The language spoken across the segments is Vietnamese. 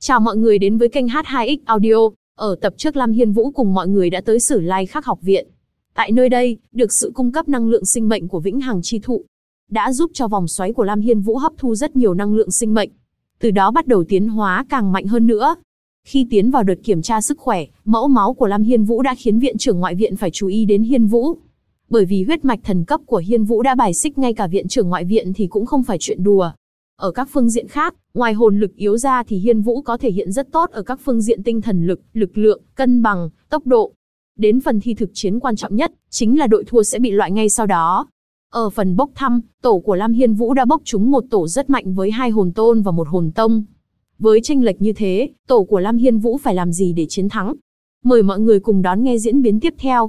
Chào mọi người đến với kênh H2X Audio. Ở tập trước Lam Hiên Vũ cùng mọi người đã tới Sử Lai Khắc học viện. Tại nơi đây, được sự cung cấp năng lượng sinh mệnh của Vĩnh Hằng Chi Thụ, đã giúp cho vòng xoáy của Lam Hiên Vũ hấp thu rất nhiều năng lượng sinh mệnh. Từ đó bắt đầu tiến hóa càng mạnh hơn nữa. Khi tiến vào đợt kiểm tra sức khỏe, mẫu máu của Lam Hiên Vũ đã khiến viện trưởng ngoại viện phải chú ý đến Hiên Vũ. Bởi vì huyết mạch thần cấp của Hiên Vũ đã bài xích ngay cả viện trưởng ngoại viện thì cũng không phải chuyện đùa. Ở các phương diện khác, ngoài hồn lực yếu ra thì Hiên Vũ có thể hiện rất tốt ở các phương diện tinh thần lực, lực lượng, cân bằng, tốc độ. Đến phần thi thực chiến quan trọng nhất, chính là đội thua sẽ bị loại ngay sau đó. Ở phần bốc thăm, tổ của Lam Hiên Vũ đã bốc trúng một tổ rất mạnh với 2 hồn tôn và 1 hồn tông. Với chênh lệch như thế, tổ của Lam Hiên Vũ phải làm gì để chiến thắng? Mời mọi người cùng đón nghe diễn biến tiếp theo.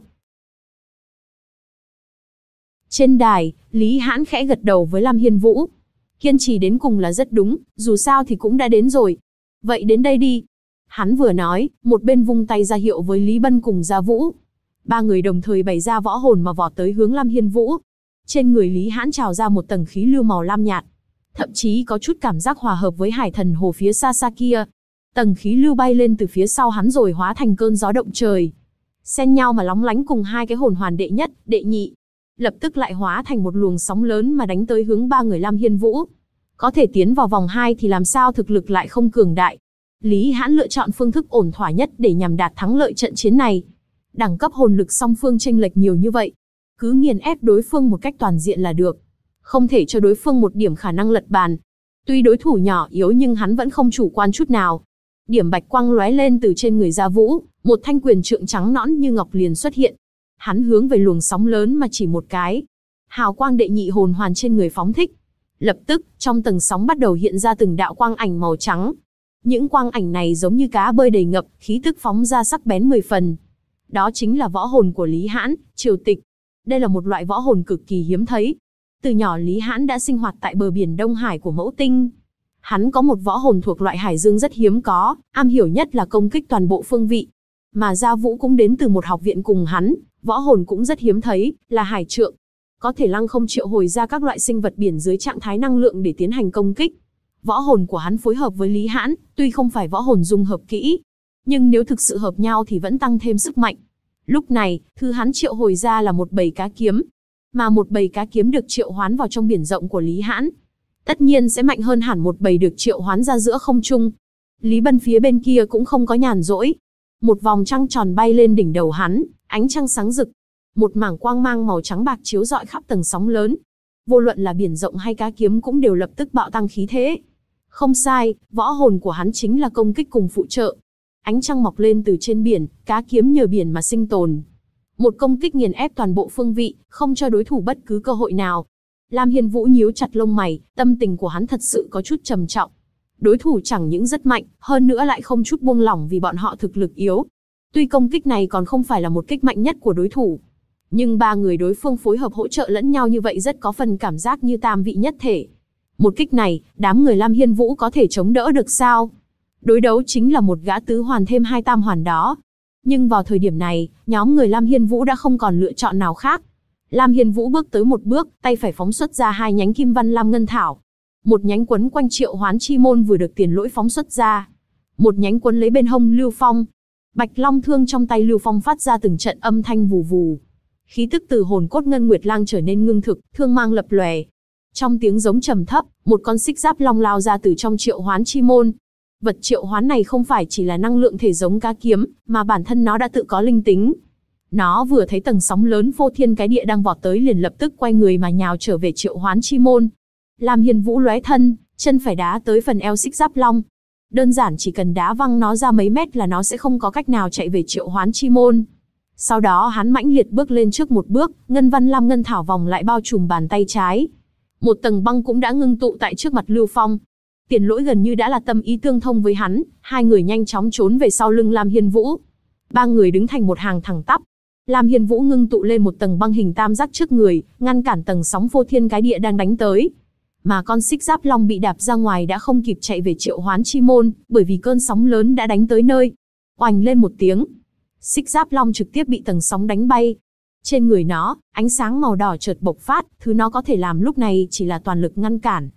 Trên đài, Lý Hãn khẽ gật đầu với Lam Hiên Vũ. Kiên trì đến cùng là rất đúng, dù sao thì cũng đã đến rồi. Vậy đến đây đi. Hắn vừa nói, một bên vung tay ra hiệu với Lý Bân cùng Gia Vũ. 3 người đồng thời bày ra võ hồn mà vọt tới hướng Lam Hiên Vũ. Trên người Lý Hãn trào ra một tầng khí lưu màu lam nhạt. Thậm chí có chút cảm giác hòa hợp với hải thần hồ phía xa xa kia. Tầng khí lưu bay lên từ phía sau hắn rồi hóa thành cơn gió động trời. Xen nhau mà lóng lánh cùng 2 cái hồn hoàn đệ nhất, đệ nhị. Lập tức lại hóa thành một luồng sóng lớn mà đánh tới hướng 3 người Lam Hiên Vũ. Có thể tiến vào vòng 2 thì làm sao thực lực lại không cường đại. Lý Hãn lựa chọn phương thức ổn thỏa nhất để nhằm đạt thắng lợi trận chiến này. Đẳng cấp hồn lực song phương chênh lệch nhiều như vậy, cứ nghiền ép đối phương một cách toàn diện là được. Không thể cho đối phương một điểm khả năng lật bàn. Tuy đối thủ nhỏ yếu nhưng hắn vẫn không chủ quan chút nào. Điểm bạch quang lóe lên từ trên người Gia Vũ, một thanh quyền trượng trắng nõn như ngọc liền xuất hiện. Hắn hướng về luồng sóng lớn mà chỉ một cái. Hào quang đệ nhị hồn hoàn trên người phóng thích. Lập tức, trong tầng sóng bắt đầu hiện ra từng đạo quang ảnh màu trắng. Những quang ảnh này giống như cá bơi đầy ngập, khí tức phóng ra sắc bén 10 phần. Đó chính là võ hồn của Lý Hãn, Triều Tịch. Đây là một loại võ hồn cực kỳ hiếm thấy. Từ nhỏ Lý Hãn đã sinh hoạt tại bờ biển Đông Hải của Mẫu Tinh. Hắn có một võ hồn thuộc loại hải dương rất hiếm có, am hiểu nhất là công kích toàn bộ phương vị. Mà Gia Vũ cũng đến từ một học viện cùng hắn, võ hồn cũng rất hiếm thấy, là hải trượng. Có thể lăng không triệu hồi ra các loại sinh vật biển dưới trạng thái năng lượng để tiến hành công kích. Võ hồn của hắn phối hợp với Lý Hãn, tuy không phải võ hồn dung hợp kỹ, nhưng nếu thực sự hợp nhau thì vẫn tăng thêm sức mạnh. Lúc này, thứ hắn triệu hồi ra là một bầy cá kiếm. Mà một bầy cá kiếm được triệu hoán vào trong biển rộng của Lý Hãn, tất nhiên sẽ mạnh hơn hẳn một bầy được triệu hoán ra giữa không trung. Lý Bân phía bên kia cũng không có nhàn rỗi. Một vòng trăng tròn bay lên đỉnh đầu hắn, ánh trăng sáng rực. Một mảng quang mang màu trắng bạc chiếu rọi khắp tầng sóng lớn. Vô luận là biển rộng hay cá kiếm cũng đều lập tức bạo tăng khí thế. Không sai, võ hồn của hắn chính là công kích cùng phụ trợ. Ánh trăng mọc lên từ trên biển, cá kiếm nhờ biển mà sinh tồn. Một công kích nghiền ép toàn bộ phương vị, không cho đối thủ bất cứ cơ hội nào. Lam Hiên Vũ nhíu chặt lông mày, tâm tình của hắn thật sự có chút trầm trọng. Đối thủ chẳng những rất mạnh, hơn nữa lại không chút buông lỏng vì bọn họ thực lực yếu. Tuy công kích này còn không phải là một kích mạnh nhất của đối thủ, nhưng 3 người đối phương phối hợp hỗ trợ lẫn nhau như vậy rất có phần cảm giác như tam vị nhất thể. Một kích này, đám người Lam Hiên Vũ có thể chống đỡ được sao? Đối đấu chính là một gã tứ hoàn thêm 2 tam hoàn đó. Nhưng vào thời điểm này, nhóm người Lam Hiên Vũ đã không còn lựa chọn nào khác. Lam Hiên Vũ bước tới một bước, tay phải phóng xuất ra 2 nhánh kim văn lam ngân thảo. Một nhánh quấn quanh triệu hoán chi môn vừa được Tiền Lỗi phóng xuất ra. Một nhánh quấn lấy bên hông Lưu Phong. Bạch long thương trong tay Lưu Phong phát ra từng trận âm thanh vù vù. Khí tức từ hồn cốt ngân nguyệt lang trở nên ngưng thực, thương mang lập lòe. Trong tiếng giống trầm thấp, một con xích giáp long lao ra từ trong triệu hoán chi môn. Vật triệu hoán này không phải chỉ là năng lượng thể giống cá kiếm, mà bản thân nó đã tự có linh tính. Nó vừa thấy tầng sóng lớn phô thiên cái địa đang vọt tới liền lập tức quay người mà nhào trở về triệu hoán chi môn. Lam Hiên Vũ lóe thân, chân phải đá tới phần eo xích giáp long. Đơn giản chỉ cần đá văng nó ra mấy mét là nó sẽ không có cách nào chạy về triệu hoán chi môn. Sau đó hắn mãnh liệt bước lên trước một bước, ngân văn lam ngân thảo vòng lại bao trùm bàn tay trái. Một tầng băng cũng đã ngưng tụ tại trước mặt Lưu Phong. Tiền Lỗi gần như đã là tâm ý tương thông với hắn, 2 người nhanh chóng trốn về sau lưng Lam Hiên Vũ. 3 người đứng thành một hàng thẳng tắp. Lam Hiên Vũ ngưng tụ lên một tầng băng hình tam giác trước người, ngăn cản tầng sóng phô thiên cái địa đang đánh tới. Mà con xích giáp long bị đạp ra ngoài đã không kịp chạy về triệu hoán chi môn, bởi vì cơn sóng lớn đã đánh tới nơi. Oành lên một tiếng, xích giáp long trực tiếp bị tầng sóng đánh bay. Trên người nó, ánh sáng màu đỏ chợt bộc phát, thứ nó có thể làm lúc này chỉ là toàn lực ngăn cản.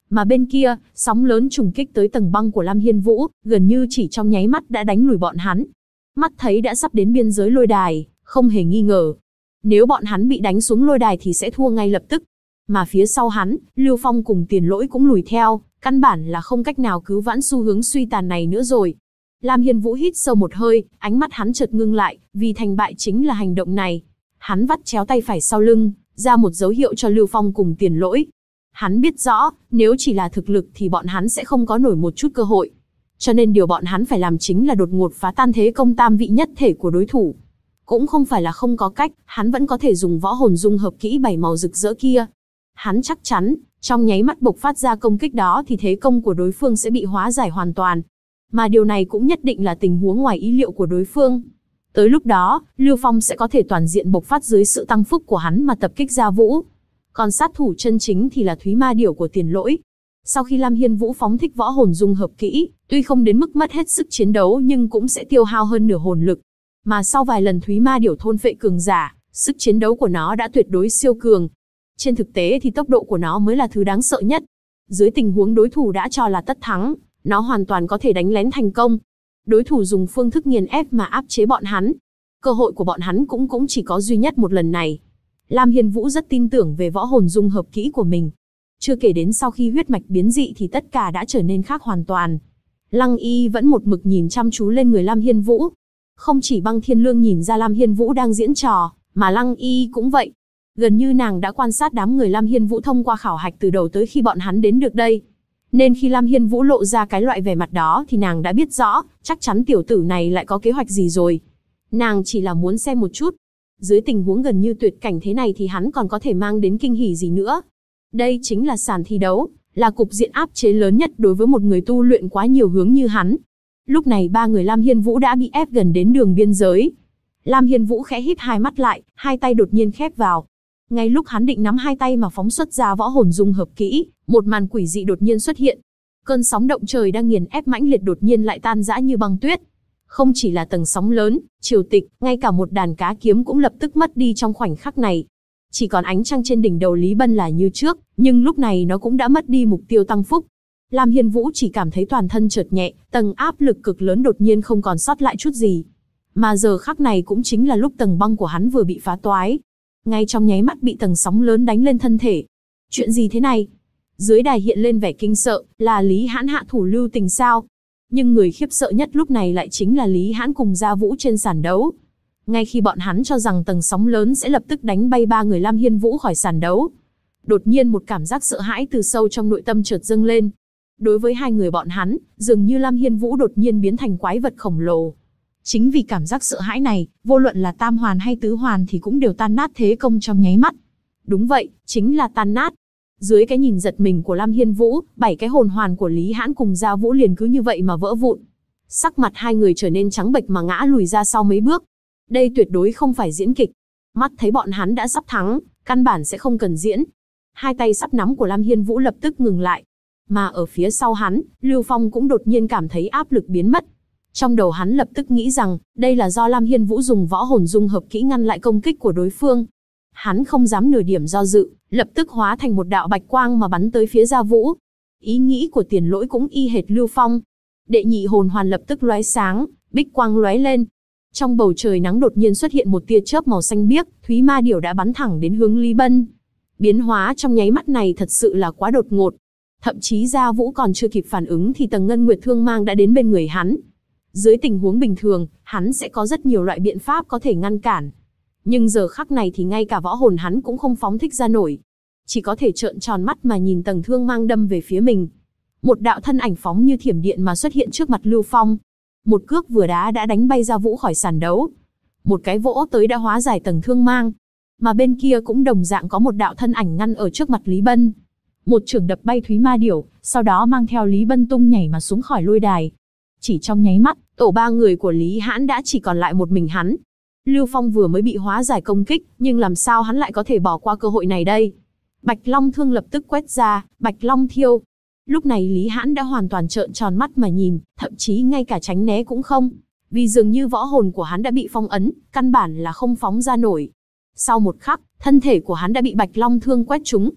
Mà bên kia, sóng lớn trùng kích tới tầng băng của Lam Hiên Vũ, gần như chỉ trong nháy mắt đã đánh lùi bọn hắn. Mắt thấy đã sắp đến biên giới lôi đài, không hề nghi ngờ. Nếu bọn hắn bị đánh xuống lôi đài thì sẽ thua ngay lập tức. Mà phía sau hắn, Lưu Phong cùng Tiền Lỗi cũng lùi theo, căn bản là không cách nào cứu vãn xu hướng suy tàn này nữa rồi. Lam Hiên Vũ hít sâu một hơi, ánh mắt hắn chợt ngưng lại, vì thành bại chính là hành động này. Hắn vắt chéo tay phải sau lưng, ra một dấu hiệu cho Lưu Phong cùng Tiền Lỗi. Hắn biết rõ, nếu chỉ là thực lực thì bọn hắn sẽ không có nổi một chút cơ hội. Cho nên điều bọn hắn phải làm chính là đột ngột phá tan thế công tam vị nhất thể của đối thủ. Cũng không phải là không có cách, hắn vẫn có thể dùng võ hồn dung hợp kỹ 7 màu rực rỡ kia. Hắn chắc chắn, trong nháy mắt bộc phát ra công kích đó thì thế công của đối phương sẽ bị hóa giải hoàn toàn. Mà điều này cũng nhất định là tình huống ngoài ý liệu của đối phương. Tới lúc đó, Lưu Phong sẽ có thể toàn diện bộc phát dưới sự tăng phúc của hắn mà tập kích Gia Vũ. Còn sát thủ chân chính thì là Thúy Ma Điểu của Tiền Lỗi. Sau khi Lam Hiên Vũ phóng thích võ hồn dung hợp kỹ, tuy không đến mức mất hết sức chiến đấu nhưng cũng sẽ tiêu hao hơn nửa hồn lực. Mà sau vài lần Thúy Ma Điểu thôn phệ cường giả, sức chiến đấu của nó đã tuyệt đối siêu cường. Trên thực tế thì tốc độ của nó mới là thứ đáng sợ nhất. Dưới tình huống đối thủ đã cho là tất thắng, nó hoàn toàn có thể đánh lén thành công. Đối thủ dùng phương thức nghiền ép mà áp chế bọn hắn. Cơ hội của bọn hắn cũng chỉ có duy nhất một lần này. Lam Hiên Vũ rất tin tưởng về võ hồn dung hợp kỹ của mình. Chưa kể đến sau khi huyết mạch biến dị thì tất cả đã trở nên khác hoàn toàn. Lăng Y vẫn một mực nhìn chăm chú lên người Lam Hiên Vũ. Không chỉ Băng Thiên Lương nhìn ra Lam Hiên Vũ đang diễn trò, mà Lăng Y cũng vậy. Gần như nàng đã quan sát đám người Lam Hiên Vũ thông qua khảo hạch từ đầu tới khi bọn hắn đến được đây. Nên khi Lam Hiên Vũ lộ ra cái loại vẻ mặt đó thì nàng đã biết rõ, chắc chắn tiểu tử này lại có kế hoạch gì rồi. Nàng chỉ là muốn xem một chút. Dưới tình huống gần như tuyệt cảnh thế này thì hắn còn có thể mang đến kinh hỉ gì nữa. Đây chính là sàn thi đấu, là cục diện áp chế lớn nhất đối với một người tu luyện quá nhiều hướng như hắn. Lúc này ba người Lam Hiên Vũ đã bị ép gần đến đường biên giới. Lam Hiên Vũ khẽ híp hai mắt lại, hai tay đột nhiên khép vào. Ngay lúc hắn định nắm hai tay mà phóng xuất ra võ hồn dung hợp kỹ, một màn quỷ dị đột nhiên xuất hiện. Cơn sóng động trời đang nghiền ép mãnh liệt đột nhiên lại tan rã như băng tuyết. Không chỉ là tầng sóng lớn, triều tịch, ngay cả một đàn cá kiếm cũng lập tức mất đi trong khoảnh khắc này. Chỉ còn ánh trăng trên đỉnh đầu Lý Bân là như trước, nhưng lúc này nó cũng đã mất đi mục tiêu tăng phúc. Lam Hiên Vũ chỉ cảm thấy toàn thân chợt nhẹ, tầng áp lực cực lớn đột nhiên không còn sót lại chút gì. Mà giờ khắc này cũng chính là lúc tầng băng của hắn vừa bị phá toái. Ngay trong nháy mắt bị tầng sóng lớn đánh lên thân thể. Chuyện gì thế này? Dưới đài hiện lên vẻ kinh sợ, là Lý Hãn hạ thủ lưu tình sao? Nhưng người khiếp sợ nhất lúc này lại chính là Lý Hãn cùng Gia Vũ trên sàn đấu. Ngay khi bọn hắn cho rằng tầng sóng lớn sẽ lập tức đánh bay ba người Lam Hiên Vũ khỏi sàn đấu, đột nhiên một cảm giác sợ hãi từ sâu trong nội tâm chợt dâng lên. Đối với hai người bọn hắn, dường như Lam Hiên Vũ đột nhiên biến thành quái vật khổng lồ. Chính vì cảm giác sợ hãi này, vô luận là tam hoàn hay tứ hoàn thì cũng đều tan nát thế công trong nháy mắt. Đúng vậy, chính là tan nát. Dưới cái nhìn giật mình của Lam Hiên Vũ, 7 cái hồn hoàn của Lý Hãn cùng Gia Vũ liền cứ như vậy mà vỡ vụn. Sắc mặt hai người trở nên trắng bệch mà ngã lùi ra sau mấy bước. Đây tuyệt đối không phải diễn kịch. Mắt thấy bọn hắn đã sắp thắng, căn bản sẽ không cần diễn. Hai tay sắp nắm của Lam Hiên Vũ lập tức ngừng lại. Mà ở phía sau hắn, Lưu Phong cũng đột nhiên cảm thấy áp lực biến mất. Trong đầu hắn lập tức nghĩ rằng, đây là do Lam Hiên Vũ dùng võ hồn dung hợp kỹ ngăn lại công kích của đối phương. Hắn không dám nửa điểm do dự, lập tức hóa thành một đạo bạch quang mà bắn tới phía Gia Vũ. Ý nghĩ của Tiền Lỗi cũng y hệt Lưu Phong. Đệ nhị hồn hoàn lập tức lóe sáng, bích quang lóe lên. Trong bầu trời nắng đột nhiên xuất hiện một tia chớp màu xanh biếc, Thúy Ma Điểu đã bắn thẳng đến hướng Lý Bân. Biến hóa trong nháy mắt này thật sự là quá đột ngột. Thậm chí Gia Vũ còn chưa kịp phản ứng thì tầng ngân nguyệt thương mang đã đến bên người hắn. Dưới tình huống bình thường, hắn sẽ có rất nhiều loại biện pháp có thể ngăn cản. Nhưng giờ khắc này thì ngay cả võ hồn hắn cũng không phóng thích ra nổi. Chỉ có thể trợn tròn mắt mà nhìn tầng thương mang đâm về phía mình. Một đạo thân ảnh phóng như thiểm điện mà xuất hiện trước mặt Lưu Phong. Một cước vừa đá đã đánh bay Gia Vũ khỏi sàn đấu. Một cái vỗ tới đã hóa giải tầng thương mang. Mà bên kia cũng đồng dạng có một đạo thân ảnh ngăn ở trước mặt Lý Bân. Một chưởng đập bay Thúy Ma Điểu, sau đó mang theo Lý Bân tung nhảy mà xuống khỏi lôi đài. Chỉ trong nháy mắt, tổ ba người của Lý Hãn đã chỉ còn lại một mình hắn. Lưu Phong vừa mới bị hóa giải công kích, nhưng làm sao hắn lại có thể bỏ qua cơ hội này đây? Bạch Long thương lập tức quét ra, Bạch Long thiêu. Lúc này Lý Hãn đã hoàn toàn trợn tròn mắt mà nhìn, thậm chí ngay cả tránh né cũng không. Vì dường như võ hồn của hắn đã bị phong ấn, căn bản là không phóng ra nổi. Sau một khắc, thân thể của hắn đã bị Bạch Long thương quét trúng.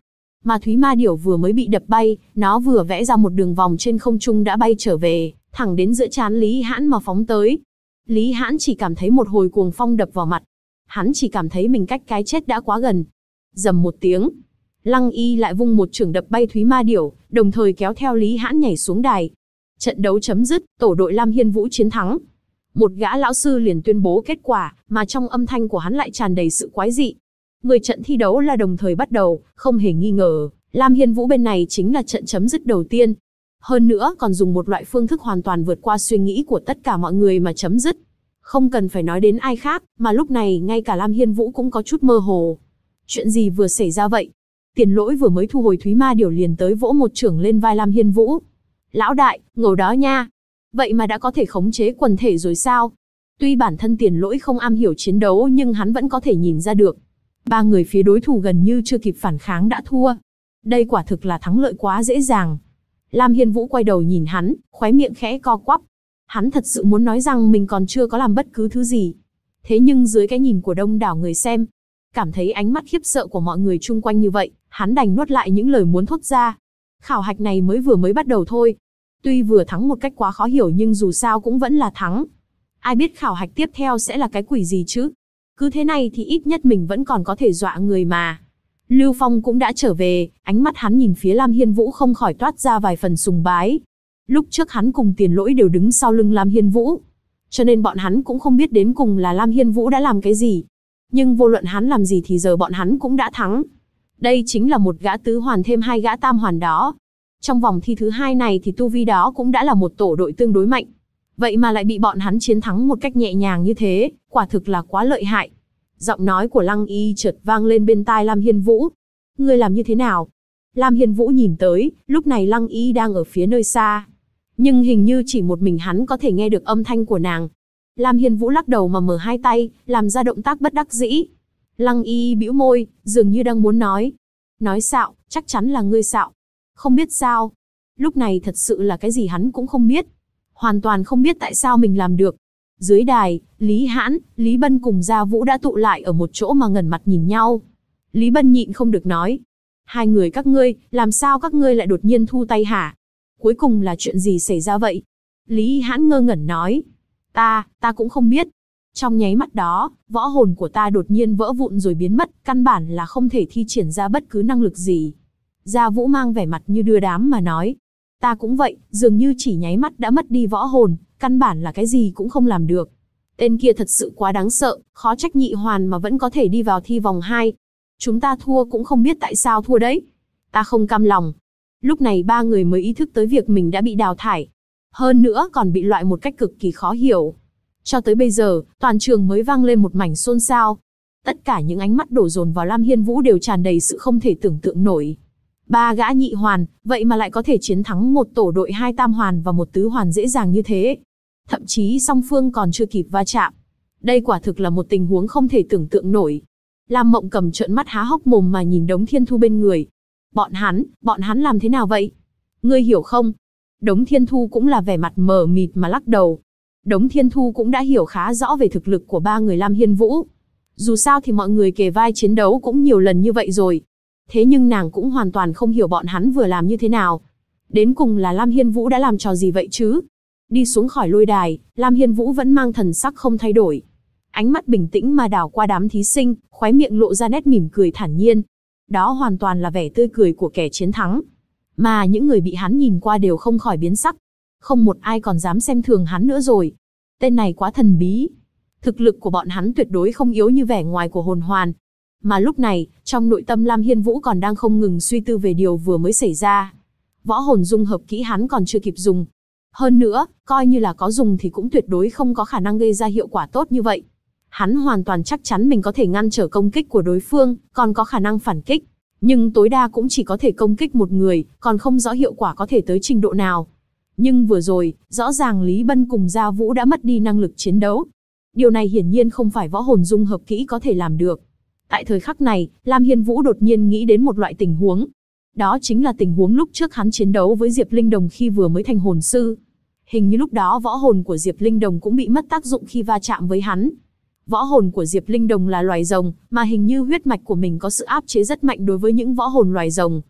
Mà Thúy Ma Điểu vừa mới bị đập bay, nó vừa vẽ ra một đường vòng trên không trung đã bay trở về, thẳng đến giữa trán Lý Hãn mà phóng tới. Lý Hãn chỉ cảm thấy một hồi cuồng phong đập vào mặt. Hắn chỉ cảm thấy mình cách cái chết đã quá gần. Rầm một tiếng, Lăng Y lại vung một chưởng đập bay Thúy Ma Điểu, đồng thời kéo theo Lý Hãn nhảy xuống đài. Trận đấu chấm dứt, tổ đội Lam Hiên Vũ chiến thắng. Một gã lão sư liền tuyên bố kết quả, mà trong âm thanh của hắn lại tràn đầy sự quái dị. 10 trận thi đấu là đồng thời bắt đầu, không hề nghi ngờ, Lam Hiên Vũ bên này chính là trận chấm dứt đầu tiên. Hơn nữa còn dùng một loại phương thức hoàn toàn vượt qua suy nghĩ của tất cả mọi người mà chấm dứt. Không cần phải nói đến ai khác, mà lúc này ngay cả Lam Hiên Vũ cũng có chút mơ hồ. Chuyện gì vừa xảy ra vậy? Tiền Lỗi vừa mới thu hồi Thúy Ma Điểu liền tới vỗ một chưởng lên vai Lam Hiên Vũ. Lão đại, ngầu đó nha. Vậy mà đã có thể khống chế quần thể rồi sao? Tuy bản thân Tiền Lỗi không am hiểu chiến đấu nhưng hắn vẫn có thể nhìn ra được. Ba người phía đối thủ gần như chưa kịp phản kháng đã thua. Đây quả thực là thắng lợi quá dễ dàng. Lam Hiên Vũ quay đầu nhìn hắn, khóe miệng khẽ co quắp. Hắn thật sự muốn nói rằng mình còn chưa có làm bất cứ thứ gì. Thế nhưng dưới cái nhìn của đông đảo người xem, cảm thấy ánh mắt khiếp sợ của mọi người chung quanh như vậy, hắn đành nuốt lại những lời muốn thốt ra. Khảo hạch này vừa mới bắt đầu thôi. Tuy vừa thắng một cách quá khó hiểu nhưng dù sao cũng vẫn là thắng. Ai biết khảo hạch tiếp theo sẽ là cái quỷ gì chứ? Cứ thế này thì ít nhất mình vẫn còn có thể dọa người mà. Lưu Phong cũng đã trở về, ánh mắt hắn nhìn phía Lam Hiên Vũ không khỏi toát ra vài phần sùng bái. Lúc trước hắn cùng Tiền Lỗi đều đứng sau lưng Lam Hiên Vũ, cho nên bọn hắn cũng không biết đến cùng là Lam Hiên Vũ đã làm cái gì. Nhưng vô luận hắn làm gì thì giờ bọn hắn cũng đã thắng. Đây chính là một gã tứ hoàn thêm 2 gã tam hoàn đó. Trong vòng thi thứ 2 này thì tu vi đó cũng đã là một tổ đội tương đối mạnh. Vậy mà lại bị bọn hắn chiến thắng một cách nhẹ nhàng như thế, quả thực là quá lợi hại. Giọng nói của Lăng Y chợt vang lên bên tai Lam Hiên Vũ. Ngươi làm như thế nào? Lam Hiên Vũ nhìn tới, lúc này Lăng Y đang ở phía nơi xa. Nhưng hình như chỉ một mình hắn có thể nghe được âm thanh của nàng. Lam Hiên Vũ lắc đầu mà mở hai tay, làm ra động tác bất đắc dĩ. Lăng Y bĩu môi, dường như đang muốn nói. Nói xạo, chắc chắn là ngươi xạo. Không biết sao. Lúc này thật sự là cái gì hắn cũng không biết. Hoàn toàn không biết tại sao mình làm được. Dưới đài, Lý Hãn, Lý Bân cùng Gia Vũ đã tụ lại ở một chỗ mà ngẩn mặt nhìn nhau. Lý Bân nhịn không được nói. Hai người các ngươi, làm sao các ngươi lại đột nhiên thu tay hả? Cuối cùng là chuyện gì xảy ra vậy? Lý Hãn ngơ ngẩn nói. Ta cũng không biết. Trong nháy mắt đó, võ hồn của ta đột nhiên vỡ vụn rồi biến mất, căn bản là không thể thi triển ra bất cứ năng lực gì. Gia Vũ mang vẻ mặt như đưa đám mà nói. Ta cũng vậy, dường như chỉ nháy mắt đã mất đi võ hồn, căn bản là cái gì cũng không làm được. Tên kia thật sự quá đáng sợ, khó trách nhị hoàn mà vẫn có thể đi vào thi vòng 2. Chúng ta thua cũng không biết tại sao thua đấy. Ta không cam lòng. Lúc này ba người mới ý thức tới việc mình đã bị đào thải. Hơn nữa còn bị loại một cách cực kỳ khó hiểu. Cho tới bây giờ, toàn trường mới vang lên một mảnh xôn xao. Tất cả những ánh mắt đổ dồn vào Lam Hiên Vũ đều tràn đầy sự không thể tưởng tượng nổi. Ba gã nhị hoàn, vậy mà lại có thể chiến thắng một tổ đội 2 tam hoàn và một tứ hoàn dễ dàng như thế. Thậm chí song phương còn chưa kịp va chạm. Đây quả thực là một tình huống không thể tưởng tượng nổi. Lam Mộng Cầm trợn mắt há hốc mồm mà nhìn Đống Thiên Thu bên người. Bọn hắn làm thế nào vậy? Ngươi hiểu không? Đống Thiên Thu cũng là vẻ mặt mờ mịt mà lắc đầu. Đống Thiên Thu cũng đã hiểu khá rõ về thực lực của ba người Lam Hiên Vũ. Dù sao thì mọi người kề vai chiến đấu cũng nhiều lần như vậy rồi. Thế nhưng nàng cũng hoàn toàn không hiểu bọn hắn vừa làm như thế nào. Đến cùng là Lam Hiên Vũ đã làm trò gì vậy chứ? Đi xuống khỏi lôi đài, Lam Hiên Vũ vẫn mang thần sắc không thay đổi. Ánh mắt bình tĩnh mà đảo qua đám thí sinh, khóe miệng lộ ra nét mỉm cười thản nhiên. Đó hoàn toàn là vẻ tươi cười của kẻ chiến thắng. Mà những người bị hắn nhìn qua đều không khỏi biến sắc. Không một ai còn dám xem thường hắn nữa rồi. Tên này quá thần bí. Thực lực của bọn hắn tuyệt đối không yếu như vẻ ngoài của hồn hoàn. Mà lúc này, trong nội tâm Lam Hiên Vũ còn đang không ngừng suy tư về điều vừa mới xảy ra. Võ hồn dung hợp kỹ hắn còn chưa kịp dùng. Hơn nữa, coi như là có dùng thì cũng tuyệt đối không có khả năng gây ra hiệu quả tốt như vậy. Hắn hoàn toàn chắc chắn mình có thể ngăn trở công kích của đối phương, còn có khả năng phản kích. Nhưng tối đa cũng chỉ có thể công kích một người, còn không rõ hiệu quả có thể tới trình độ nào. Nhưng vừa rồi, rõ ràng Lý Bân cùng Gia Vũ đã mất đi năng lực chiến đấu. Điều này hiển nhiên không phải võ hồn dung hợp kỹ có thể làm được. Tại thời khắc này, Lam Hiên Vũ đột nhiên nghĩ đến một loại tình huống. Đó chính là tình huống lúc trước hắn chiến đấu với Diệp Linh Đồng khi vừa mới thành hồn sư. Hình như lúc đó võ hồn của Diệp Linh Đồng cũng bị mất tác dụng khi va chạm với hắn. Võ hồn của Diệp Linh Đồng là loài rồng, mà hình như huyết mạch của mình có sự áp chế rất mạnh đối với những võ hồn loài rồng.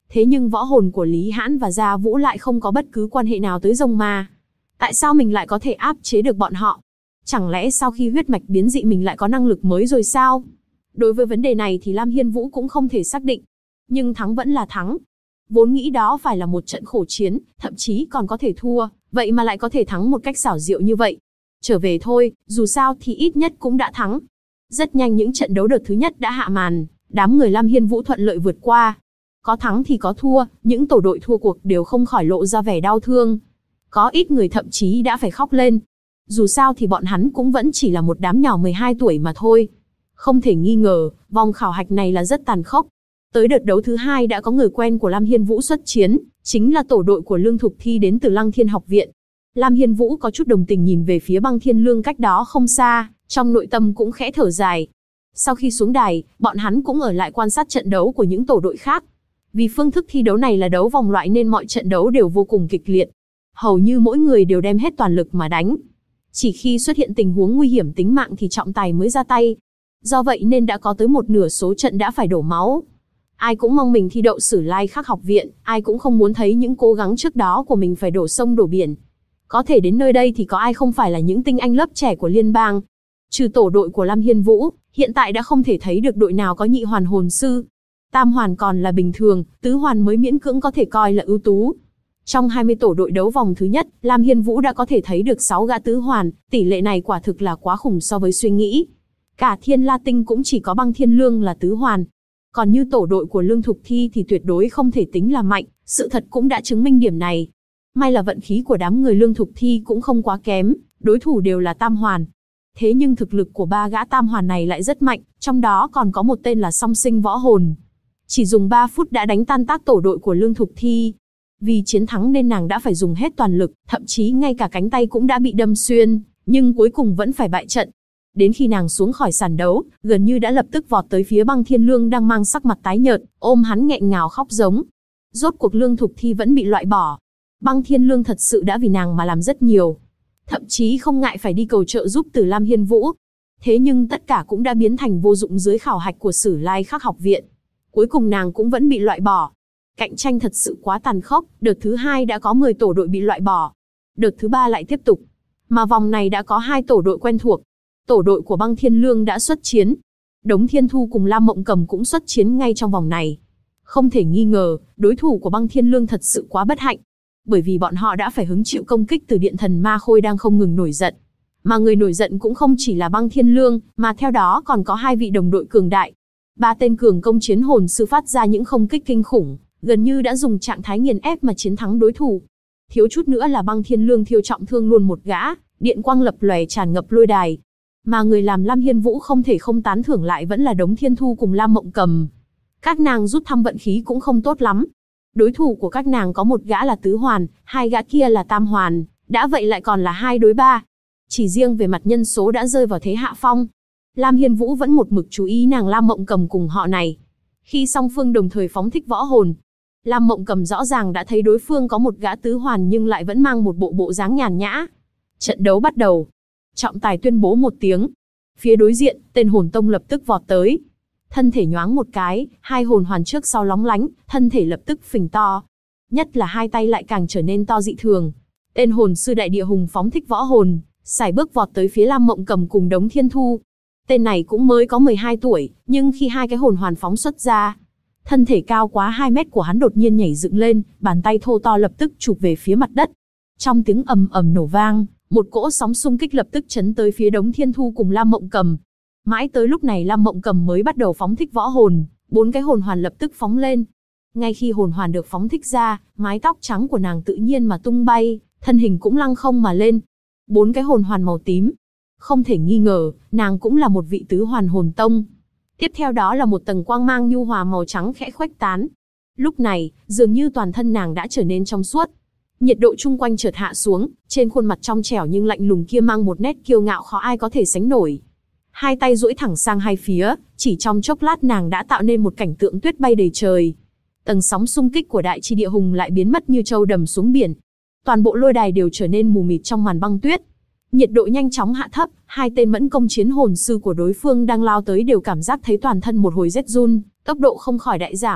Thế nhưng võ hồn của Lý Hãn và Gia Vũ lại không có bất cứ quan hệ nào tới rồng ma. Tại sao mình lại có thể áp chế được bọn họ? Chẳng lẽ sau khi huyết mạch biến dị mình lại có năng lực mới rồi sao? Đối với vấn đề này thì Lam Hiên Vũ cũng không thể xác định. Nhưng thắng vẫn là thắng. Vốn nghĩ đó phải là một trận khổ chiến, thậm chí còn có thể thua, vậy mà lại có thể thắng một cách xảo diệu như vậy. Trở về thôi, dù sao thì ít nhất cũng đã thắng. Rất nhanh những trận đấu đợt thứ nhất đã hạ màn, đám người Lam Hiên Vũ thuận lợi vượt qua. Có thắng thì có thua, những tổ đội thua cuộc đều không khỏi lộ ra vẻ đau thương. Có ít người thậm chí đã phải khóc lên. Dù sao thì bọn hắn cũng vẫn chỉ là một đám nhỏ 12 tuổi mà thôi. Không thể nghi ngờ, vòng khảo hạch này là rất tàn khốc. Tới đợt đấu thứ hai đã có người quen của Lam Hiên Vũ xuất chiến, chính là tổ đội của Lương Thục Thi đến từ Lăng Thiên học viện. Lam Hiên Vũ có chút đồng tình nhìn về phía Băng Thiên Lương cách đó không xa, trong nội tâm cũng khẽ thở dài. Sau khi xuống đài, bọn hắn cũng ở lại quan sát trận đấu của những tổ đội khác. Vì phương thức thi đấu này là đấu vòng loại nên mọi trận đấu đều vô cùng kịch liệt. Hầu như mỗi người đều đem hết toàn lực mà đánh. Chỉ khi xuất hiện tình huống nguy hiểm tính mạng thì trọng tài mới ra tay. Do vậy nên đã có tới một nửa số trận đã phải đổ máu. Ai cũng mong mình thi đậu Sử Lai Khắc học viện, ai cũng không muốn thấy những cố gắng trước đó của mình phải đổ sông đổ biển. Có thể đến nơi đây thì có ai không phải là những tinh anh lớp trẻ của liên bang. Trừ tổ đội của Lam Hiên Vũ, hiện tại đã không thể thấy được đội nào có nhị hoàn hồn sư. Tam hoàn còn là bình thường, tứ hoàn mới miễn cưỡng có thể coi là ưu tú. Trong 20 tổ đội đấu vòng thứ nhất, Lam Hiên Vũ đã có thể thấy được 6 gã tứ hoàn, tỷ lệ này quả thực là quá khủng so với suy nghĩ. Cả Thiên La Tinh cũng chỉ có Băng Thiên Lương là tứ hoàn. Còn như tổ đội của Lương Thục Thi thì tuyệt đối không thể tính là mạnh, sự thật cũng đã chứng minh điểm này. May là vận khí của đám người Lương Thục Thi cũng không quá kém, đối thủ đều là tam hoàn. Thế nhưng thực lực của ba gã tam hoàn này lại rất mạnh, trong đó còn có một tên là Song Sinh Võ Hồn. Chỉ dùng 3 phút đã đánh tan tác tổ đội của Lương Thục Thi. Vì chiến thắng nên nàng đã phải dùng hết toàn lực, thậm chí ngay cả cánh tay cũng đã bị đâm xuyên, nhưng cuối cùng vẫn phải bại trận. Đến khi nàng xuống khỏi sàn đấu, gần như đã lập tức vọt tới phía Băng Thiên Lương đang mang sắc mặt tái nhợt, ôm hắn nghẹn ngào khóc giống. Rốt cuộc Lương Thục Thi vẫn bị loại bỏ. Băng Thiên Lương thật sự đã vì nàng mà làm rất nhiều. Thậm chí không ngại phải đi cầu trợ giúp từ Lam Hiên Vũ. Thế nhưng tất cả cũng đã biến thành vô dụng dưới khảo hạch của Sử Lai Khắc học viện. Cuối cùng nàng cũng vẫn bị loại bỏ. Cạnh tranh thật sự quá tàn khốc, đợt thứ 2 đã có 10 tổ đội bị loại bỏ. Đợt thứ 3 lại tiếp tục. Mà vòng này đã có 2 tổ đội quen thuộc. Tổ đội của Băng Thiên Lương đã xuất chiến. Đống Thiên Thu cùng Lam Mộng Cầm cũng xuất chiến ngay trong vòng này. Không thể nghi ngờ, đối thủ của Băng Thiên Lương thật sự quá bất hạnh. Bởi vì bọn họ đã phải hứng chịu công kích từ Điện Thần Ma Khôi đang không ngừng nổi giận. Mà người nổi giận cũng không chỉ là Băng Thiên Lương, mà theo đó còn có 2 vị đồng đội cường đại. 3 tên cường công chiến hồn sư phát ra những công kích kinh khủng, gần như đã dùng trạng thái nghiền ép mà chiến thắng đối thủ. Thiếu chút nữa là Băng Thiên Lương thiêu trọng thương luôn một gã, điện quang lập lòe tràn ngập lôi đài. Mà người làm Lam Hiên Vũ không thể không tán thưởng lại vẫn là Đống Thiên Thu cùng Lam Mộng Cầm. Các nàng rút thăm vận khí cũng không tốt lắm. Đối thủ của các nàng có một gã là tứ hoàn, 2 gã kia là tam hoàn, đã vậy lại còn là 2 đối 3. Chỉ riêng về mặt nhân số đã rơi vào thế hạ phong. Lam Hiên Vũ vẫn một mực chú ý nàng Lam Mộng Cầm cùng họ này. Khi song phương đồng thời phóng thích võ hồn, Lam Mộng Cầm rõ ràng đã thấy đối phương có một gã tứ hoàn nhưng lại vẫn mang một bộ dáng nhàn nhã. Trận đấu bắt đầu. Trọng tài tuyên bố một tiếng. Phía đối diện, tên hồn tông lập tức vọt tới. Thân thể nhoáng một cái, 2 hồn hoàn trước sau lóng lánh, thân thể lập tức phình to. Nhất là 2 tay lại càng trở nên to dị thường. Tên hồn sư Đại Địa Hùng phóng thích võ hồn, sải bước vọt tới phía Lam Mộng Cầm cùng Đống Thiên Thu. Tên này cũng mới có 12 tuổi, nhưng khi 2 cái hồn hoàn phóng xuất ra, thân thể cao quá 2 mét của hắn đột nhiên nhảy dựng lên, bàn tay thô to lập tức chụp về phía mặt đất. Trong tiếng ầm ầm nổ vang, một cỗ sóng xung kích lập tức chấn tới phía Đống Thiên Thu cùng Lam Mộng Cầm. Mãi tới lúc này Lam Mộng Cầm mới bắt đầu phóng thích võ hồn, 4 cái hồn hoàn lập tức phóng lên. Ngay khi hồn hoàn được phóng thích ra, mái tóc trắng của nàng tự nhiên mà tung bay, thân hình cũng lăng không mà lên. 4 cái hồn hoàn màu tím. Không thể nghi ngờ, nàng cũng là một vị tứ hoàn hồn tông. Tiếp theo đó là một tầng quang mang nhu hòa màu trắng khẽ khuếch tán. Lúc này, dường như toàn thân nàng đã trở nên trong suốt. Nhiệt độ chung quanh chợt hạ xuống, trên khuôn mặt trong trẻo nhưng lạnh lùng kia mang một nét kiêu ngạo khó ai có thể sánh nổi. 2 tay duỗi thẳng sang hai phía, chỉ trong chốc lát nàng đã tạo nên một cảnh tượng tuyết bay đầy trời. Tầng sóng xung kích của Đại Chi Địa Hùng lại biến mất như trâu đầm xuống biển. Toàn bộ lôi đài đều trở nên mù mịt trong màn băng tuyết. Nhiệt độ nhanh chóng hạ thấp, 2 tên mẫn công chiến hồn sư của đối phương đang lao tới đều cảm giác thấy toàn thân một hồi rét run, tốc độ không khỏi đại giảm.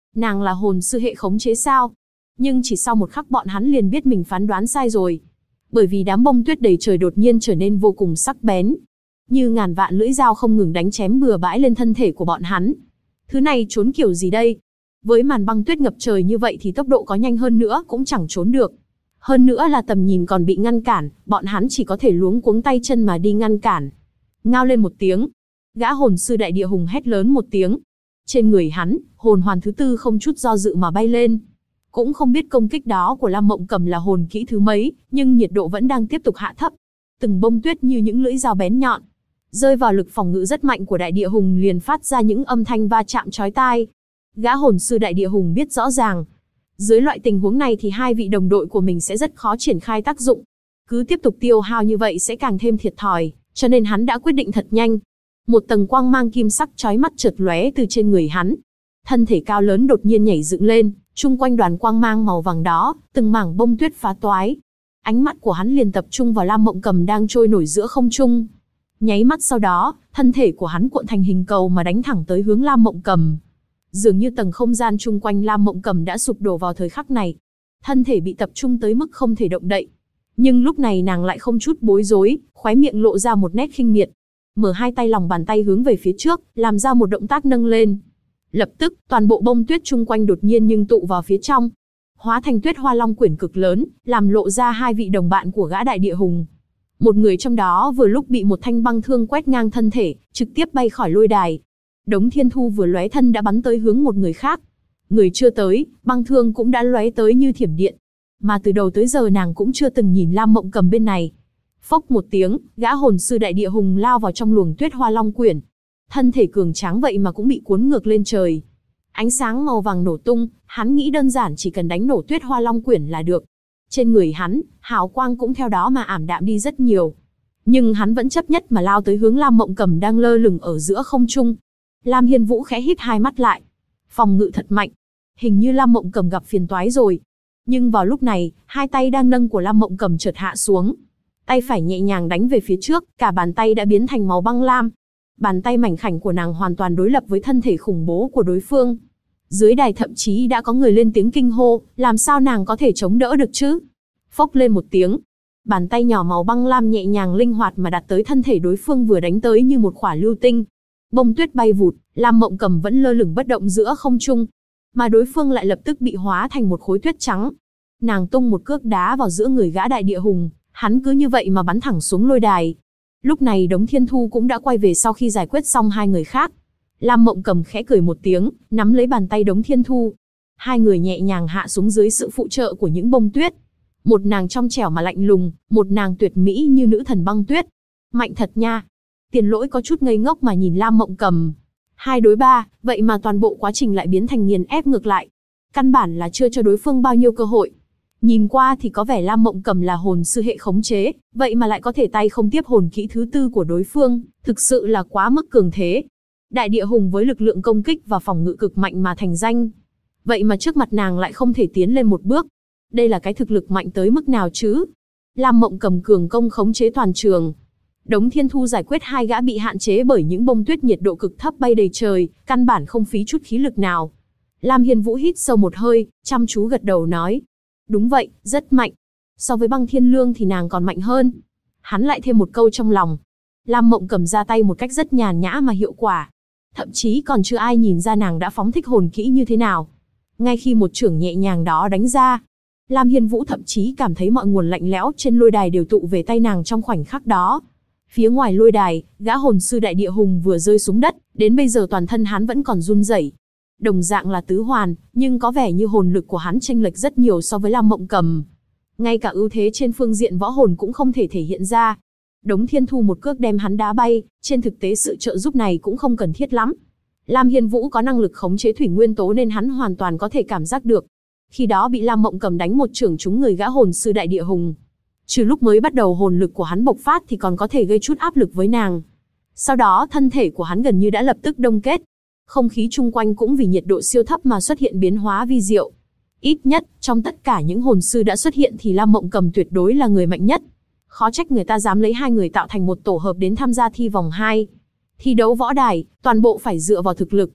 Nàng là hồn sư hệ khống chế sao? Nhưng chỉ sau một khắc bọn hắn liền biết mình phán đoán sai rồi. Bởi vì đám bông tuyết đầy trời đột nhiên trở nên vô cùng sắc bén. Như ngàn vạn lưỡi dao không ngừng đánh chém bừa bãi lên thân thể của bọn hắn. Thứ này trốn kiểu gì đây? Với màn băng tuyết ngập trời như vậy thì tốc độ có nhanh hơn nữa cũng chẳng trốn được. Hơn nữa là tầm nhìn còn bị ngăn cản, bọn hắn chỉ có thể luống cuống tay chân mà đi ngăn cản. Ngao lên một tiếng. Gã hồn sư đại địa hùng hét lớn một tiếng. Trên người hắn, hồn hoàn thứ tư không chút do dự mà bay lên. Cũng không biết công kích đó của Lam Mộng Cầm là hồn kỹ thứ mấy, nhưng nhiệt độ vẫn đang tiếp tục hạ thấp. Từng bông tuyết như những lưỡi dao bén nhọn, rơi vào lực phòng ngự rất mạnh của đại địa hùng liền phát ra những âm thanh va chạm chói tai. Gã hồn sư đại địa hùng biết rõ ràng, dưới loại tình huống này thì hai vị đồng đội của mình sẽ rất khó triển khai tác dụng. Cứ tiếp tục tiêu hao như vậy sẽ càng thêm thiệt thòi, cho nên hắn đã quyết định thật nhanh. Một tầng quang mang kim sắc chói mắt chợt lóe từ trên người hắn. Thân thể cao lớn đột nhiên nhảy dựng lên, chung quanh đoàn quang mang màu vàng đó, từng mảng bông tuyết phá toái. Ánh mắt của hắn liền tập trung vào Lam Mộng Cầm đang trôi nổi giữa không trung. Nháy mắt sau đó, thân thể của hắn cuộn thành hình cầu mà đánh thẳng tới hướng Lam Mộng Cầm. Dường như tầng không gian chung quanh Lam Mộng Cầm đã sụp đổ vào thời khắc này. Thân thể bị tập trung tới mức không thể động đậy. Nhưng lúc này nàng lại không chút bối rối, khóe miệng lộ ra một nét khinh miệt. Mở hai tay lòng bàn tay hướng về phía trước, làm ra một động tác nâng lên. Lập tức, toàn bộ bông tuyết chung quanh đột nhiên nhưng tụ vào phía trong. Hóa thành tuyết hoa long quyển cực lớn, làm lộ ra hai vị đồng bạn của gã đại địa hùng. Một người trong đó vừa lúc bị một thanh băng thương quét ngang thân thể, trực tiếp bay khỏi lôi đài. Đống Thiên Thu vừa lóe thân đã bắn tới hướng một người khác. Người chưa tới, băng thương cũng đã lóe tới như thiểm điện. Mà từ đầu tới giờ nàng cũng chưa từng nhìn Lam Mộng Cầm bên này. Phốc một tiếng, gã hồn sư đại địa hùng lao vào trong luồng tuyết hoa long quyển. Thân thể cường tráng vậy mà cũng bị cuốn ngược lên trời. Ánh sáng màu vàng nổ tung, hắn nghĩ đơn giản chỉ cần đánh nổ tuyết hoa long quyển là được. Trên người hắn, hào quang cũng theo đó mà ảm đạm đi rất nhiều. Nhưng hắn vẫn chấp nhất mà lao tới hướng Lam Mộng Cầm đang lơ lửng ở giữa không trung. Lam Hiên Vũ khẽ híp hai mắt lại. Phòng ngự thật mạnh. Hình như Lam Mộng Cầm gặp phiền toái rồi. Nhưng vào lúc này, hai tay đang nâng của Lam Mộng Cầm chợt hạ xuống. Tay phải nhẹ nhàng đánh về phía trước, cả bàn tay đã biến thành màu băng lam. Bàn tay mảnh khảnh của nàng hoàn toàn đối lập với thân thể khủng bố của đối phương. Dưới đài thậm chí đã có người lên tiếng kinh hô, làm sao nàng có thể chống đỡ được chứ? Phốc lên một tiếng. Bàn tay nhỏ màu băng lam nhẹ nhàng linh hoạt mà đặt tới thân thể đối phương vừa đánh tới như một quả lưu tinh. Bông tuyết bay vụt, Lam Mộng Cầm vẫn lơ lửng bất động giữa không trung. Mà đối phương lại lập tức bị hóa thành một khối tuyết trắng. Nàng tung một cước đá vào giữa người gã đại địa hùng, hắn cứ như vậy mà bắn thẳng xuống lôi đài. Lúc này Đống Thiên Thu cũng đã quay về sau khi giải quyết xong hai người khác. Lam Mộng Cầm khẽ cười một tiếng, nắm lấy bàn tay Đống Thiên Thu. Hai người nhẹ nhàng hạ xuống dưới sự phụ trợ của những bông tuyết. Một nàng trong trẻo mà lạnh lùng, một nàng tuyệt mỹ như nữ thần băng tuyết. Mạnh thật nha. Tiền Lỗi có chút ngây ngốc mà nhìn Lam Mộng Cầm. 2 đối 3, vậy mà toàn bộ quá trình lại biến thành nghiền ép ngược lại. Căn bản là chưa cho đối phương bao nhiêu cơ hội. Nhìn qua thì có vẻ Lam Mộng Cầm là hồn sư hệ khống chế, vậy mà lại có thể tay không tiếp hồn kỹ thứ tư của đối phương, thực sự là quá mức cường thế. Đại địa hùng với lực lượng công kích và phòng ngự cực mạnh mà thành danh. Vậy mà trước mặt nàng lại không thể tiến lên một bước. Đây là cái thực lực mạnh tới mức nào chứ? Lam Mộng Cầm cường công khống chế toàn trường. Đống Thiên Thu giải quyết hai gã bị hạn chế bởi những bông tuyết nhiệt độ cực thấp bay đầy trời, căn bản không phí chút khí lực nào. Lam Hiên Vũ hít sâu một hơi, chăm chú gật đầu nói. Đúng vậy, rất mạnh. So với Băng Thiên Lương thì nàng còn mạnh hơn. Hắn lại thêm một câu trong lòng. Lam Mộng Cầm ra tay một cách rất nhàn nhã mà hiệu quả. Thậm chí còn chưa ai nhìn ra nàng đã phóng thích hồn kỹ như thế nào. Ngay khi một chưởng nhẹ nhàng đó đánh ra, Lam Hiên Vũ thậm chí cảm thấy mọi nguồn lạnh lẽo trên lôi đài đều tụ về tay nàng trong khoảnh khắc đó. Phía ngoài lôi đài, gã hồn sư đại địa hùng vừa rơi xuống đất, đến bây giờ toàn thân hắn vẫn còn run rẩy. Đồng dạng là tứ hoàn, nhưng có vẻ như hồn lực của hắn chênh lệch rất nhiều so với Lam Mộng Cầm. Ngay cả ưu thế trên phương diện võ hồn cũng không thể thể hiện ra. Đống Thiên Thu một cước đem hắn đá bay, trên thực tế sự trợ giúp này cũng không cần thiết lắm. Lam Hiên Vũ có năng lực khống chế thủy nguyên tố nên hắn hoàn toàn có thể cảm giác được. Khi đó bị Lam Mộng Cầm đánh một chưởng trúng người gã hồn sư đại địa hùng. Trừ lúc mới bắt đầu hồn lực của hắn bộc phát thì còn có thể gây chút áp lực với nàng. Sau đó thân thể của hắn gần như đã lập tức đông kết. Không khí chung quanh cũng vì nhiệt độ siêu thấp mà xuất hiện biến hóa vi diệu. Ít nhất, trong tất cả những hồn sư đã xuất hiện thì Lam Mộng Cầm tuyệt đối là người mạnh nhất. Khó trách người ta dám lấy hai người tạo thành một tổ hợp đến tham gia thi vòng 2. Thi đấu võ đài, toàn bộ phải dựa vào thực lực.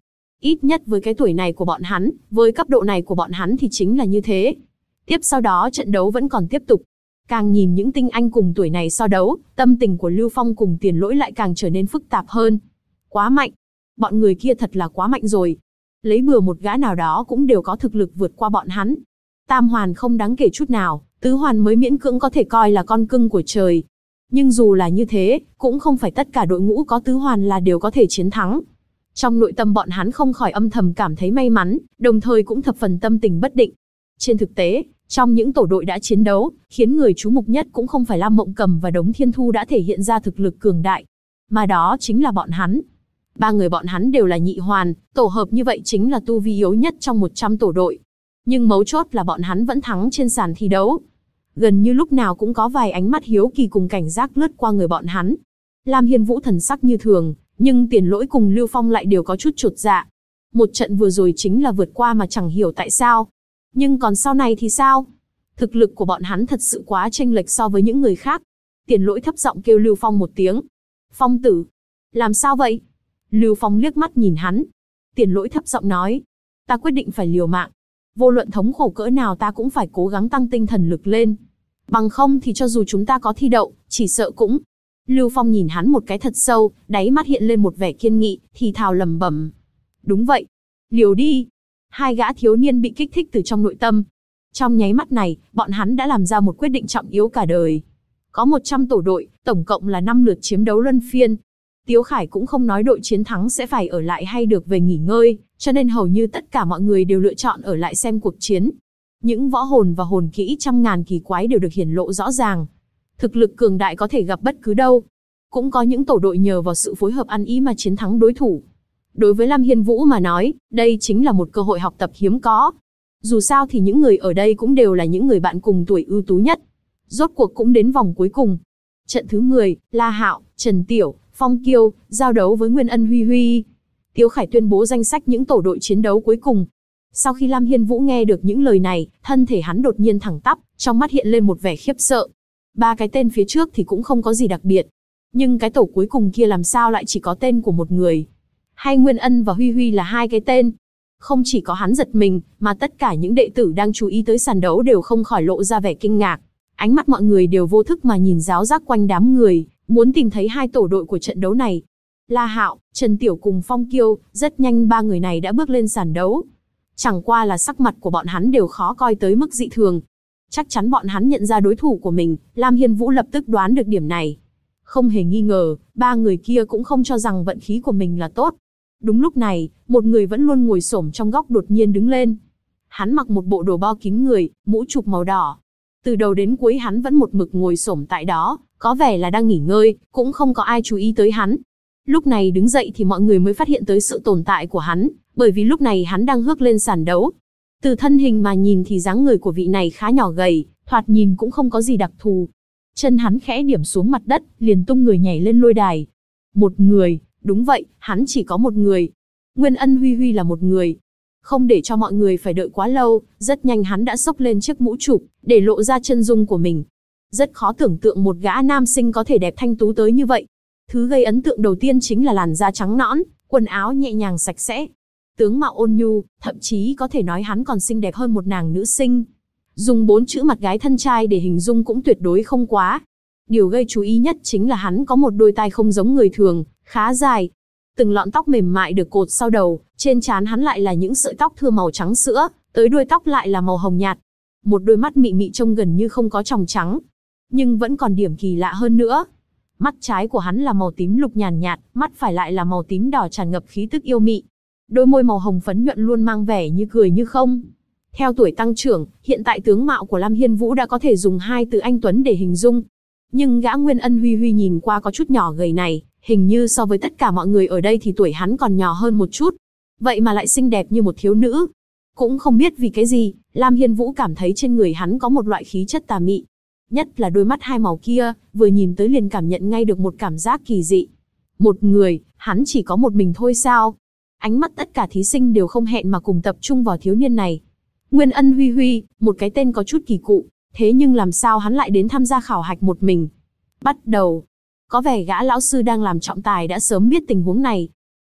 Ít nhất với cái tuổi này của bọn hắn, với cấp độ này của bọn hắn thì chính là như thế. Tiếp sau đó trận đấu vẫn còn tiếp tục. Càng nhìn những tinh anh cùng tuổi này so đấu, tâm tình của Lưu Phong cùng Tiền Lỗi lại càng trở nên phức tạp hơn. Quá mạnh. Bọn người kia thật là quá mạnh rồi. Lấy bừa một gã nào đó cũng đều có thực lực vượt qua bọn hắn. Tam hoàn không đáng kể chút nào, tứ hoàn mới miễn cưỡng có thể coi là con cưng của trời. Nhưng dù là như thế, cũng không phải tất cả đội ngũ có tứ hoàn là đều có thể chiến thắng. Trong nội tâm bọn hắn không khỏi âm thầm cảm thấy may mắn, đồng thời cũng thập phần tâm tình bất định. Trên thực tế, trong những tổ đội đã chiến đấu, khiến người chú mục nhất cũng không phải Lam Mộng Cầm và Đống Thiên Thu đã thể hiện ra thực lực cường đại, mà đó chính là bọn hắn. Ba người bọn hắn đều là nhị hoàn, tổ hợp như vậy chính là tu vi yếu nhất trong 100 tổ đội. Nhưng mấu chốt là bọn hắn vẫn thắng trên sàn thi đấu. Gần như lúc nào cũng có vài ánh mắt hiếu kỳ cùng cảnh giác lướt qua người bọn hắn. Lam Hiên Vũ thần sắc như thường, nhưng Tiền Lỗi cùng Lưu Phong lại đều có chút chột dạ. Một trận vừa rồi chính là vượt qua mà chẳng hiểu tại sao. Nhưng còn sau này thì sao? Thực lực của bọn hắn thật sự quá chênh lệch so với những người khác. Tiền Lỗi thấp giọng kêu Lưu Phong một tiếng. Phong tử, làm sao vậy? Lưu Phong liếc mắt nhìn hắn. Tiền Lỗi thấp giọng nói. Ta quyết định phải liều mạng. Vô luận thống khổ cỡ nào ta cũng phải cố gắng tăng tinh thần lực lên. Bằng không thì cho dù chúng ta có thi đậu, chỉ sợ cũng... Lưu Phong nhìn hắn một cái thật sâu, đáy mắt hiện lên một vẻ kiên nghị, thì thào lẩm bẩm. Đúng vậy. Liều đi. Hai gã thiếu niên bị kích thích từ trong nội tâm. Trong nháy mắt này, bọn hắn đã làm ra một quyết định trọng yếu cả đời. Có 100 tổ đội, tổng cộng là 5 lượt chiếm đấu luân phiên. Tiếu Khải cũng không nói đội chiến thắng sẽ phải ở lại hay được về nghỉ ngơi, cho nên hầu như tất cả mọi người đều lựa chọn ở lại xem cuộc chiến. Những võ hồn và hồn kỹ trăm ngàn kỳ quái đều được hiển lộ rõ ràng. Thực lực cường đại có thể gặp bất cứ đâu. Cũng có những tổ đội nhờ vào sự phối hợp ăn ý mà chiến thắng đối thủ. Đối với Lam Hiên Vũ mà nói, đây chính là một cơ hội học tập hiếm có. Dù sao thì những người ở đây cũng đều là những người bạn cùng tuổi ưu tú nhất. Rốt cuộc cũng đến vòng cuối cùng. Trận thứ 10, La Hạo, Trần Tiểu, Phong Kiêu, giao đấu với Nguyên Ân Huy Huy. Tiếu Khải tuyên bố danh sách những tổ đội chiến đấu cuối cùng. Sau khi Lam Hiên Vũ nghe được những lời này, thân thể hắn đột nhiên thẳng tắp, trong mắt hiện lên một vẻ khiếp sợ. Ba cái tên phía trước thì cũng không có gì đặc biệt. Nhưng cái tổ cuối cùng kia làm sao lại chỉ có tên của một người? Hay Nguyên Ân và Huy Huy là hai cái tên? Không chỉ có hắn giật mình, mà tất cả những đệ tử đang chú ý tới sàn đấu đều không khỏi lộ ra vẻ kinh ngạc. Ánh mắt mọi người đều vô thức mà nhìn ráo rác quanh đám người, muốn tìm thấy hai tổ đội của trận đấu này. La Hạo, Trần Tiểu cùng Phong Kiêu, rất nhanh ba người này đã bước lên sàn đấu. Chẳng qua là sắc mặt của bọn hắn đều khó coi tới mức dị thường. Chắc chắn bọn hắn nhận ra đối thủ của mình, Lam Hiên Vũ lập tức đoán được điểm này. Không hề nghi ngờ, ba người kia cũng không cho rằng vận khí của mình là tốt. Đúng lúc này, một người vẫn luôn ngồi xổm trong góc đột nhiên đứng lên. Hắn mặc một bộ đồ bao kín người, mũ chụp màu đỏ. Từ đầu đến cuối hắn vẫn một mực ngồi xổm tại đó, có vẻ là đang nghỉ ngơi, cũng không có ai chú ý tới hắn. Lúc này đứng dậy thì mọi người mới phát hiện tới sự tồn tại của hắn, bởi vì lúc này hắn đang hước lên sàn đấu. Từ thân hình mà nhìn thì dáng người của vị này khá nhỏ gầy, thoạt nhìn cũng không có gì đặc thù. Chân hắn khẽ điểm xuống mặt đất, liền tung người nhảy lên lôi đài. Một người, đúng vậy, hắn chỉ có một người. Nguyên Ân Huy Huy là một người. Không để cho mọi người phải đợi quá lâu, rất nhanh hắn đã xốc lên chiếc mũ chụp, để lộ ra chân dung của mình. Rất khó tưởng tượng một gã nam sinh có thể đẹp thanh tú tới như vậy. Thứ gây ấn tượng đầu tiên chính là làn da trắng nõn, quần áo nhẹ nhàng sạch sẽ. Tướng mạo ôn nhu, thậm chí có thể nói hắn còn xinh đẹp hơn một nàng nữ sinh. Dùng 4 chữ mặt gái thân trai để hình dung cũng tuyệt đối không quá. Điều gây chú ý nhất chính là hắn có một đôi tai không giống người thường, khá dài. Từng lọn tóc mềm mại được cột sau đầu, trên trán hắn lại là những sợi tóc thưa màu trắng sữa, tới đuôi tóc lại là màu hồng nhạt. Một đôi mắt mị mị trông gần như không có tròng trắng. Nhưng vẫn còn điểm kỳ lạ hơn nữa. Mắt trái của hắn là màu tím lục nhàn nhạt, mắt phải lại là màu tím đỏ tràn ngập khí tức yêu mị. Đôi môi màu hồng phấn nhuận luôn mang vẻ như cười như không. Theo tuổi tăng trưởng, hiện tại tướng mạo của Lam Hiên Vũ đã có thể dùng 2 từ anh tuấn để hình dung. Nhưng gã Nguyên Ân Huy Huy nhìn qua có chút nhỏ gầy này, hình như so với tất cả mọi người ở đây thì tuổi hắn còn nhỏ hơn một chút. Vậy mà lại xinh đẹp như một thiếu nữ. Cũng không biết vì cái gì, Lam Hiên Vũ cảm thấy trên người hắn có một loại khí chất tà mị. Nhất là đôi mắt hai màu kia, vừa nhìn tới liền cảm nhận ngay được một cảm giác kỳ dị. Một người, hắn chỉ có một mình thôi sao? Ánh mắt tất cả thí sinh đều không hẹn mà cùng tập trung vào thiếu niên này. Nguyên Ân Huy Huy, một cái tên có chút kỳ cụ, thế nhưng làm sao hắn lại đến tham gia khảo hạch một mình? Bắt đầu. Có vẻ gã lão sư đang làm trọng tài đã sớm biết tình huống này.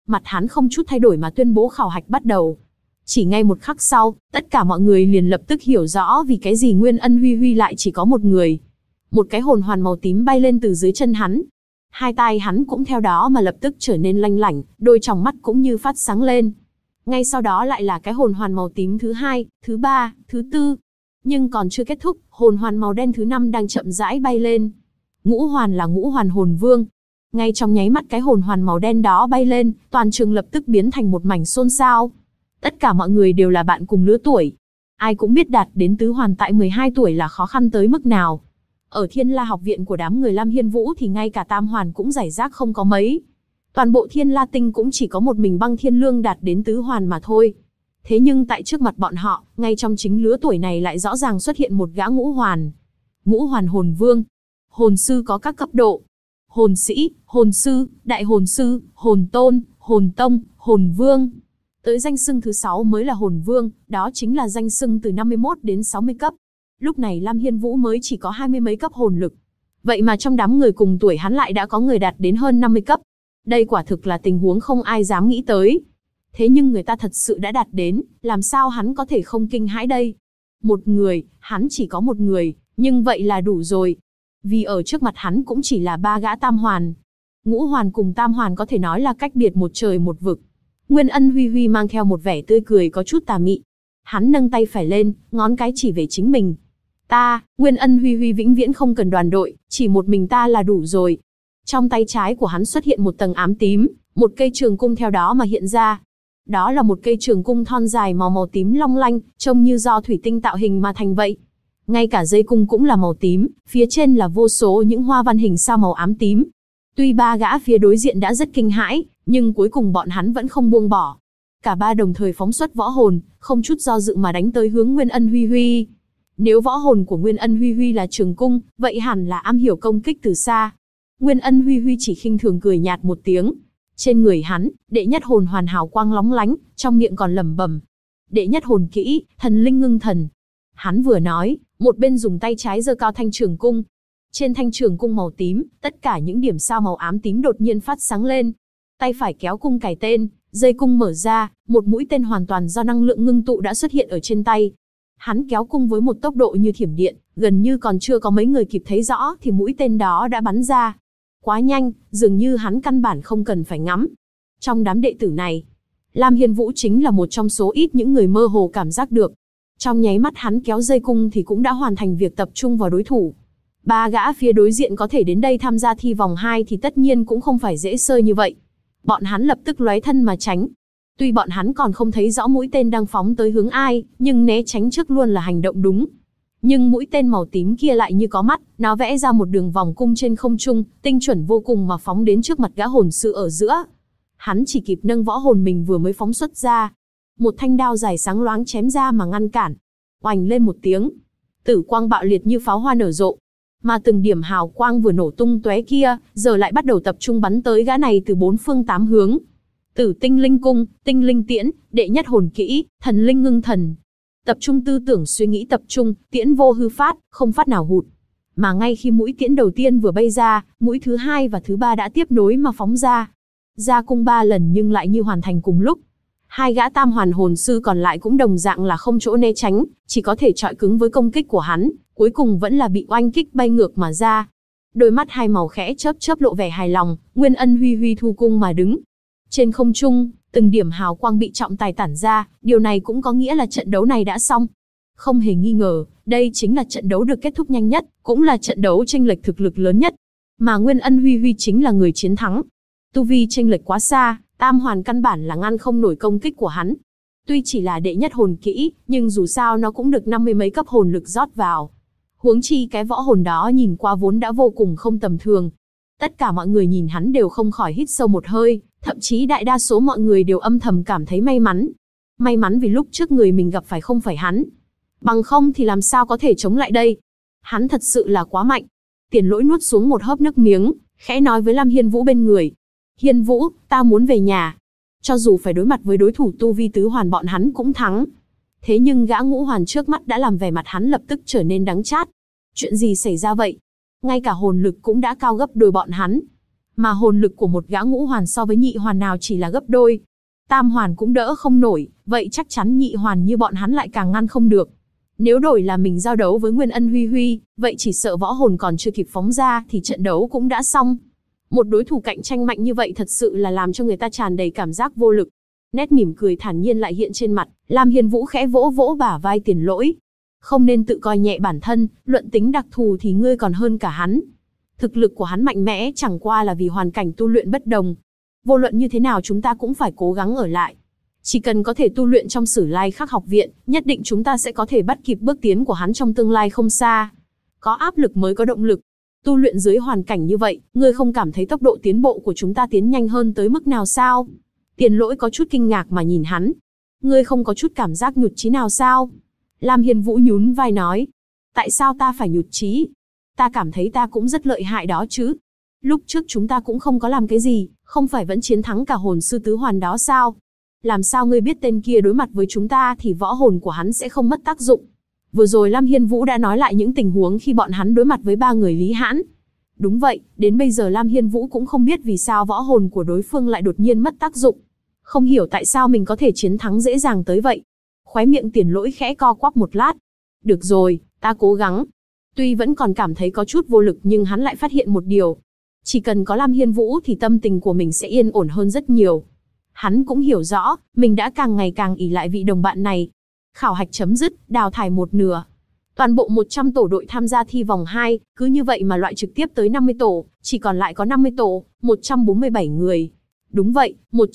Mặt hắn không chút thay đổi mà tuyên bố khảo hạch bắt đầu. Chỉ ngay một khắc sau, tất cả mọi người liền lập tức hiểu rõ vì cái gì Nguyên Ân Huy Huy lại chỉ có một người. Một cái hồn hoàn màu tím bay lên từ dưới chân hắn. Hai tai hắn cũng theo đó mà lập tức trở nên lanh lảnh, đôi tròng mắt cũng như phát sáng lên. Ngay sau đó lại là cái hồn hoàn màu tím thứ hai, thứ ba, thứ tư. Nhưng còn chưa kết thúc, hồn hoàn màu đen thứ năm đang chậm rãi bay lên. Ngũ hoàn là Ngũ hoàn hồn vương. Ngay trong nháy mắt cái hồn hoàn màu đen đó bay lên, toàn trường lập tức biến thành một mảnh xôn xao. Tất cả mọi người đều là bạn cùng lứa tuổi. Ai cũng biết đạt đến tứ hoàn tại 12 tuổi là khó khăn tới mức nào. Ở Thiên La học viện của đám người Lam Hiên Vũ thì ngay cả tam hoàn cũng rải rác không có mấy. Toàn bộ Thiên La Tinh cũng chỉ có một mình Băng Thiên Lương đạt đến tứ hoàn mà thôi. Thế nhưng tại trước mặt bọn họ, ngay trong chính lứa tuổi này lại rõ ràng xuất hiện một gã ngũ hoàn. Ngũ hoàn hồn vương. Hồn sư có các cấp độ. Hồn sĩ, hồn sư, đại hồn sư, hồn tôn, hồn tông, hồn vương. Tới danh xưng thứ 6 mới là hồn vương, đó chính là danh xưng từ 51 đến 60 cấp. Lúc này Lam Hiên Vũ mới chỉ có 20 mấy cấp hồn lực. Vậy mà trong đám người cùng tuổi hắn lại đã có người đạt đến hơn 50 cấp. Đây quả thực là tình huống không ai dám nghĩ tới. Thế nhưng người ta thật sự đã đạt đến, làm sao hắn có thể không kinh hãi đây? Một người, hắn chỉ có một người, nhưng vậy là đủ rồi. Vì ở trước mặt hắn cũng chỉ là ba gã tam hoàn. Ngũ hoàn cùng tam hoàn có thể nói là cách biệt một trời một vực. Nguyên Ân Huy Huy mang theo một vẻ tươi cười có chút tà mị. Hắn nâng tay phải lên, ngón cái chỉ về chính mình. Ta, Nguyên Ân Huy Huy vĩnh viễn không cần đoàn đội, chỉ một mình ta là đủ rồi. Trong tay trái của hắn xuất hiện một tầng ám tím, một cây trường cung theo đó mà hiện ra. Đó là một cây trường cung thon dài màu tím long lanh, trông như do thủy tinh tạo hình mà thành vậy. Ngay cả dây cung cũng là màu tím, phía trên là vô số những hoa văn hình sao màu ám tím. Tuy ba gã phía đối diện đã rất kinh hãi, nhưng cuối cùng bọn hắn vẫn không buông bỏ. Cả ba đồng thời phóng xuất võ hồn, không chút do dự mà đánh tới hướng Nguyên Ân Huy Huy. Nếu võ hồn của Nguyên Ân Huy Huy là trường cung, vậy hẳn là am hiểu công kích từ xa. Nguyên Ân Huy Huy chỉ khinh thường cười nhạt một tiếng. Trên người hắn, đệ nhất hồn hoàn hào quang lóng lánh, trong miệng còn lẩm bẩm: đệ nhất hồn kỹ, thần linh ngưng thần. Hắn vừa nói, một bên dùng tay trái giơ cao thanh trường cung. Trên thanh trường cung màu tím, tất cả những điểm sao màu ám tím đột nhiên phát sáng lên. Tay phải kéo cung cài tên, dây cung mở ra, một mũi tên hoàn toàn do năng lượng ngưng tụ đã xuất hiện ở trên tay. Hắn kéo cung với một tốc độ như thiểm điện, gần như còn chưa có mấy người kịp thấy rõ thì mũi tên đó đã bắn ra. Quá nhanh, dường như hắn căn bản không cần phải ngắm. Trong đám đệ tử này, Lam Hiên Vũ chính là một trong số ít những người mơ hồ cảm giác được. Trong nháy mắt hắn kéo dây cung thì cũng đã hoàn thành việc tập trung vào đối thủ. Ba gã phía đối diện có thể đến đây tham gia thi vòng 2 thì tất nhiên cũng không phải dễ sơi như vậy. Bọn hắn lập tức lóe thân mà tránh. Tuy bọn hắn còn không thấy rõ mũi tên đang phóng tới hướng ai, nhưng né tránh trước luôn là hành động đúng. Nhưng mũi tên màu tím kia lại như có mắt, nó vẽ ra một đường vòng cung trên không trung, tinh chuẩn vô cùng mà phóng đến trước mặt gã hồn sư ở giữa. Hắn chỉ kịp nâng võ hồn mình vừa mới phóng xuất ra. Một thanh đao dài sáng loáng chém ra mà ngăn cản. Oành lên một tiếng. Tử quang bạo liệt như pháo hoa nở rộ. Mà từng điểm hào quang vừa nổ tung tóe kia, giờ lại bắt đầu tập trung bắn tới gã này từ bốn phương tám hướng. Tử tinh linh cung, tinh linh tiễn, đệ nhất hồn kỹ, thần linh ngưng thần. Tập trung tư tưởng suy nghĩ tập trung, tiễn vô hư phát, không phát nào hụt. Mà ngay khi mũi tiễn đầu tiên vừa bay ra, mũi thứ hai và thứ ba đã tiếp nối mà phóng ra. Ra cung 3 lần nhưng lại như hoàn thành cùng lúc. Hai gã tam hoàn hồn sư còn lại cũng đồng dạng là không chỗ né tránh, chỉ có thể chọi cứng với công kích của hắn, cuối cùng vẫn là bị oanh kích bay ngược mà ra. Đôi mắt hai màu khẽ chớp chớp lộ vẻ hài lòng, Nguyên Ân Huy Huy thu cung mà đứng. Trên không trung, từng điểm hào quang bị trọng tài tản ra, điều này cũng có nghĩa là trận đấu này đã xong. Không hề nghi ngờ, đây chính là trận đấu được kết thúc nhanh nhất, cũng là trận đấu chênh lệch thực lực lớn nhất. Mà Nguyên Ân Huy Huy chính là người chiến thắng. Tu vi chênh lệch quá xa, tam hoàn căn bản là ngăn không nổi công kích của hắn. Tuy chỉ là đệ nhất hồn kỹ, nhưng dù sao nó cũng được 50 mấy cấp hồn lực rót vào. Huống chi cái võ hồn đó nhìn qua vốn đã vô cùng không tầm thường. Tất cả mọi người nhìn hắn đều không khỏi hít sâu một hơi, thậm chí đại đa số mọi người đều âm thầm cảm thấy may mắn. May mắn vì lúc trước người mình gặp phải không phải hắn. Bằng không thì làm sao có thể chống lại đây. Hắn thật sự là quá mạnh. Tiền Lỗi nuốt xuống một hớp nước miếng, khẽ nói với Lam Hiên Vũ bên người. Hiên Vũ, ta muốn về nhà. Cho dù phải đối mặt với đối thủ tu vi tứ hoàn bọn hắn cũng thắng. Thế nhưng gã ngũ hoàn trước mắt đã làm vẻ mặt hắn lập tức trở nên đắng chát. Chuyện gì xảy ra vậy? Ngay cả hồn lực cũng đã cao gấp đôi bọn hắn. Mà hồn lực của một gã ngũ hoàn so với nhị hoàn nào chỉ là gấp đôi. Tam hoàn cũng đỡ không nổi, vậy chắc chắn nhị hoàn như bọn hắn lại càng ngăn không được. Nếu đổi là mình giao đấu với Nguyên Ân Huy Huy, vậy chỉ sợ võ hồn còn chưa kịp phóng ra thì trận đấu cũng đã xong. Một đối thủ cạnh tranh mạnh như vậy thật sự là làm cho người ta tràn đầy cảm giác vô lực. Nét mỉm cười thản nhiên lại hiện trên mặt, Lam Hiên Vũ khẽ vỗ vỗ bả vai Tiền Lỗi. Không nên tự coi nhẹ bản thân, luận tính đặc thù thì ngươi còn hơn cả hắn. Thực lực của hắn mạnh mẽ chẳng qua là vì hoàn cảnh tu luyện bất đồng. Vô luận như thế nào chúng ta cũng phải cố gắng ở lại. Chỉ cần có thể tu luyện trong Sử Lai Khắc học viện, nhất định chúng ta sẽ có thể bắt kịp bước tiến của hắn trong tương lai không xa. Có áp lực mới có động lực. Tu luyện dưới hoàn cảnh như vậy, ngươi không cảm thấy tốc độ tiến bộ của chúng ta tiến nhanh hơn tới mức nào sao? Tiền Lỗi có chút kinh ngạc mà nhìn hắn. Ngươi không có chút cảm giác nhụt chí nào sao? Lam Hiên Vũ nhún vai nói. Tại sao ta phải nhụt chí? Ta cảm thấy ta cũng rất lợi hại đó chứ. Lúc trước chúng ta cũng không có làm cái gì, không phải vẫn chiến thắng cả hồn sư tứ hoàn đó sao? Làm sao ngươi biết tên kia đối mặt với chúng ta thì võ hồn của hắn sẽ không mất tác dụng? Vừa rồi Lam Hiên Vũ đã nói lại những tình huống khi bọn hắn đối mặt với ba người Lý Hãn. Đúng vậy, đến bây giờ Lam Hiên Vũ cũng không biết vì sao võ hồn của đối phương lại đột nhiên mất tác dụng. Không hiểu tại sao mình có thể chiến thắng dễ dàng tới vậy. Khóe miệng Tiền Lỗi khẽ co quắp một lát. Được rồi, ta cố gắng. Tuy vẫn còn cảm thấy có chút vô lực nhưng hắn lại phát hiện một điều. Chỉ cần có Lam Hiên Vũ thì tâm tình của mình sẽ yên ổn hơn rất nhiều. Hắn cũng hiểu rõ, mình đã càng ngày càng ỷ lại vị đồng bạn này. Khảo hạch chấm dứt, đào thải một nửa. Toàn bộ 100 tổ đội tham gia thi vòng 2, cứ như vậy mà loại trực tiếp tới 50 tổ, chỉ còn lại có 50 tổ, 147 người. Đúng vậy,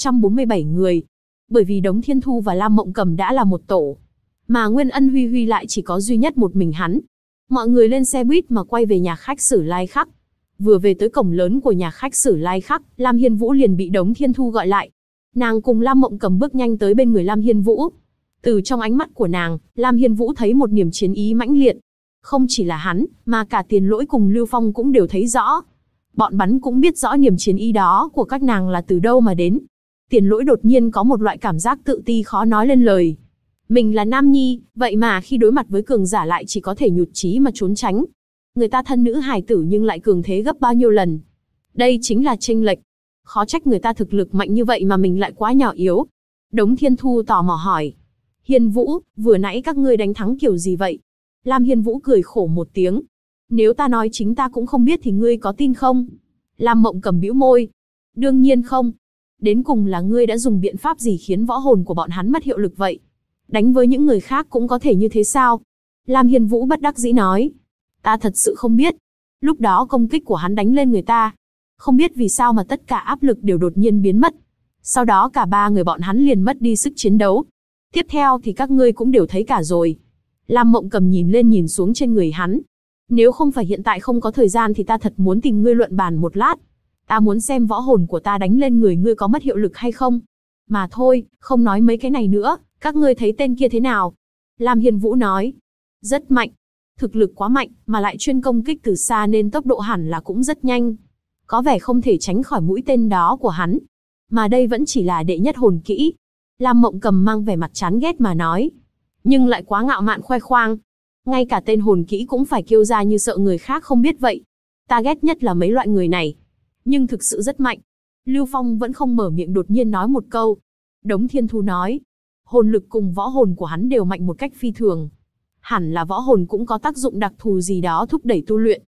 147 người. Bởi vì Đống Thiên Thu và Lam Mộng Cầm đã là một tổ. Mà Nguyên Ân Huy Huy lại chỉ có duy nhất một mình hắn. Mọi người lên xe buýt mà quay về nhà khách Sử Lai Khắc. Vừa về tới cổng lớn của nhà khách Sử Lai Khắc, Lam Hiên Vũ liền bị Đống Thiên Thu gọi lại. Nàng cùng Lam Mộng Cầm bước nhanh tới bên người Lam Hiên Vũ. Từ trong ánh mắt của nàng, Lam Hiên Vũ thấy một niềm chiến ý mãnh liệt. Không chỉ là hắn, mà cả Tiền Lỗi cùng Lưu Phong cũng đều thấy rõ. Bọn bắn cũng biết rõ niềm chiến ý đó của các nàng là từ đâu mà đến. Tiền Lỗi đột nhiên có một loại cảm giác tự ti khó nói lên lời. Mình là nam nhi, vậy mà khi đối mặt với cường giả lại chỉ có thể nhụt chí mà trốn tránh. Người ta thân nữ hài tử nhưng lại cường thế gấp bao nhiêu lần. Đây chính là chênh lệch. Khó trách người ta thực lực mạnh như vậy mà mình lại quá nhỏ yếu. Đống Thiên Thu tò mò hỏi. Hiên Vũ, vừa nãy các ngươi đánh thắng kiểu gì vậy? Lam Hiên Vũ cười khổ một tiếng. Nếu ta nói chính ta cũng không biết thì ngươi có tin không? Lam Mộng Cầm bĩu môi. Đương nhiên không. Đến cùng là ngươi đã dùng biện pháp gì khiến võ hồn của bọn hắn mất hiệu lực vậy? Đánh với những người khác cũng có thể như thế sao? Lam Hiên Vũ bất đắc dĩ nói. Ta thật sự không biết. Lúc đó công kích của hắn đánh lên người ta. Không biết vì sao mà tất cả áp lực đều đột nhiên biến mất. Sau đó cả ba người bọn hắn liền mất đi sức chiến đấu. Tiếp theo thì các ngươi cũng đều thấy cả rồi. Lam Mộng Cầm nhìn lên nhìn xuống trên người hắn. Nếu không phải hiện tại không có thời gian thì ta thật muốn tìm ngươi luận bàn một lát. Ta muốn xem võ hồn của ta đánh lên người ngươi có mất hiệu lực hay không. Mà thôi, không nói mấy cái này nữa, các ngươi thấy tên kia thế nào? Lam Hiên Vũ nói. Rất mạnh. Thực lực quá mạnh, mà lại chuyên công kích từ xa nên tốc độ hẳn là cũng rất nhanh. Có vẻ không thể tránh khỏi mũi tên đó của hắn. Mà đây vẫn chỉ là đệ nhất hồn kỹ. Lam Mộng Cầm mang vẻ mặt chán ghét mà nói. Nhưng lại quá ngạo mạn khoe khoang. Ngay cả tên hồn kỹ cũng phải kêu ra như sợ người khác không biết vậy. Ta ghét nhất là mấy loại người này. Nhưng thực sự rất mạnh. Lưu Phong vẫn không mở miệng đột nhiên nói một câu. Đống Thiên Thu nói. Hồn lực cùng võ hồn của hắn đều mạnh một cách phi thường. Hẳn là võ hồn cũng có tác dụng đặc thù gì đó thúc đẩy tu luyện.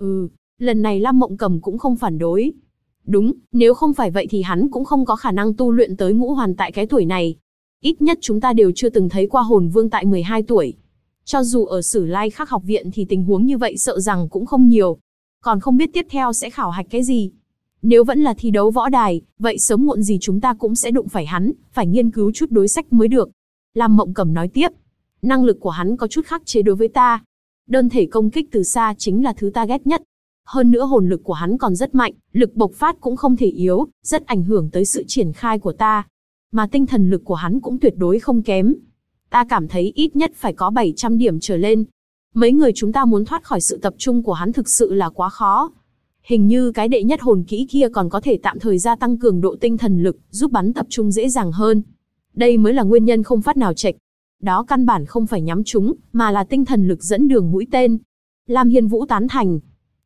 Lần này Lam Mộng Cầm cũng không phản đối. Đúng, nếu không phải vậy thì hắn cũng không có khả năng tu luyện tới ngũ hoàn tại cái tuổi này. Ít nhất chúng ta đều chưa từng thấy qua hồn vương tại 12 tuổi. Cho dù ở Sử Lai Khắc học viện thì tình huống như vậy sợ rằng cũng không nhiều. Còn không biết tiếp theo sẽ khảo hạch cái gì. Nếu vẫn là thi đấu võ đài, vậy sớm muộn gì chúng ta cũng sẽ đụng phải hắn, phải nghiên cứu chút đối sách mới được. Lam Mộng Cầm nói tiếp. Năng lực của hắn có chút khắc chế đối với ta. Đơn thể công kích từ xa chính là thứ ta ghét nhất. Hơn nữa hồn lực của hắn còn rất mạnh, lực bộc phát cũng không thể yếu, rất ảnh hưởng tới sự triển khai của ta. Mà tinh thần lực của hắn cũng tuyệt đối không kém. Ta cảm thấy ít nhất phải có 700 điểm trở lên. Mấy người chúng ta muốn thoát khỏi sự tập trung của hắn thực sự là quá khó. Hình như cái đệ nhất hồn kỹ kia còn có thể tạm thời gia tăng cường độ tinh thần lực, giúp bắn tập trung dễ dàng hơn. Đây mới là nguyên nhân không phát nào chệch. Đó căn bản không phải nhắm trúng, mà là tinh thần lực dẫn đường mũi tên. Lam Hiên Vũ tán thành.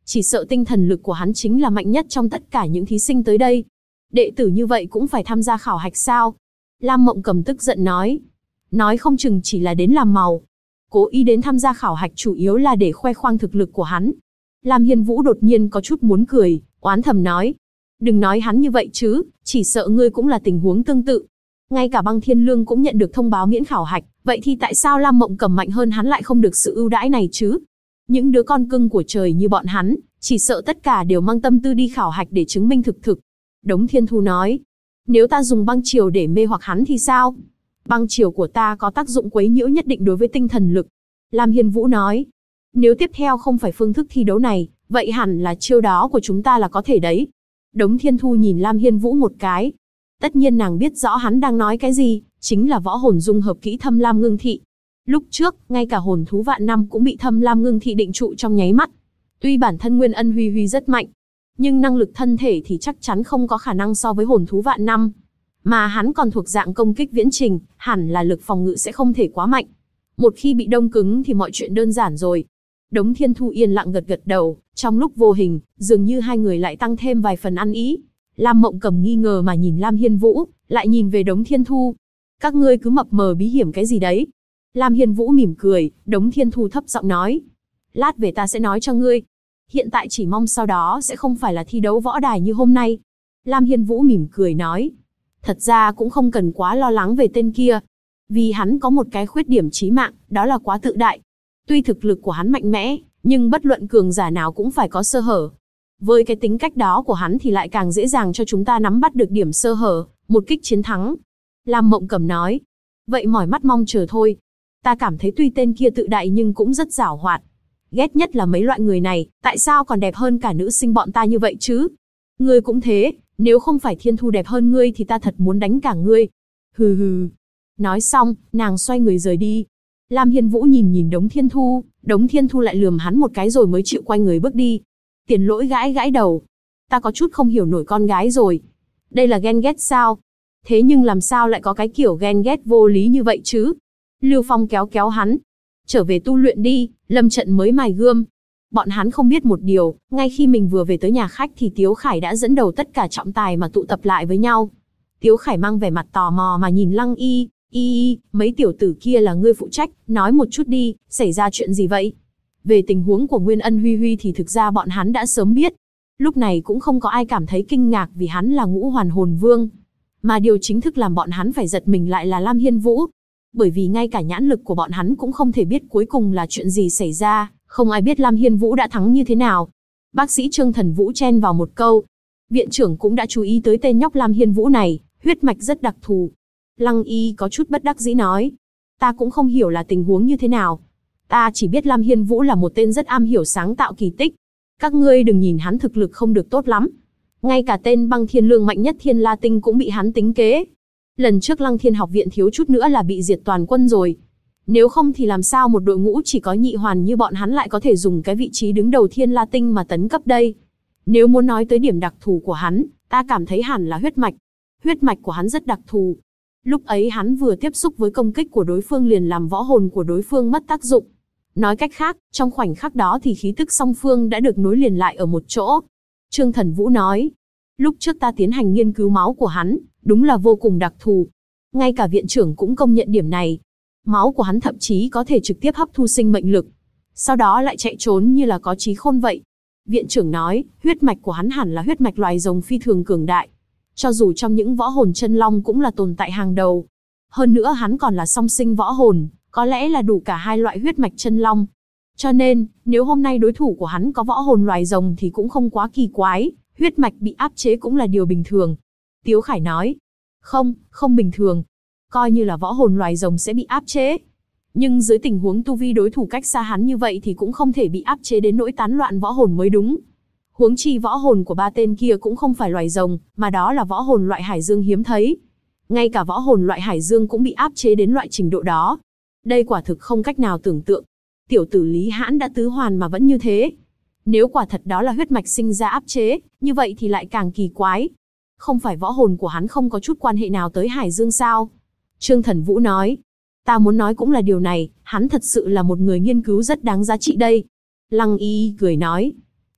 Chỉ sợ tinh thần lực của hắn chính là mạnh nhất trong tất cả những thí sinh tới đây. Đệ tử như vậy cũng phải tham gia khảo hạch sao? Lam Mộng Cầm tức giận nói. Nói không chừng chỉ là đến làm màu. Cố ý đến tham gia khảo hạch chủ yếu là để khoe khoang thực lực của hắn. Lam Hiên Vũ đột nhiên có chút muốn cười, oán thầm nói. Đừng nói hắn như vậy chứ, chỉ sợ ngươi cũng là tình huống tương tự. Ngay cả Băng Thiên Lương cũng nhận được thông báo miễn khảo hạch, vậy thì tại sao Lam Mộng Cầm mạnh hơn hắn lại không được sự ưu đãi này chứ? Những đứa con cưng của trời như bọn hắn, chỉ sợ tất cả đều mang tâm tư đi khảo hạch để chứng minh thực. Đống Thiên Thu nói, nếu ta dùng băng triều để mê hoặc hắn thì sao? Băng triều của ta có tác dụng quấy nhiễu nhất định đối với tinh thần lực. Lam Hiên Vũ nói, nếu tiếp theo không phải phương thức thi đấu này, vậy hẳn là chiêu đó của chúng ta là có thể đấy. Đống Thiên Thu nhìn Lam Hiên Vũ một cái. Tất nhiên nàng biết rõ hắn đang nói cái gì, chính là võ hồn dung hợp kỹ Thâm Lam Ngưng Thị. Lúc trước, ngay cả hồn thú vạn năm cũng bị Thâm Lam Ngưng Thị định trụ trong nháy mắt. Tuy bản thân Nguyên Ân Huy Huy rất mạnh, nhưng năng lực thân thể thì chắc chắn không có khả năng so với hồn thú vạn năm. Mà hắn còn thuộc dạng công kích viễn trình, hẳn là lực phòng ngự sẽ không thể quá mạnh. Một khi bị đông cứng thì mọi chuyện đơn giản rồi. Đống Thiên Thu yên lặng gật gật đầu, trong lúc vô hình, dường như hai người lại tăng thêm vài phần ăn ý. Lam Mộng Cầm nghi ngờ mà nhìn Lam Hiên Vũ, lại nhìn về Đống Thiên Thu. Các ngươi cứ mập mờ bí hiểm cái gì đấy? Lam Hiên Vũ mỉm cười, Đống Thiên Thu thấp giọng nói. Lát về ta sẽ nói cho ngươi. Hiện tại chỉ mong sau đó sẽ không phải là thi đấu võ đài như hôm nay. Lam Hiên Vũ mỉm cười nói. Thật ra cũng không cần quá lo lắng về tên kia. Vì hắn có một cái khuyết điểm chí mạng, đó là quá tự đại. Tuy thực lực của hắn mạnh mẽ, nhưng bất luận cường giả nào cũng phải có sơ hở. Với cái tính cách đó của hắn thì lại càng dễ dàng cho chúng ta nắm bắt được điểm sơ hở, một kích chiến thắng. Lam Mộng Cầm nói. Vậy mỏi mắt mong chờ thôi. Ta cảm thấy tuy tên kia tự đại nhưng cũng rất giảo hoạt. Ghét nhất là mấy loại người này, tại sao còn đẹp hơn cả nữ sinh bọn ta như vậy chứ? Ngươi cũng thế, nếu không phải Thiên Thu đẹp hơn ngươi thì ta thật muốn đánh cả ngươi. Hừ hừ. Nói xong, nàng xoay người rời đi. Lam Hiên Vũ nhìn Đống Thiên Thu lại lườm hắn một cái rồi mới chịu quay người bước đi. Tiền Lỗi gãi gãi đầu. Ta có chút không hiểu nổi con gái rồi. Đây là ghen ghét sao? Thế nhưng làm sao lại có cái kiểu ghen ghét vô lý như vậy chứ? Lưu Phong kéo kéo hắn. Trở về tu luyện đi, lâm trận mới mài gươm. Bọn hắn không biết một điều, ngay khi mình vừa về tới nhà khách thì Tiếu Khải đã dẫn đầu tất cả trọng tài mà tụ tập lại với nhau. Tiếu Khải mang vẻ mặt tò mò mà nhìn Lăng Y, mấy tiểu tử kia là ngươi phụ trách, nói một chút đi, xảy ra chuyện gì vậy? Về tình huống của Nguyên Ân Huy Huy thì thực ra bọn hắn đã sớm biết. Lúc này cũng không có ai cảm thấy kinh ngạc vì hắn là Ngũ Hoàn Hồn Vương. Mà điều chính thức làm bọn hắn phải giật mình lại là Lam Hiên Vũ. Bởi vì ngay cả nhãn lực của bọn hắn cũng không thể biết cuối cùng là chuyện gì xảy ra, không ai biết Lam Hiên Vũ đã thắng như thế nào. Bác sĩ Trương Thần Vũ chen vào một câu. Viện trưởng cũng đã chú ý tới tên nhóc Lam Hiên Vũ này, huyết mạch rất đặc thù. Lăng Y có chút bất đắc dĩ nói. Ta cũng không hiểu là tình huống như thế nào. Ta chỉ biết Lam Hiên Vũ là một tên rất am hiểu sáng tạo kỳ tích. Các ngươi đừng nhìn hắn thực lực không được tốt lắm. Ngay cả tên Băng Thiên Lương mạnh nhất Thiên La Tinh cũng bị hắn tính kế. Lần trước Lăng Thiên học viện thiếu chút nữa là bị diệt toàn quân rồi. Nếu không thì làm sao một đội ngũ chỉ có nhị hoàn như bọn hắn lại có thể dùng cái vị trí đứng đầu Thiên La Tinh mà tấn cấp đây. Nếu muốn nói tới điểm đặc thù của hắn, ta cảm thấy hẳn là huyết mạch. Huyết mạch của hắn rất đặc thù. Lúc ấy hắn vừa tiếp xúc với công kích của đối phương liền làm võ hồn của đối phương mất tác dụng. Nói cách khác, trong khoảnh khắc đó thì khí tức song phương đã được nối liền lại ở một chỗ. Trương Thần Vũ nói, lúc trước ta tiến hành nghiên cứu máu của hắn, đúng là vô cùng đặc thù. Ngay cả viện trưởng cũng công nhận điểm này. Máu của hắn thậm chí có thể trực tiếp hấp thu sinh mệnh lực, sau đó lại chạy trốn như là có trí khôn vậy. Viện trưởng nói, huyết mạch của hắn hẳn là huyết mạch loài rồng phi thường cường đại. Cho dù trong những võ hồn chân long cũng là tồn tại hàng đầu. Hơn nữa hắn còn là song sinh võ hồn, có lẽ là đủ cả hai loại huyết mạch chân long. Cho nên, nếu hôm nay đối thủ của hắn có võ hồn loài rồng thì cũng không quá kỳ quái, huyết mạch bị áp chế cũng là điều bình thường. Tiếu Khải nói, không bình thường. Coi như là võ hồn loài rồng sẽ bị áp chế. Nhưng dưới tình huống tu vi đối thủ cách xa hắn như vậy thì cũng không thể bị áp chế đến nỗi tán loạn võ hồn mới đúng. Huống chi võ hồn của ba tên kia cũng không phải loài rồng, mà đó là võ hồn loại hải dương hiếm thấy. Ngay cả võ hồn loại hải dương cũng bị áp chế đến loại trình độ đó. Đây quả thực không cách nào tưởng tượng. Tiểu tử Lý Hãn đã tứ hoàn mà vẫn như thế. Nếu quả thật đó là huyết mạch sinh ra áp chế, như vậy thì lại càng kỳ quái. Không phải võ hồn của hắn không có chút quan hệ nào tới hải dương sao? Trương Thần Vũ nói, ta muốn nói cũng là điều này, hắn thật sự là một người nghiên cứu rất đáng giá trị đây. Lăng Y cười nói,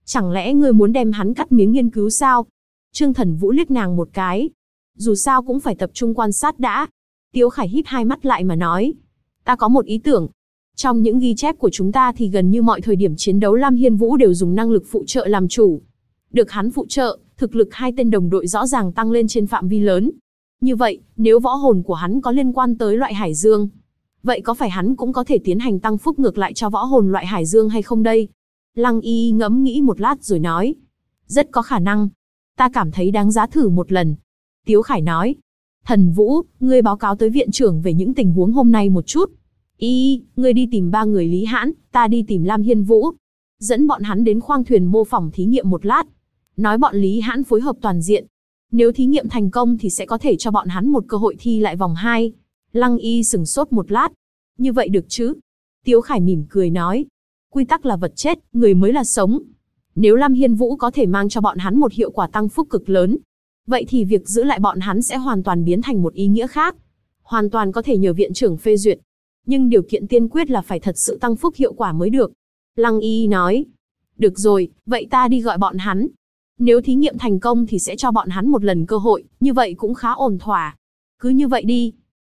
Chẳng lẽ ngươi muốn đem hắn cắt miếng nghiên cứu sao? Trương Thần Vũ liếc nàng một cái. Dù sao cũng phải tập trung quan sát đã. Tiếu Khải híp hai mắt lại mà nói. Ta có một ý tưởng. Trong những ghi chép của chúng ta thì gần như mọi thời điểm chiến đấu Lam Hiên Vũ đều dùng năng lực phụ trợ làm chủ. Được hắn phụ trợ, thực lực hai tên đồng đội rõ ràng tăng lên trên phạm vi lớn. Như vậy, nếu võ hồn của hắn có liên quan tới loại hải dương, vậy có phải hắn cũng có thể tiến hành tăng phúc ngược lại cho võ hồn loại hải dương hay không đây? Lăng Y ngẫm nghĩ một lát rồi nói. Rất có khả năng. Ta cảm thấy đáng giá thử một lần. Tiếu Khải nói. Thần Vũ, ngươi báo cáo tới viện trưởng về những tình huống hôm nay một chút. Ngươi đi tìm 3 người Lý Hãn, ta đi tìm Lam Hiên Vũ. Dẫn bọn hắn đến khoang thuyền mô phỏng thí nghiệm một lát. Nói bọn Lý Hãn phối hợp toàn diện. Nếu thí nghiệm thành công thì sẽ có thể cho bọn hắn một cơ hội thi lại vòng 2. Lăng Y sửng sốt một lát. Như vậy được chứ? Tiếu Khải mỉm cười nói. Quy tắc là vật chết, người mới là sống. Nếu Lam Hiên Vũ có thể mang cho bọn hắn một hiệu quả tăng phúc cực lớn, vậy thì việc giữ lại bọn hắn sẽ hoàn toàn biến thành một ý nghĩa khác. Hoàn toàn có thể nhờ viện trưởng phê duyệt. Nhưng điều kiện tiên quyết là phải thật sự tăng phúc hiệu quả mới được. Lăng Y nói. Được rồi, vậy ta đi gọi bọn hắn. Nếu thí nghiệm thành công thì sẽ cho bọn hắn một lần cơ hội, như vậy cũng khá ổn thỏa. Cứ như vậy đi.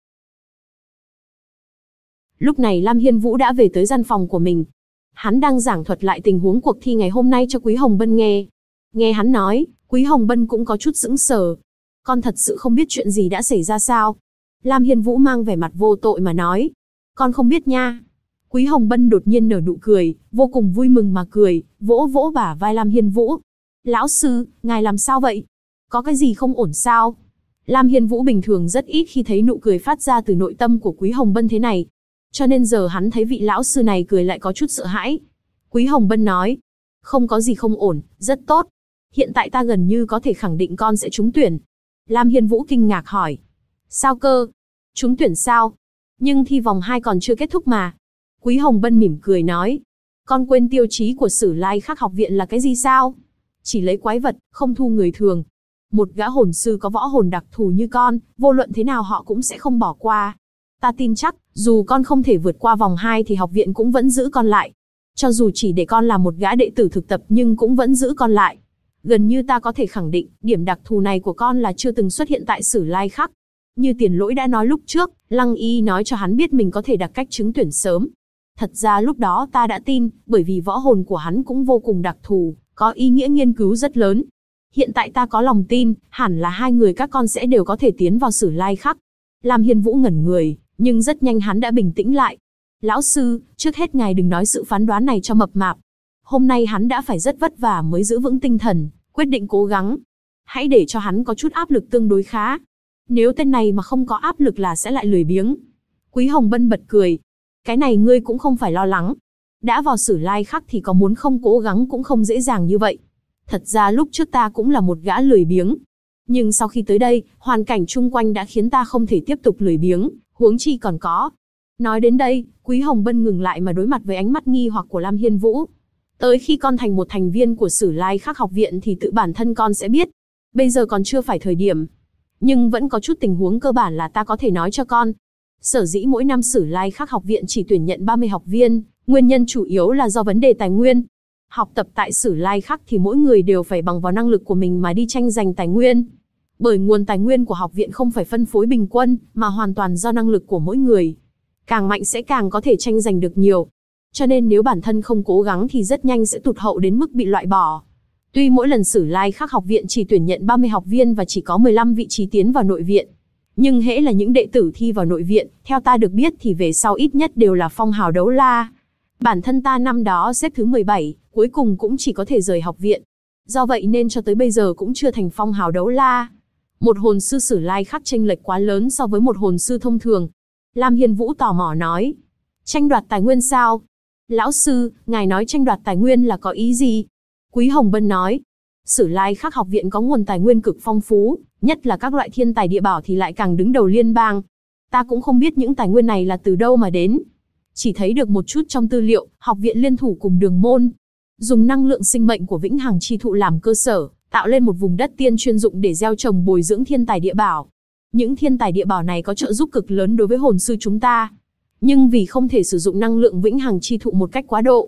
Lúc này Lam Hiên Vũ đã về tới gian phòng của mình. Hắn đang giảng thuật lại tình huống cuộc thi ngày hôm nay cho Quý Hồng Bân nghe. Nghe hắn nói, Quý Hồng Bân cũng có chút sững sờ. Con thật sự không biết chuyện gì đã xảy ra sao? Lam Hiên Vũ mang vẻ mặt vô tội mà nói. Con không biết nha. Quý Hồng Bân đột nhiên nở nụ cười, vô cùng vui mừng mà cười, vỗ vỗ bả vai Lam Hiên Vũ. Lão sư, ngài làm sao vậy? Có cái gì không ổn sao? Lam Hiên Vũ bình thường rất ít khi thấy nụ cười phát ra từ nội tâm của Quý Hồng Bân thế này. Cho nên giờ hắn thấy vị lão sư này cười lại có chút sợ hãi. Quý Hồng Bân nói. Không có gì không ổn, rất tốt. Hiện tại ta gần như có thể khẳng định con sẽ trúng tuyển. Lam Hiên Vũ kinh ngạc hỏi. Sao cơ? Trúng tuyển sao? Nhưng thi vòng 2 còn chưa kết thúc mà. Quý Hồng Bân mỉm cười nói. Con quên tiêu chí của Sử Lai Khắc học viện là cái gì sao? Chỉ lấy quái vật, không thu người thường. Một gã hồn sư có võ hồn đặc thù như con, vô luận thế nào họ cũng sẽ không bỏ qua. Ta tin chắc, dù con không thể vượt qua vòng 2 thì học viện cũng vẫn giữ con lại. Cho dù chỉ để con là một gã đệ tử thực tập nhưng cũng vẫn giữ con lại. Gần như ta có thể khẳng định, điểm đặc thù này của con là chưa từng xuất hiện tại Sử Lai Khắc. Như Tiền Lỗi đã nói lúc trước, Lăng Y nói cho hắn biết mình có thể đặt cách trúng tuyển sớm. Thật ra lúc đó ta đã tin, bởi vì võ hồn của hắn cũng vô cùng đặc thù, có ý nghĩa nghiên cứu rất lớn. Hiện tại ta có lòng tin, hẳn là 2 người các con sẽ đều có thể tiến vào Sử Lai Khắc. Lam Hiên Vũ ngẩn người, nhưng rất nhanh hắn đã bình tĩnh lại. Lão sư, trước hết ngài đừng nói sự phán đoán này cho mập mạp. Hôm nay hắn đã phải rất vất vả mới giữ vững tinh thần, quyết định cố gắng. Hãy để cho hắn có chút áp lực tương đối khá. Nếu tên này mà không có áp lực là sẽ lại lười biếng. Quý Hồng Bân bật cười. Cái này ngươi cũng không phải lo lắng. Đã vào Sử Lai Khắc thì có muốn không cố gắng cũng không dễ dàng như vậy. Thật ra lúc trước ta cũng là một gã lười biếng. Nhưng sau khi tới đây, hoàn cảnh chung quanh đã khiến ta không thể tiếp tục lười biếng, huống chi còn có. Nói đến đây, Quý Hồng Bân ngừng lại mà đối mặt với ánh mắt nghi hoặc của Lam Hiên Vũ. Tới khi con thành một thành viên của Sử Lai Khắc học viện thì tự bản thân con sẽ biết. Bây giờ còn chưa phải thời điểm. Nhưng vẫn có chút tình huống cơ bản là ta có thể nói cho con. Sở dĩ mỗi năm Sử Lai Khắc học viện chỉ tuyển nhận 30 học viên, nguyên nhân chủ yếu là do vấn đề tài nguyên. Học tập tại Sử Lai Khắc thì mỗi người đều phải bằng vào năng lực của mình mà đi tranh giành tài nguyên. Bởi nguồn tài nguyên của học viện không phải phân phối bình quân, mà hoàn toàn do năng lực của mỗi người. Càng mạnh sẽ càng có thể tranh giành được nhiều. Cho nên nếu bản thân không cố gắng thì rất nhanh sẽ tụt hậu đến mức bị loại bỏ. Tuy mỗi lần Sử Lai Khắc học viện chỉ tuyển nhận 30 học viên và chỉ có 15 vị trí tiến vào nội viện. Nhưng hễ là những đệ tử thi vào nội viện, theo ta được biết thì về sau ít nhất đều là phong hào đấu la. Bản thân ta năm đó xếp thứ 17, cuối cùng cũng chỉ có thể rời học viện. Do vậy nên cho tới bây giờ cũng chưa thành phong hào đấu la. Một hồn sư Sử Lai Khắc chênh lệch quá lớn so với một hồn sư thông thường. Lam Hiên Vũ tò mò nói. Tranh đoạt tài nguyên sao? Lão sư, ngài nói tranh đoạt tài nguyên là có ý gì? Quý Hồng Bân nói. Sử Lai Khắc học viện có nguồn tài nguyên cực phong phú, nhất là các loại thiên tài địa bảo thì lại càng đứng đầu liên bang. Ta cũng không biết những tài nguyên này là từ đâu mà đến. Chỉ thấy được một chút trong tư liệu, học viện liên thủ cùng Đường Môn. Dùng năng lượng sinh mệnh của Vĩnh Hằng Chi Thụ làm cơ sở, tạo lên một vùng đất tiên chuyên dụng để gieo trồng bồi dưỡng thiên tài địa bảo. Những thiên tài địa bảo này có trợ giúp cực lớn đối với hồn sư chúng ta. Nhưng vì không thể sử dụng năng lượng Vĩnh Hằng Chi Thụ một cách quá độ,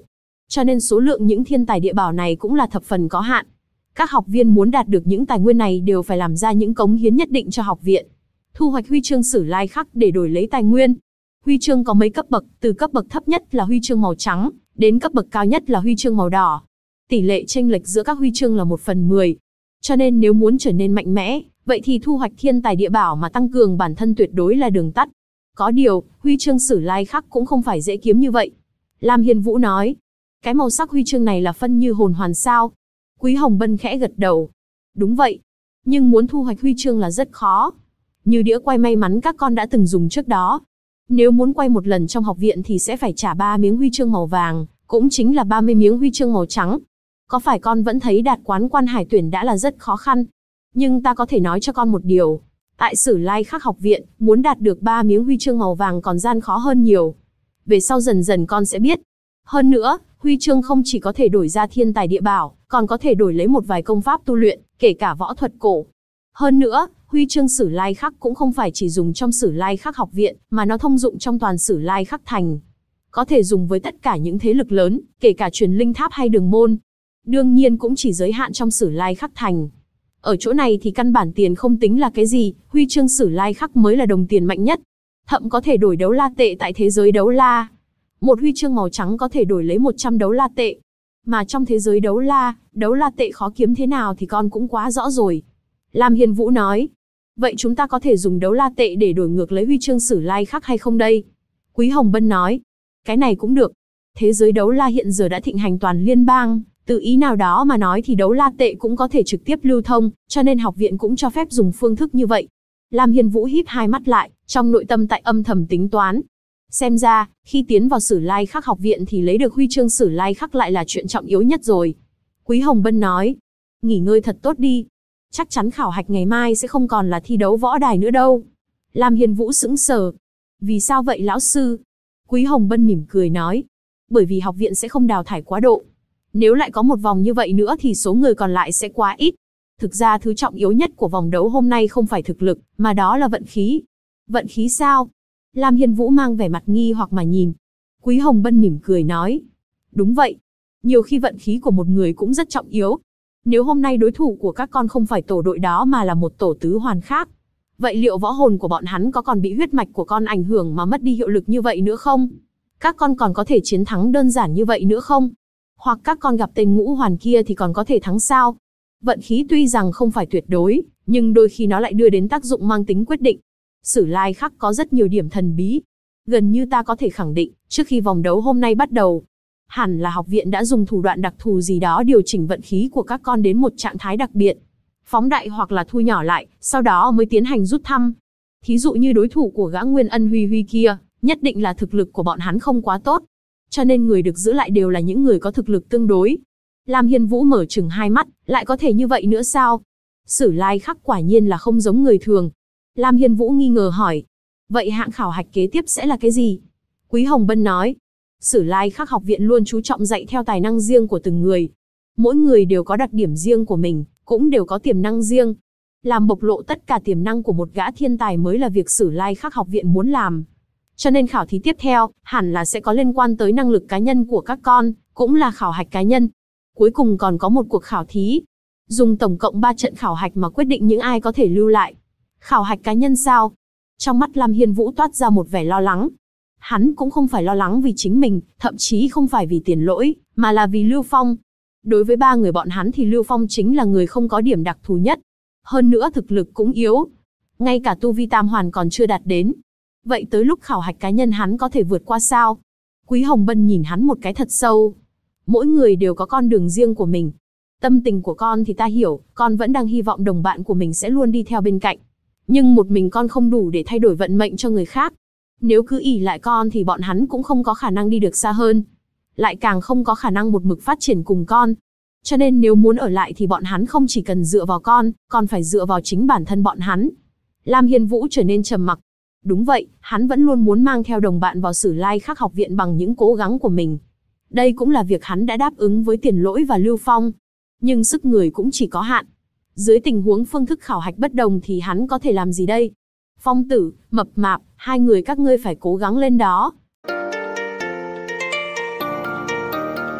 Cho nên số lượng những thiên tài địa bảo này cũng là thập phần có hạn. Các học viên muốn đạt được những tài nguyên này đều phải làm ra những cống hiến nhất định cho học viện. Thu hoạch huy chương Sử Lai Khắc để đổi lấy tài nguyên. Huy chương có mấy cấp bậc, từ cấp bậc thấp nhất là huy chương màu trắng, đến cấp bậc cao nhất là huy chương màu đỏ. Tỷ lệ chênh lệch giữa các huy chương là 1/10. Cho nên nếu muốn trở nên mạnh mẽ, vậy thì thu hoạch thiên tài địa bảo mà tăng cường bản thân tuyệt đối là đường tắt. Có điều, huy chương Sử Lai Khắc cũng không phải dễ kiếm như vậy. Lam Hiên Vũ nói, cái màu sắc huy chương này là phân như hồn hoàn sao? Quý Hồng Bân khẽ gật đầu. Đúng vậy. Nhưng muốn thu hoạch huy chương là rất khó. Như đĩa quay may mắn các con đã từng dùng trước đó. Nếu muốn quay một lần trong học viện thì sẽ phải trả 3 miếng huy chương màu vàng, cũng chính là 30 miếng huy chương màu trắng. Có phải con vẫn thấy đạt quán quan hải tuyển đã là rất khó khăn? Nhưng ta có thể nói cho con một điều. Tại Sử Lai Khắc học viện, muốn đạt được 3 miếng huy chương màu vàng còn gian khó hơn nhiều. Về sau dần dần con sẽ biết. Hơn nữa, huy chương không chỉ có thể đổi ra thiên tài địa bảo, còn có thể đổi lấy một vài công pháp tu luyện, kể cả võ thuật cổ. Hơn nữa, huy chương Sử Lai Khắc cũng không phải chỉ dùng trong Sử Lai Khắc học viện, mà nó thông dụng trong toàn Sử Lai Khắc thành. Có thể dùng với tất cả những thế lực lớn, kể cả truyền linh tháp hay đường môn. Đương nhiên cũng chỉ giới hạn trong Sử Lai Khắc thành. Ở chỗ này thì căn bản tiền không tính là cái gì, huy chương Sử Lai Khắc mới là đồng tiền mạnh nhất. Thậm có thể đổi đấu la tệ tại thế giới đấu la. Một huy chương màu trắng có thể đổi lấy 100 đấu la tệ. Mà trong thế giới đấu la tệ khó kiếm thế nào thì con cũng quá rõ rồi. Lam Hiên Vũ nói, vậy chúng ta có thể dùng đấu la tệ để đổi ngược lấy huy chương Sử Lai Khắc hay không đây? Quý Hồng Bân nói, cái này cũng được. Thế giới đấu la hiện giờ đã thịnh hành toàn liên bang, từ ý nào đó mà nói thì đấu la tệ cũng có thể trực tiếp lưu thông, cho nên học viện cũng cho phép dùng phương thức như vậy. Lam Hiên Vũ híp hai mắt lại, trong nội tâm tại âm thầm tính toán. Xem ra, khi tiến vào Sử Lai Khắc học viện thì lấy được huy chương Sử Lai Khắc lại là chuyện trọng yếu nhất rồi. Quý Hồng Bân nói, nghỉ ngơi thật tốt đi. Chắc chắn khảo hạch ngày mai sẽ không còn là thi đấu võ đài nữa đâu. Lam Hiên Vũ sững sờ. Vì sao vậy lão sư? Quý Hồng Bân mỉm cười nói, bởi vì học viện sẽ không đào thải quá độ. Nếu lại có một vòng như vậy nữa thì số người còn lại sẽ quá ít. Thực ra thứ trọng yếu nhất của vòng đấu hôm nay không phải thực lực, mà đó là vận khí. Vận khí sao? Lam Hiên Vũ mang vẻ mặt nghi hoặc mà nhìn. Quý Hồng Bân mỉm cười nói, đúng vậy. Nhiều khi vận khí của một người cũng rất trọng yếu. Nếu hôm nay đối thủ của các con không phải tổ đội đó mà là một tổ tứ hoàn khác, vậy liệu võ hồn của bọn hắn có còn bị huyết mạch của con ảnh hưởng mà mất đi hiệu lực như vậy nữa không? Các con còn có thể chiến thắng đơn giản như vậy nữa không? Hoặc các con gặp tên ngũ hoàn kia thì còn có thể thắng sao? Vận khí tuy rằng không phải tuyệt đối, nhưng đôi khi nó lại đưa đến tác dụng mang tính quyết định. Sử Lai Khắc có rất nhiều điểm thần bí. Gần như ta có thể khẳng định, trước khi vòng đấu hôm nay bắt đầu, hẳn là học viện đã dùng thủ đoạn đặc thù gì đó điều chỉnh vận khí của các con đến một trạng thái đặc biệt. Phóng đại hoặc là thu nhỏ lại, sau đó mới tiến hành rút thăm. Thí dụ như đối thủ của gã Nguyên Ân Huy Huy kia, nhất định là thực lực của bọn hắn không quá tốt. Cho nên người được giữ lại đều là những người có thực lực tương đối. Lam Hiên Vũ mở trừng hai mắt, lại có thể như vậy nữa sao? Sử Lai Khắc quả nhiên là không giống người thường. Lam Hiên Vũ nghi ngờ hỏi, vậy hạng khảo hạch kế tiếp sẽ là cái gì? Quý Hồng Bân nói, Sử Lai Khắc học viện luôn chú trọng dạy theo tài năng riêng của từng người. Mỗi người đều có đặc điểm riêng của mình, cũng đều có tiềm năng riêng. Làm bộc lộ tất cả tiềm năng của một gã thiên tài mới là việc Sử Lai Khắc học viện muốn làm. Cho nên khảo thí tiếp theo, hẳn là sẽ có liên quan tới năng lực cá nhân của các con, cũng là khảo hạch cá nhân. Cuối cùng còn có một cuộc khảo thí. Dùng tổng cộng 3 trận khảo hạch mà quyết định những ai có thể lưu lại. Khảo hạch cá nhân sao? Trong mắt Lam Hiên Vũ toát ra một vẻ lo lắng. Hắn cũng không phải lo lắng vì chính mình, thậm chí không phải vì Tiền Lỗi, mà là vì Lưu Phong. Đối với 3 người bọn hắn thì Lưu Phong chính là người không có điểm đặc thù nhất. Hơn nữa thực lực cũng yếu. Ngay cả tu vi tam hoàn còn chưa đạt đến. Vậy tới lúc khảo hạch cá nhân hắn có thể vượt qua sao? Quý Hồng Bân nhìn hắn một cái thật sâu. Mỗi người đều có con đường riêng của mình. Tâm tình của con thì ta hiểu, con vẫn đang hy vọng đồng bạn của mình sẽ luôn đi theo bên cạnh. Nhưng một mình con không đủ để thay đổi vận mệnh cho người khác. Nếu cứ ỷ lại con thì bọn hắn cũng không có khả năng đi được xa hơn. Lại càng không có khả năng một mực phát triển cùng con. Cho nên nếu muốn ở lại thì bọn hắn không chỉ cần dựa vào con, còn phải dựa vào chính bản thân bọn hắn. Lam Hiên Vũ trở nên trầm mặc. Đúng vậy, hắn vẫn luôn muốn mang theo đồng bạn vào Sử Lai Khắc học viện bằng những cố gắng của mình. Đây cũng là việc hắn đã đáp ứng với Tiền Lỗi và Lưu Phong. Nhưng sức người cũng chỉ có hạn. Dưới tình huống phương thức khảo hạch bất đồng thì hắn có thể làm gì đây? Phong Tử, Mập Mạp, hai người các ngươi phải cố gắng lên đó.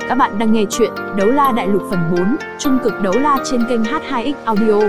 Các bạn đang nghe chuyện Đấu La Đại Lục phần 4, Trung cực đấu la trên kênh H2X Audio.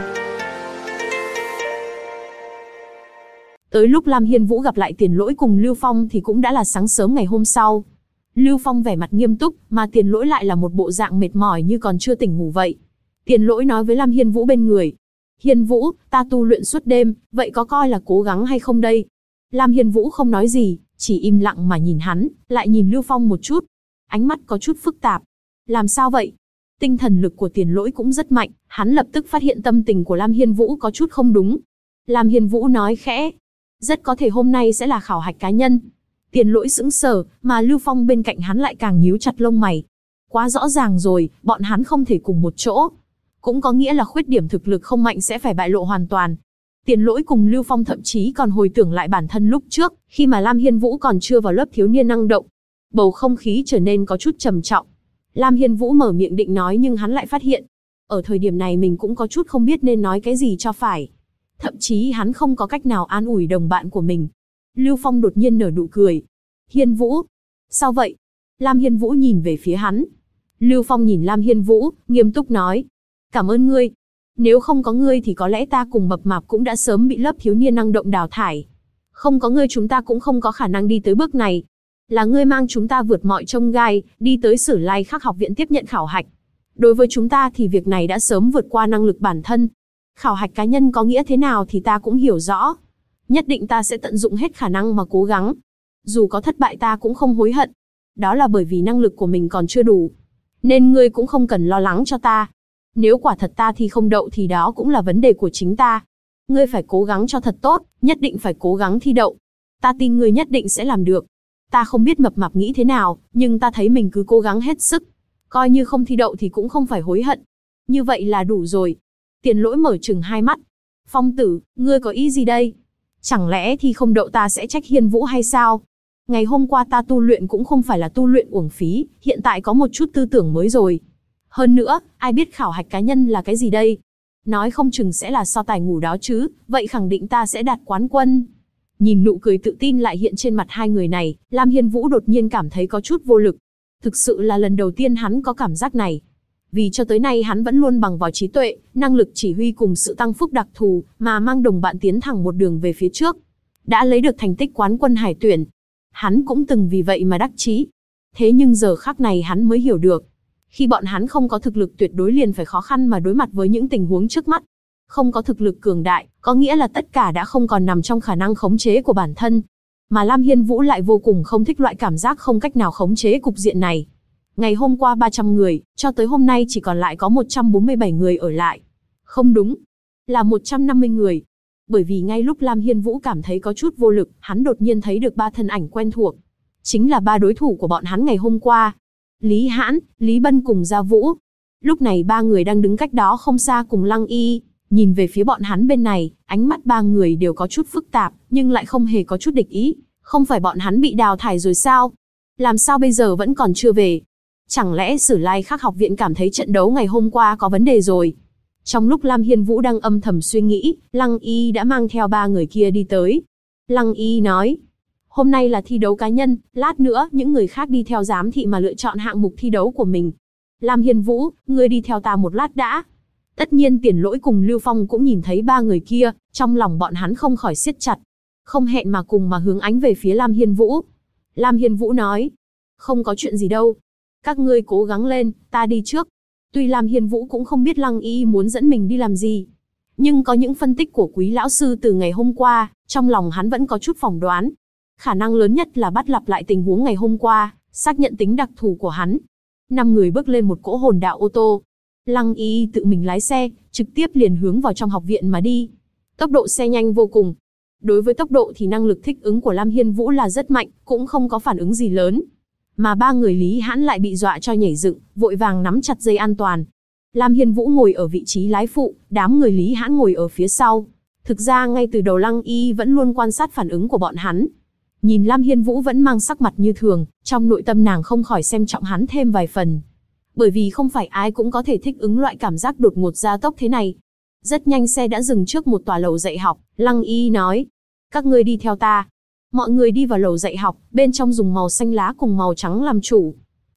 Tới lúc Lam Hiên Vũ gặp lại Tiền Lỗi cùng Lưu Phong thì cũng đã là sáng sớm ngày hôm sau. Lưu Phong vẻ mặt nghiêm túc, mà Tiền Lỗi lại là một bộ dạng mệt mỏi như còn chưa tỉnh ngủ vậy. Tiền Lỗi nói với Lam Hiên Vũ bên người: "Hiên Vũ, ta tu luyện suốt đêm, vậy có coi là cố gắng hay không đây?" Lam Hiên Vũ không nói gì, chỉ im lặng mà nhìn hắn, lại nhìn Lưu Phong một chút. Ánh mắt có chút phức tạp. Làm sao vậy? Tinh thần lực của Tiền Lỗi cũng rất mạnh, hắn lập tức phát hiện tâm tình của Lam Hiên Vũ có chút không đúng. Lam Hiên Vũ nói khẽ: "Rất có thể hôm nay sẽ là khảo hạch cá nhân." Tiền Lỗi sững sờ, mà Lưu Phong bên cạnh hắn lại càng nhíu chặt lông mày. Quá rõ ràng rồi, bọn hắn không thể cùng một chỗ. Cũng có nghĩa là khuyết điểm thực lực không mạnh sẽ phải bại lộ hoàn toàn. Tiền Lỗi cùng Lưu Phong thậm chí còn hồi tưởng lại bản thân lúc trước, khi mà Lam Hiên Vũ còn chưa vào lớp thiếu niên năng động. Bầu không khí trở nên có chút trầm trọng. Lam Hiên Vũ mở miệng định nói nhưng hắn lại phát hiện, ở thời điểm này mình cũng có chút không biết nên nói cái gì cho phải. Thậm chí hắn không có cách nào an ủi đồng bạn của mình. Lưu Phong đột nhiên nở nụ cười. "Hiên Vũ, sao vậy?" Lam Hiên Vũ nhìn về phía hắn. Lưu Phong nhìn Lam Hiên Vũ, nghiêm túc nói: "Cảm ơn ngươi. Nếu không có ngươi thì có lẽ ta cùng Mập Mạp cũng đã sớm bị lớp thiếu niên năng động đào thải. Không có ngươi chúng ta cũng không có khả năng đi tới bước này. Là ngươi mang chúng ta vượt mọi chông gai, đi tới Sử Lai Khắc học viện tiếp nhận khảo hạch. Đối với chúng ta thì việc này đã sớm vượt qua năng lực bản thân. Khảo hạch cá nhân có nghĩa thế nào thì ta cũng hiểu rõ. Nhất định ta sẽ tận dụng hết khả năng mà cố gắng. Dù có thất bại ta cũng không hối hận. Đó là bởi vì năng lực của mình còn chưa đủ. Nên ngươi cũng không cần lo lắng cho ta. Nếu quả thật ta thi không đậu thì đó cũng là vấn đề của chính ta. Ngươi phải cố gắng cho thật tốt, nhất định phải cố gắng thi đậu. Ta tin ngươi nhất định sẽ làm được. Ta không biết Mập Mạp nghĩ thế nào, nhưng ta thấy mình cứ cố gắng hết sức. Coi như không thi đậu thì cũng không phải hối hận. Như vậy là đủ rồi." Tiền Lỗi mở trừng hai mắt. "Phong tử, ngươi có ý gì đây? Chẳng lẽ thi không đậu ta sẽ trách Hiên Vũ hay sao? Ngày hôm qua ta tu luyện cũng không phải là tu luyện uổng phí, hiện tại có một chút tư tưởng mới rồi. Hơn nữa, ai biết khảo hạch cá nhân là cái gì đây? Nói không chừng sẽ là so tài ngủ đó chứ, vậy khẳng định ta sẽ đạt quán quân." Nhìn nụ cười tự tin lại hiện trên mặt hai người này, Lam Hiên Vũ đột nhiên cảm thấy có chút vô lực. Thực sự là lần đầu tiên hắn có cảm giác này. Vì cho tới nay hắn vẫn luôn bằng vào trí tuệ, năng lực chỉ huy cùng sự tăng phúc đặc thù, mà mang đồng bạn tiến thẳng một đường về phía trước. Đã lấy được thành tích quán quân hải tuyển. Hắn cũng từng vì vậy mà đắc chí. Thế nhưng giờ khắc này hắn mới hiểu được. Khi bọn hắn không có thực lực tuyệt đối liền phải khó khăn mà đối mặt với những tình huống trước mắt. Không có thực lực cường đại, có nghĩa là tất cả đã không còn nằm trong khả năng khống chế của bản thân. Mà Lam Hiên Vũ lại vô cùng không thích loại cảm giác không cách nào khống chế cục diện này. Ngày hôm qua 300 người, cho tới hôm nay chỉ còn lại có 147 người ở lại. Không đúng, là 150 người. Bởi vì ngay lúc Lam Hiên Vũ cảm thấy có chút vô lực, hắn đột nhiên thấy được ba thân ảnh quen thuộc. Chính là ba đối thủ của bọn hắn ngày hôm qua. Lý Hãn, Lý Bân cùng Gia Vũ. Lúc này ba người đang đứng cách đó không xa cùng Lăng Y. Nhìn về phía bọn hắn bên này, ánh mắt ba người đều có chút phức tạp, nhưng lại không hề có chút địch ý. Không phải bọn hắn bị đào thải rồi sao? Làm sao bây giờ vẫn còn chưa về? Chẳng lẽ Sử Lai Khắc học viện cảm thấy trận đấu ngày hôm qua có vấn đề rồi? Trong lúc Lam Hiên Vũ đang âm thầm suy nghĩ, Lăng Y đã mang theo ba người kia đi tới. Lăng Y nói: "Hôm nay là thi đấu cá nhân, lát nữa những người khác đi theo giám thị mà lựa chọn hạng mục thi đấu của mình. Lam Hiên Vũ, ngươi đi theo ta một lát đã." Tất nhiên Tiền Lỗi cùng Lưu Phong cũng nhìn thấy ba người kia, trong lòng bọn hắn không khỏi siết chặt. Không hẹn mà cùng mà hướng ánh về phía Lam Hiên Vũ. Lam Hiên Vũ nói: "Không có chuyện gì đâu. Các ngươi cố gắng lên, ta đi trước." Tuy Lam Hiên Vũ cũng không biết Lăng Y muốn dẫn mình đi làm gì. Nhưng có những phân tích của Quý lão sư từ ngày hôm qua, trong lòng hắn vẫn có chút phỏng đoán. Khả năng lớn nhất là bắt lặp lại tình huống ngày hôm qua, xác nhận tính đặc thù của hắn. 5 người bước lên một cỗ hồn đạo ô tô. Lăng Y tự mình lái xe, trực tiếp liền hướng vào trong học viện mà đi. Tốc độ xe nhanh vô cùng. Đối với tốc độ thì năng lực thích ứng của Lam Hiên Vũ là rất mạnh, cũng không có phản ứng gì lớn. Mà ba người Lý Hãn lại bị dọa cho nhảy dựng, vội vàng nắm chặt dây an toàn. Lam Hiên Vũ ngồi ở vị trí lái phụ, đám người Lý Hãn ngồi ở phía sau. Thực ra ngay từ đầu Lăng Y vẫn luôn quan sát phản ứng của bọn hắn. Nhìn Lam Hiên Vũ vẫn mang sắc mặt như thường, trong nội tâm nàng không khỏi xem trọng hắn thêm vài phần. Bởi vì không phải ai cũng có thể thích ứng loại cảm giác đột ngột gia tốc thế này. Rất nhanh xe đã dừng trước một tòa lầu dạy học, Lăng Y nói: "Các ngươi đi theo ta." Mọi người đi vào lầu dạy học, bên trong dùng màu xanh lá cùng màu trắng làm chủ.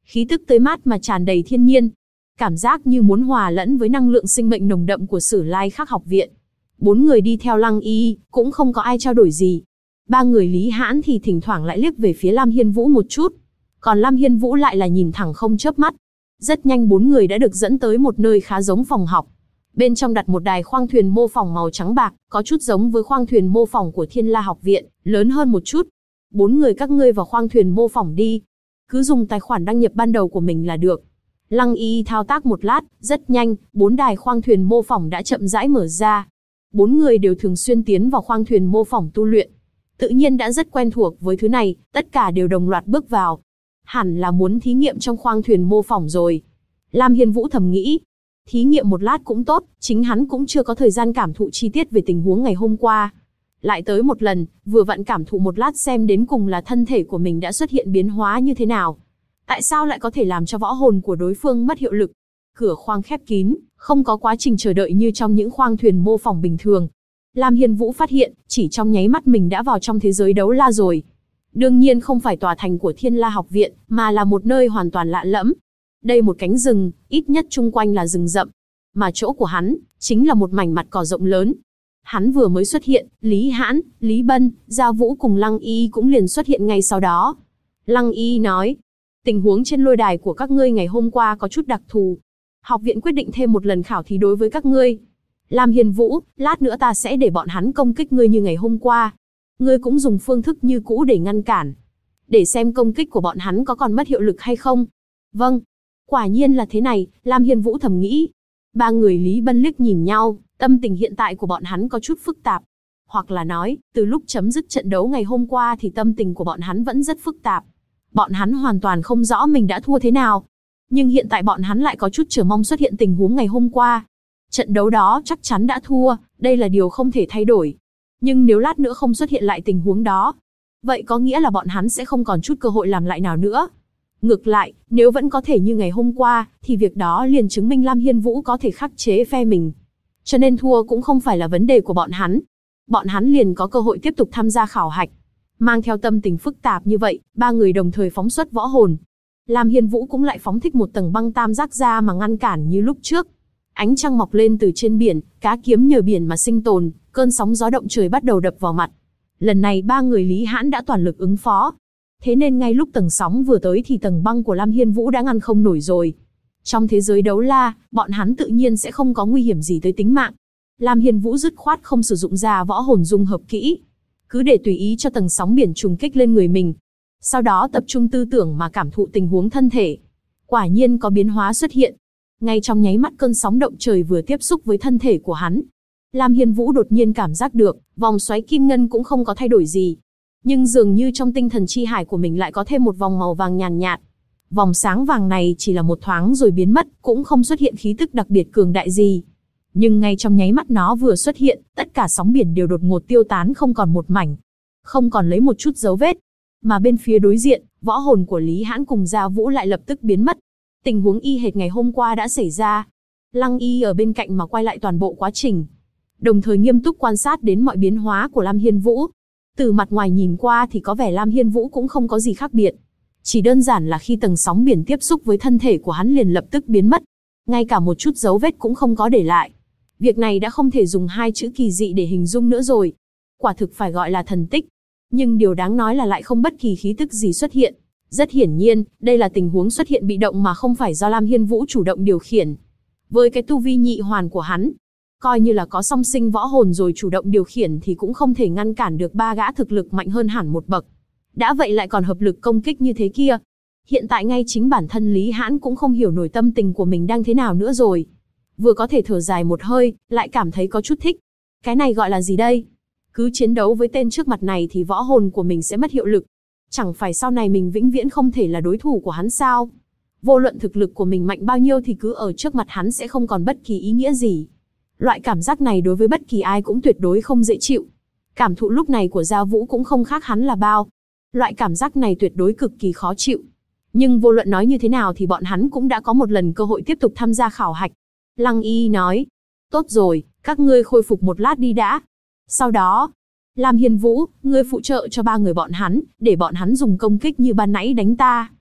Khí tức tươi mát mà tràn đầy thiên nhiên. Cảm giác như muốn hòa lẫn với năng lượng sinh mệnh nồng đậm của Sử Lai Khắc học viện. 4 người đi theo Lăng Y, cũng không có ai trao đổi gì. 3 người Lý Hãn thì thỉnh thoảng lại liếc về phía Lam Hiên Vũ một chút. Còn Lam Hiên Vũ lại là nhìn thẳng không chớp mắt. Rất nhanh 4 người đã được dẫn tới một nơi khá giống phòng học. Bên trong đặt một đài khoang thuyền mô phỏng màu trắng bạc, có chút giống với khoang thuyền mô phỏng của Thiên La học viện, lớn hơn một chút. 4 người các ngươi vào khoang thuyền mô phỏng đi. Cứ dùng tài khoản đăng nhập ban đầu của mình là được. Lăng Y thao tác một lát, rất nhanh, 4 đài khoang thuyền mô phỏng đã chậm rãi mở ra. 4 người đều thường xuyên tiến vào khoang thuyền mô phỏng tu luyện. Tự nhiên đã rất quen thuộc với thứ này, tất cả đều đồng loạt bước vào. Hẳn là muốn thí nghiệm trong khoang thuyền mô phỏng rồi. Lam Hiên Vũ thầm nghĩ. Thí nghiệm một lát cũng tốt, chính hắn cũng chưa có thời gian cảm thụ chi tiết về tình huống ngày hôm qua. Lại tới một lần, vừa vặn cảm thụ một lát xem đến cùng là thân thể của mình đã xuất hiện biến hóa như thế nào. Tại sao lại có thể làm cho võ hồn của đối phương mất hiệu lực? Cửa khoang khép kín, không có quá trình chờ đợi như trong những khoang thuyền mô phỏng bình thường. Lam Hiên Vũ phát hiện, chỉ trong nháy mắt mình đã vào trong thế giới đấu la rồi. Đương nhiên không phải tòa thành của Thiên La học viện, mà là một nơi hoàn toàn lạ lẫm. Đây một cánh rừng, ít nhất chung quanh là rừng rậm. Mà chỗ của hắn, chính là một mảnh mặt cỏ rộng lớn. Hắn vừa mới xuất hiện, Lý Hãn, Lý Bân, Gia Vũ cùng Lăng Y cũng liền xuất hiện ngay sau đó. Lăng Y nói, tình huống trên lôi đài của các ngươi ngày hôm qua có chút đặc thù. Học viện quyết định thêm một lần khảo thí đối với các ngươi. Lam Hiên Vũ, lát nữa ta sẽ để bọn hắn công kích ngươi như ngày hôm qua. Ngươi cũng dùng phương thức như cũ để ngăn cản. Để xem công kích của bọn hắn có còn mất hiệu lực hay không. Vâng. Quả nhiên là thế này, Lam Hiên Vũ thầm nghĩ. 3 người Lý Bân liếc nhìn nhau, tâm tình hiện tại của bọn hắn có chút phức tạp. Hoặc là nói, từ lúc chấm dứt trận đấu ngày hôm qua thì tâm tình của bọn hắn vẫn rất phức tạp. Bọn hắn hoàn toàn không rõ mình đã thua thế nào. Nhưng hiện tại bọn hắn lại có chút chờ mong xuất hiện tình huống ngày hôm qua. Trận đấu đó chắc chắn đã thua, đây là điều không thể thay đổi. Nhưng nếu lát nữa không xuất hiện lại tình huống đó, vậy có nghĩa là bọn hắn sẽ không còn chút cơ hội làm lại nào nữa. Ngược lại, nếu vẫn có thể như ngày hôm qua, thì việc đó liền chứng minh Lam Hiên Vũ có thể khắc chế phe mình. Cho nên thua cũng không phải là vấn đề của bọn hắn. Bọn hắn liền có cơ hội tiếp tục tham gia khảo hạch. Mang theo tâm tình phức tạp như vậy, 3 người đồng thời phóng xuất võ hồn. Lam Hiên Vũ cũng lại phóng thích một tầng băng tam giác ra mà ngăn cản như lúc trước. Ánh trăng mọc lên từ trên biển, cá kiếm nhờ biển mà sinh tồn, cơn sóng gió động trời bắt đầu đập vào mặt. Lần này 3 người Lý Hãn đã toàn lực ứng phó. Thế nên ngay lúc tầng sóng vừa tới thì tầng băng của Lam Hiên Vũ đã ngăn không nổi rồi. Trong thế giới đấu la, bọn hắn tự nhiên sẽ không có nguy hiểm gì tới tính mạng. Lam Hiên Vũ dứt khoát không sử dụng ra võ hồn dung hợp kỹ. Cứ để tùy ý cho tầng sóng biển trùng kích lên người mình. Sau đó tập trung tư tưởng mà cảm thụ tình huống thân thể. Quả nhiên có biến hóa xuất hiện. Ngay trong nháy mắt cơn sóng động trời vừa tiếp xúc với thân thể của hắn, Lam Hiên Vũ đột nhiên cảm giác được, vòng xoáy kim ngân cũng không có thay đổi gì. Nhưng dường như trong tinh thần chi hải của mình lại có thêm một vòng màu vàng nhàn nhạt. Vòng sáng vàng này chỉ là một thoáng rồi biến mất, cũng không xuất hiện khí tức đặc biệt cường đại gì. Nhưng ngay trong nháy mắt nó vừa xuất hiện, tất cả sóng biển đều đột ngột tiêu tán không còn một mảnh. Không còn lấy một chút dấu vết. Mà bên phía đối diện, võ hồn của Lý Hãn cùng Gia Vũ lại lập tức biến mất. Tình huống y hệt ngày hôm qua đã xảy ra. Lăng Y ở bên cạnh mà quay lại toàn bộ quá trình. Đồng thời nghiêm túc quan sát đến mọi biến hóa của Lam Hiên Vũ. Từ mặt ngoài nhìn qua thì có vẻ Lam Hiên Vũ cũng không có gì khác biệt. Chỉ đơn giản là khi tầng sóng biển tiếp xúc với thân thể của hắn liền lập tức biến mất. Ngay cả một chút dấu vết cũng không có để lại. Việc này đã không thể dùng 2 chữ kỳ dị để hình dung nữa rồi. Quả thực phải gọi là thần tích. Nhưng điều đáng nói là lại không bất kỳ khí tức gì xuất hiện. Rất hiển nhiên, đây là tình huống xuất hiện bị động mà không phải do Lam Hiên Vũ chủ động điều khiển. Với cái tu vi nhị hoàn của hắn, coi như là có song sinh võ hồn rồi chủ động điều khiển thì cũng không thể ngăn cản được 3 gã thực lực mạnh hơn hẳn một bậc. Đã vậy lại còn hợp lực công kích như thế kia. Hiện tại ngay chính bản thân Lý Hãn cũng không hiểu nổi tâm tình của mình đang thế nào nữa rồi. Vừa có thể thở dài một hơi, lại cảm thấy có chút thích. Cái này gọi là gì đây? Cứ chiến đấu với tên trước mặt này thì võ hồn của mình sẽ mất hiệu lực. Chẳng phải sau này mình vĩnh viễn không thể là đối thủ của hắn sao? Vô luận thực lực của mình mạnh bao nhiêu thì cứ ở trước mặt hắn sẽ không còn bất kỳ ý nghĩa gì. Loại cảm giác này đối với bất kỳ ai cũng tuyệt đối không dễ chịu. Cảm thụ lúc này của Gia Vũ cũng không khác hắn là bao. Loại cảm giác này tuyệt đối cực kỳ khó chịu. Nhưng vô luận nói như thế nào thì bọn hắn cũng đã có một lần cơ hội tiếp tục tham gia khảo hạch. Lăng Y nói, tốt rồi, các ngươi khôi phục một lát đi đã. Sau đó, Lam Hiên Vũ, ngươi phụ trợ cho 3 người bọn hắn, để bọn hắn dùng công kích như ban nãy đánh ta.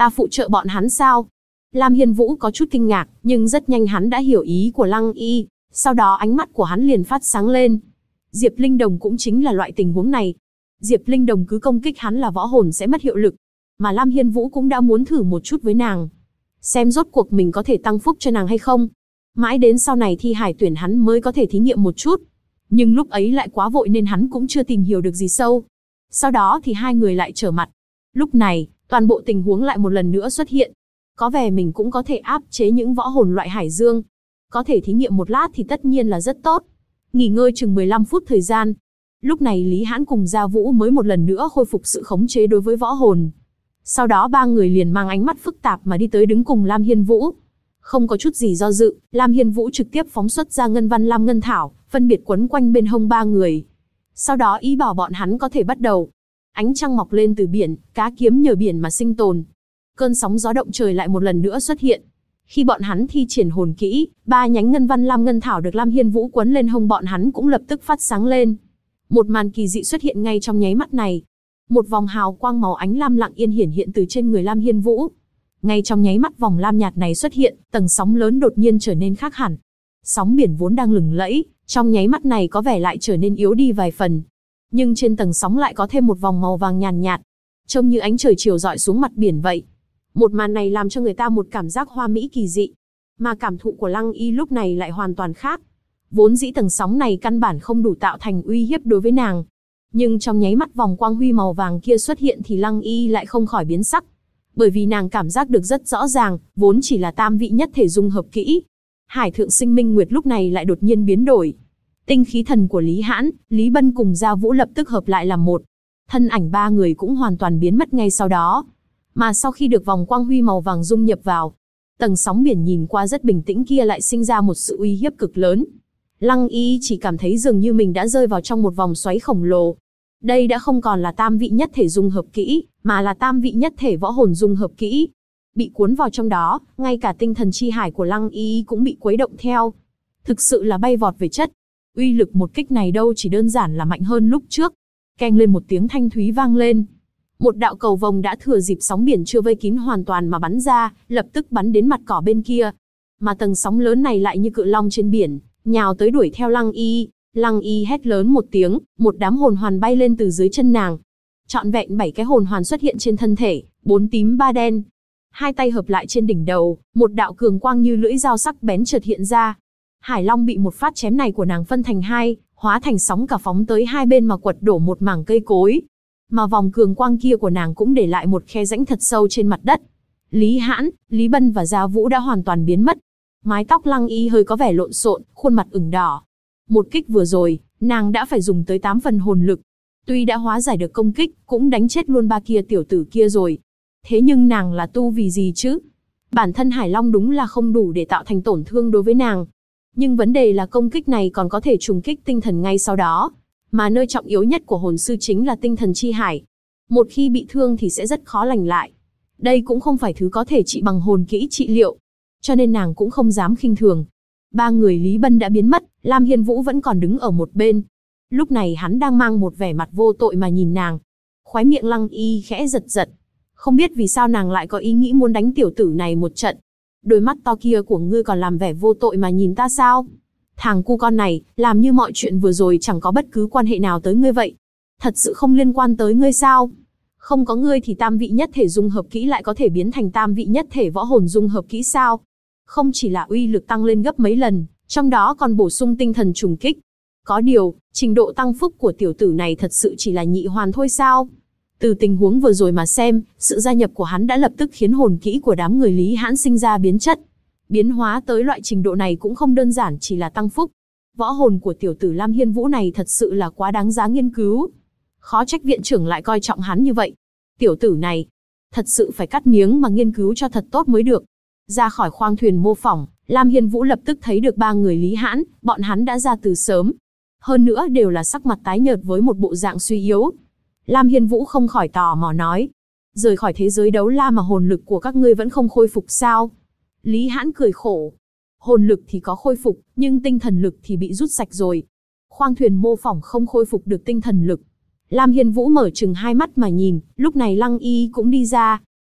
Ta phụ trợ bọn hắn sao? Lam Hiên Vũ có chút kinh ngạc, nhưng rất nhanh hắn đã hiểu ý của Lăng Y, sau đó ánh mắt của hắn liền phát sáng lên. Diệp Linh Đồng cũng chính là loại tình huống này. Diệp Linh Đồng cứ công kích hắn là võ hồn sẽ mất hiệu lực, mà Lam Hiên Vũ cũng đã muốn thử một chút với nàng, xem rốt cuộc mình có thể tăng phúc cho nàng hay không. Mãi đến sau này thi hải tuyển hắn mới có thể thí nghiệm một chút, nhưng lúc ấy lại quá vội nên hắn cũng chưa tìm hiểu được gì sâu. Sau đó thì hai người lại trở mặt. Lúc này, toàn bộ tình huống lại một lần nữa xuất hiện. Có vẻ mình cũng có thể áp chế những võ hồn loại hải dương. Có thể thí nghiệm một lát thì tất nhiên là rất tốt. Nghỉ ngơi chừng 15 phút thời gian. Lúc này Lý Hãn cùng Gia Vũ mới một lần nữa khôi phục sự khống chế đối với võ hồn. Sau đó ba người liền mang ánh mắt phức tạp mà đi tới đứng cùng Lam Hiên Vũ. Không có chút gì do dự, Lam Hiên Vũ trực tiếp phóng xuất ra ngân văn lam ngân thảo, phân biệt quấn quanh bên hông ba người. Sau đó ý bảo bọn hắn có thể bắt đầu. Ánh trăng mọc lên từ biển, cá kiếm nhờ biển mà sinh tồn. Cơn sóng gió động trời lại một lần nữa xuất hiện. Khi bọn hắn thi triển hồn kỹ, ba nhánh ngân văn lam ngân thảo được Lam Hiên Vũ quấn lên hông bọn hắn cũng lập tức phát sáng lên. Một màn kỳ dị xuất hiện ngay trong nháy mắt này. Một vòng hào quang màu ánh lam lặng yên hiển hiện từ trên người Lam Hiên Vũ. Ngay trong nháy mắt vòng lam nhạt này xuất hiện, tầng sóng lớn đột nhiên trở nên khác hẳn. Sóng biển vốn đang lừng lẫy, trong nháy mắt này có vẻ lại trở nên yếu đi vài phần. Nhưng trên tầng sóng lại có thêm một vòng màu vàng nhàn nhạt, trông như ánh trời chiều rọi xuống mặt biển vậy. Một màn này làm cho người ta một cảm giác hoa mỹ kỳ dị. Mà cảm thụ của Lăng Y lúc này lại hoàn toàn khác. Vốn dĩ tầng sóng này căn bản không đủ tạo thành uy hiếp đối với nàng. Nhưng trong nháy mắt vòng quang huy màu vàng kia xuất hiện thì Lăng Y lại không khỏi biến sắc. Bởi vì nàng cảm giác được rất rõ ràng, vốn chỉ là tam vị nhất thể dung hợp kỹ. Hải Thượng Sinh Minh Nguyệt lúc này lại đột nhiên biến đổi. Tinh khí thần của Lý Hãn, Lý Bân cùng Gia Vũ lập tức hợp lại làm một. Thân ảnh ba người cũng hoàn toàn biến mất ngay sau đó. Mà sau khi được vòng quang huy màu vàng dung nhập vào, tầng sóng biển nhìn qua rất bình tĩnh kia lại sinh ra một sự uy hiếp cực lớn. Lăng Y chỉ cảm thấy dường như mình đã rơi vào trong một vòng xoáy khổng lồ. Đây đã không còn là tam vị nhất thể dung hợp kỹ, mà là tam vị nhất thể võ hồn dung hợp kỹ. Bị cuốn vào trong đó, ngay cả tinh thần chi hải của Lăng Y cũng bị quấy động theo. Thực sự là bay vọt về chất. Uy lực một kích này đâu chỉ đơn giản là mạnh hơn lúc trước. Keng lên một tiếng thanh thúy vang lên. Một đạo cầu vồng đã thừa dịp sóng biển chưa vây kín hoàn toàn mà bắn ra, lập tức bắn đến mặt cỏ bên kia. Mà tầng sóng lớn này lại như cự long trên biển, nhào tới đuổi theo Lăng Y. Lăng Y hét lớn một tiếng, một đám hồn hoàn bay lên từ dưới chân nàng. Trọn vẹn 7 cái hồn hoàn xuất hiện trên thân thể, 4 tím 3 đen. Hai tay hợp lại trên đỉnh đầu, một đạo cường quang như lưỡi dao sắc bén chợt hiện ra. Hải Long bị một phát chém này của nàng phân thành hai, hóa thành sóng cả phóng tới hai bên mà quật đổ một mảng cây cối. Mà vòng cường quang kia của nàng cũng để lại một khe rãnh thật sâu trên mặt đất. Lý Hãn, Lý Bân và Gia Vũ đã hoàn toàn biến mất. Mái tóc Lăng Y hơi có vẻ lộn xộn, khuôn mặt ửng đỏ. Một kích vừa rồi, nàng đã phải dùng tới 8 phần hồn lực. Tuy đã hóa giải được công kích, cũng đánh chết luôn ba kia tiểu tử kia rồi. Thế nhưng nàng là tu vì gì chứ? Bản thân Hải Long đúng là không đủ để tạo thành tổn thương đối với nàng. Nhưng vấn đề là công kích này còn có thể trùng kích tinh thần ngay sau đó. Mà nơi trọng yếu nhất của hồn sư chính là tinh thần chi hải. Một khi bị thương thì sẽ rất khó lành lại. Đây cũng không phải thứ có thể trị bằng hồn kỹ trị liệu. Cho nên nàng cũng không dám khinh thường. Ba người Lý Bân đã biến mất, Lam Hiên Vũ vẫn còn đứng ở một bên. Lúc này hắn đang mang một vẻ mặt vô tội mà nhìn nàng. Khóe miệng Lăng Y khẽ giật giật. Không biết vì sao nàng lại có ý nghĩ muốn đánh tiểu tử này một trận. Đôi mắt to kia của ngươi còn làm vẻ vô tội mà nhìn ta sao? Thằng cu con này, làm như mọi chuyện vừa rồi chẳng có bất cứ quan hệ nào tới ngươi vậy. Thật sự không liên quan tới ngươi sao? Không có ngươi thì tam vị nhất thể dung hợp kỹ lại có thể biến thành tam vị nhất thể võ hồn dung hợp kỹ sao? Không chỉ là uy lực tăng lên gấp mấy lần, trong đó còn bổ sung tinh thần trùng kích. Có điều, trình độ tăng phúc của tiểu tử này thật sự chỉ là nhị hoàn thôi sao? Từ tình huống vừa rồi mà xem, sự gia nhập của hắn đã lập tức khiến hồn kỹ của đám người Lý Hãn sinh ra biến chất. Biến hóa tới loại trình độ này cũng không đơn giản chỉ là tăng phúc. Võ hồn của tiểu tử Lam Hiên Vũ này thật sự là quá đáng giá nghiên cứu. Khó trách viện trưởng lại coi trọng hắn như vậy. Tiểu tử này, thật sự phải cắt miếng mà nghiên cứu cho thật tốt mới được. Ra khỏi khoang thuyền mô phỏng, Lam Hiên Vũ lập tức thấy được ba người Lý Hãn, bọn hắn đã ra từ sớm. Hơn nữa đều là sắc mặt tái nhợt với một bộ dạng suy yếu. Lam Hiên Vũ không khỏi tò mò nói. Rời khỏi thế giới đấu la mà hồn lực của các ngươi vẫn không khôi phục sao? Lý Hãn cười khổ. Hồn lực thì có khôi phục, nhưng tinh thần lực thì bị rút sạch rồi. Khoang thuyền mô phỏng không khôi phục được tinh thần lực. Lam Hiên Vũ mở trừng hai mắt mà nhìn, lúc này Lăng Y cũng đi ra.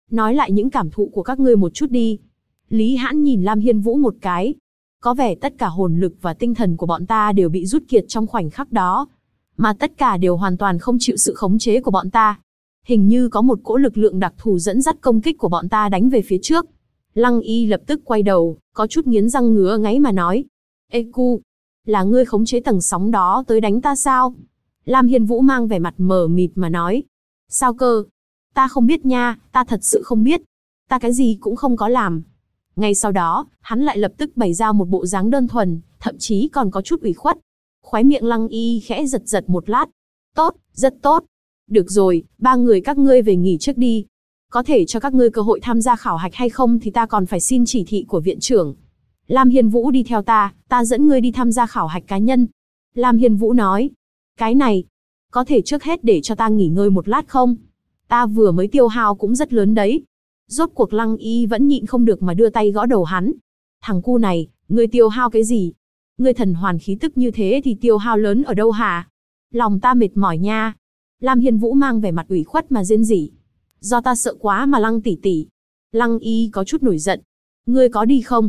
Nói lại những cảm thụ của các ngươi một chút đi. Lý Hãn nhìn Lam Hiên Vũ một cái. Có vẻ tất cả hồn lực và tinh thần của bọn ta đều bị rút kiệt trong khoảnh khắc đó. Mà tất cả đều hoàn toàn không chịu sự khống chế của bọn ta. Hình như có một cỗ lực lượng đặc thù dẫn dắt công kích của bọn ta đánh về phía trước. Lăng Y lập tức quay đầu, có chút nghiến răng ngứa ngáy mà nói. Ê cu, là ngươi khống chế tầng sóng đó tới đánh ta sao? Lam Hiên Vũ mang vẻ mặt mờ mịt mà nói. Sao cơ? Ta không biết nha, ta thật sự không biết. Ta cái gì cũng không có làm. Ngay sau đó, hắn lại lập tức bày ra một bộ dáng đơn thuần, thậm chí còn có chút ủy khuất. Khóe miệng Lăng Y khẽ giật giật một lát. Tốt, rất tốt. Được rồi, ba người các ngươi về nghỉ trước đi. Có thể cho các ngươi cơ hội tham gia khảo hạch hay không thì ta còn phải xin chỉ thị của viện trưởng. Lam Hiên Vũ đi theo ta dẫn ngươi đi tham gia khảo hạch cá nhân. Lam Hiên Vũ nói. Cái này, có thể trước hết để cho ta nghỉ ngơi một lát không? Ta vừa mới tiêu hao cũng rất lớn đấy. Rốt cuộc Lăng Y vẫn nhịn không được mà đưa tay gõ đầu hắn. Thằng cu này, ngươi tiêu hao cái gì? Ngươi thần hoàn khí tức như thế thì tiêu hao lớn ở đâu hả? Lòng ta mệt mỏi nha. Lam Hiên Vũ mang vẻ mặt ủy khuất mà rên rỉ. Do ta sợ quá mà Lăng tỷ tỷ. Lăng Y có chút nổi giận. Ngươi có đi không?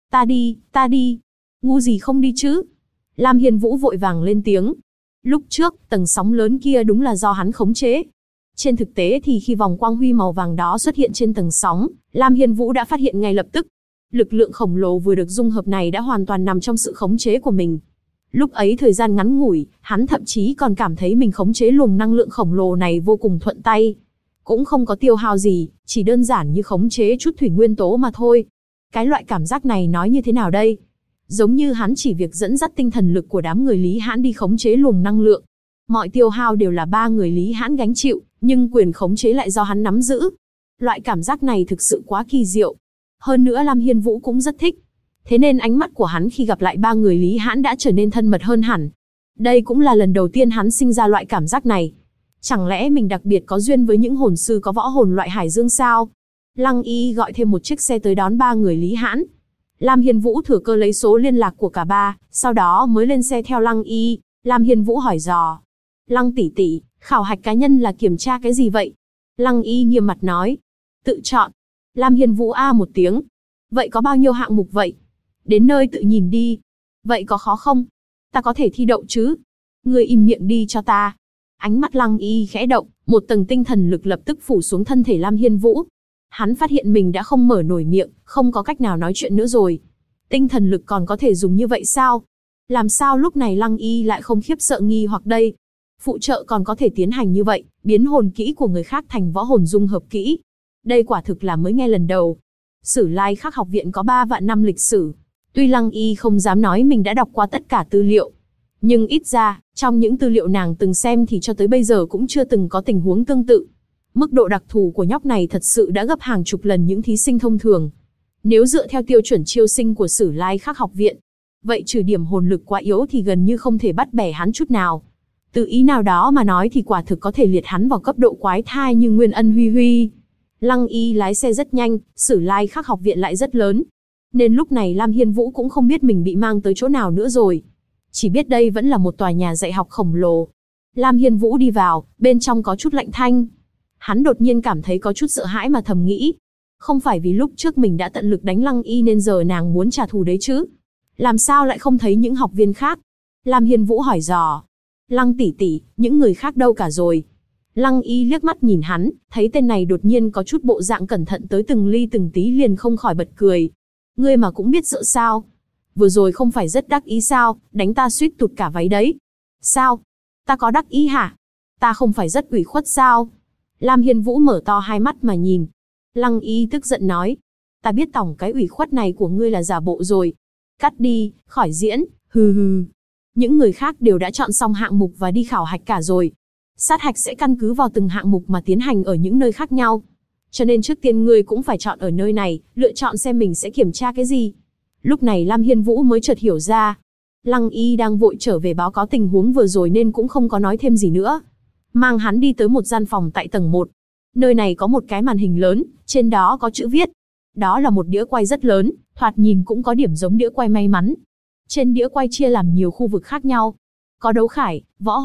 Ta đi. Ngu gì không đi chứ? Lam Hiên Vũ vội vàng lên tiếng. Lúc trước, tầng sóng lớn kia đúng là do hắn khống chế. Trên thực tế thì khi vòng quang huy màu vàng đó xuất hiện trên tầng sóng, Lam Hiên Vũ đã phát hiện ngay lập tức. Lực lượng khổng lồ vừa được dung hợp này đã hoàn toàn nằm trong sự khống chế của mình. Lúc ấy thời gian ngắn ngủi, hắn thậm chí còn cảm thấy mình khống chế luồng năng lượng khổng lồ này vô cùng thuận tay. Cũng không có tiêu hao gì, chỉ đơn giản như khống chế chút thủy nguyên tố mà thôi. Cái loại cảm giác này nói như thế nào đây? Giống như hắn chỉ việc dẫn dắt tinh thần lực của đám người Lý Hãn đi khống chế luồng năng lượng. Mọi tiêu hao đều là ba người Lý Hãn gánh chịu, nhưng quyền khống chế lại do hắn nắm giữ. Loại cảm giác này thực sự quá kỳ diệu. Hơn nữa Lam Hiên Vũ cũng rất thích. Thế nên ánh mắt của hắn khi gặp lại ba người Lý Hãn đã trở nên thân mật hơn hẳn. Đây cũng là lần đầu tiên hắn sinh ra loại cảm giác này. Chẳng lẽ mình đặc biệt có duyên với những hồn sư có võ hồn loại hải dương sao? Lăng Y gọi thêm một chiếc xe tới đón ba người Lý Hãn. Lam Hiên Vũ thừa cơ lấy số liên lạc của cả ba, sau đó mới lên xe theo Lăng Y. Lam Hiên Vũ hỏi dò. Lăng tỷ tỷ, khảo hạch cá nhân là kiểm tra cái gì vậy? Lăng Y nghiêm mặt nói. Tự chọn. Lam Hiên Vũ a một tiếng. Vậy có bao nhiêu hạng mục vậy? Đến nơi tự nhìn đi. Vậy có khó không? Ta có thể thi đậu chứ? Ngươi im miệng đi cho ta. Ánh mắt Lăng Y khẽ động, một tầng tinh thần lực lập tức phủ xuống thân thể Lam Hiên Vũ. Hắn phát hiện mình đã không mở nổi miệng, không có cách nào nói chuyện nữa rồi. Tinh thần lực còn có thể dùng như vậy sao? Làm sao lúc này Lăng Y lại không khiếp sợ nghi hoặc đây? Phụ trợ còn có thể tiến hành như vậy, biến hồn kỹ của người khác thành võ hồn dung hợp kỹ. Đây quả thực là mới nghe lần đầu. Sử Lai Khắc học viện có 3 vạn năm lịch sử. Tuy Lăng Y không dám nói mình đã đọc qua tất cả tư liệu, nhưng ít ra, trong những tư liệu nàng từng xem thì cho tới bây giờ cũng chưa từng có tình huống tương tự. Mức độ đặc thù của nhóc này thật sự đã gấp hàng chục lần những thí sinh thông thường. Nếu dựa theo tiêu chuẩn chiêu sinh của Sử Lai Khắc học viện, vậy trừ điểm hồn lực quá yếu thì gần như không thể bắt bẻ hắn chút nào. Từ ý nào đó mà nói thì quả thực có thể liệt hắn vào cấp độ quái thai như Nguyên Ân Huy Huy. Lăng Y lái xe rất nhanh, Sử Lai Khắc học viện lại rất lớn. Nên lúc này Lam Hiên Vũ cũng không biết mình bị mang tới chỗ nào nữa rồi. Chỉ biết đây vẫn là một tòa nhà dạy học khổng lồ. Lam Hiên Vũ đi vào, bên trong có chút lạnh thanh. Hắn đột nhiên cảm thấy có chút sợ hãi mà thầm nghĩ. Không phải vì lúc trước mình đã tận lực đánh Lăng Y nên giờ nàng muốn trả thù đấy chứ? Làm sao lại không thấy những học viên khác? Lam Hiên Vũ hỏi dò. Lăng tỷ tỷ, những người khác đâu cả rồi? Lăng Y liếc mắt nhìn hắn, thấy tên này đột nhiên có chút bộ dạng cẩn thận tới từng ly từng tí liền không khỏi bật cười. Ngươi mà cũng biết sợ sao? Vừa rồi không phải rất đắc ý sao, đánh ta suýt tụt cả váy đấy. Sao? Ta có đắc ý hả? Ta không phải rất ủy khuất sao? Lam Hiên Vũ mở to hai mắt mà nhìn. Lăng Y tức giận nói. Ta biết tổng cái ủy khuất này của ngươi là giả bộ rồi. Cắt đi, khỏi diễn, hừ hừ. Những người khác đều đã chọn xong hạng mục và đi khảo hạch cả rồi. Sát hạch sẽ căn cứ vào từng hạng mục mà tiến hành ở những nơi khác nhau. Cho nên trước tiên ngươi cũng phải chọn ở nơi này, lựa chọn xem mình sẽ kiểm tra cái gì. Lúc này Lam Hiên Vũ mới chợt hiểu ra. Lăng Y đang vội trở về báo cáo tình huống vừa rồi nên cũng không có nói thêm gì nữa. Mang hắn đi tới một gian phòng tại tầng 1. Nơi này có một cái màn hình lớn, trên đó có chữ viết. Đó là một đĩa quay rất lớn, thoạt nhìn cũng có điểm giống đĩa quay may mắn. Trên đĩa quay chia làm nhiều khu vực khác nhau. Có đấu khải, võ hồn,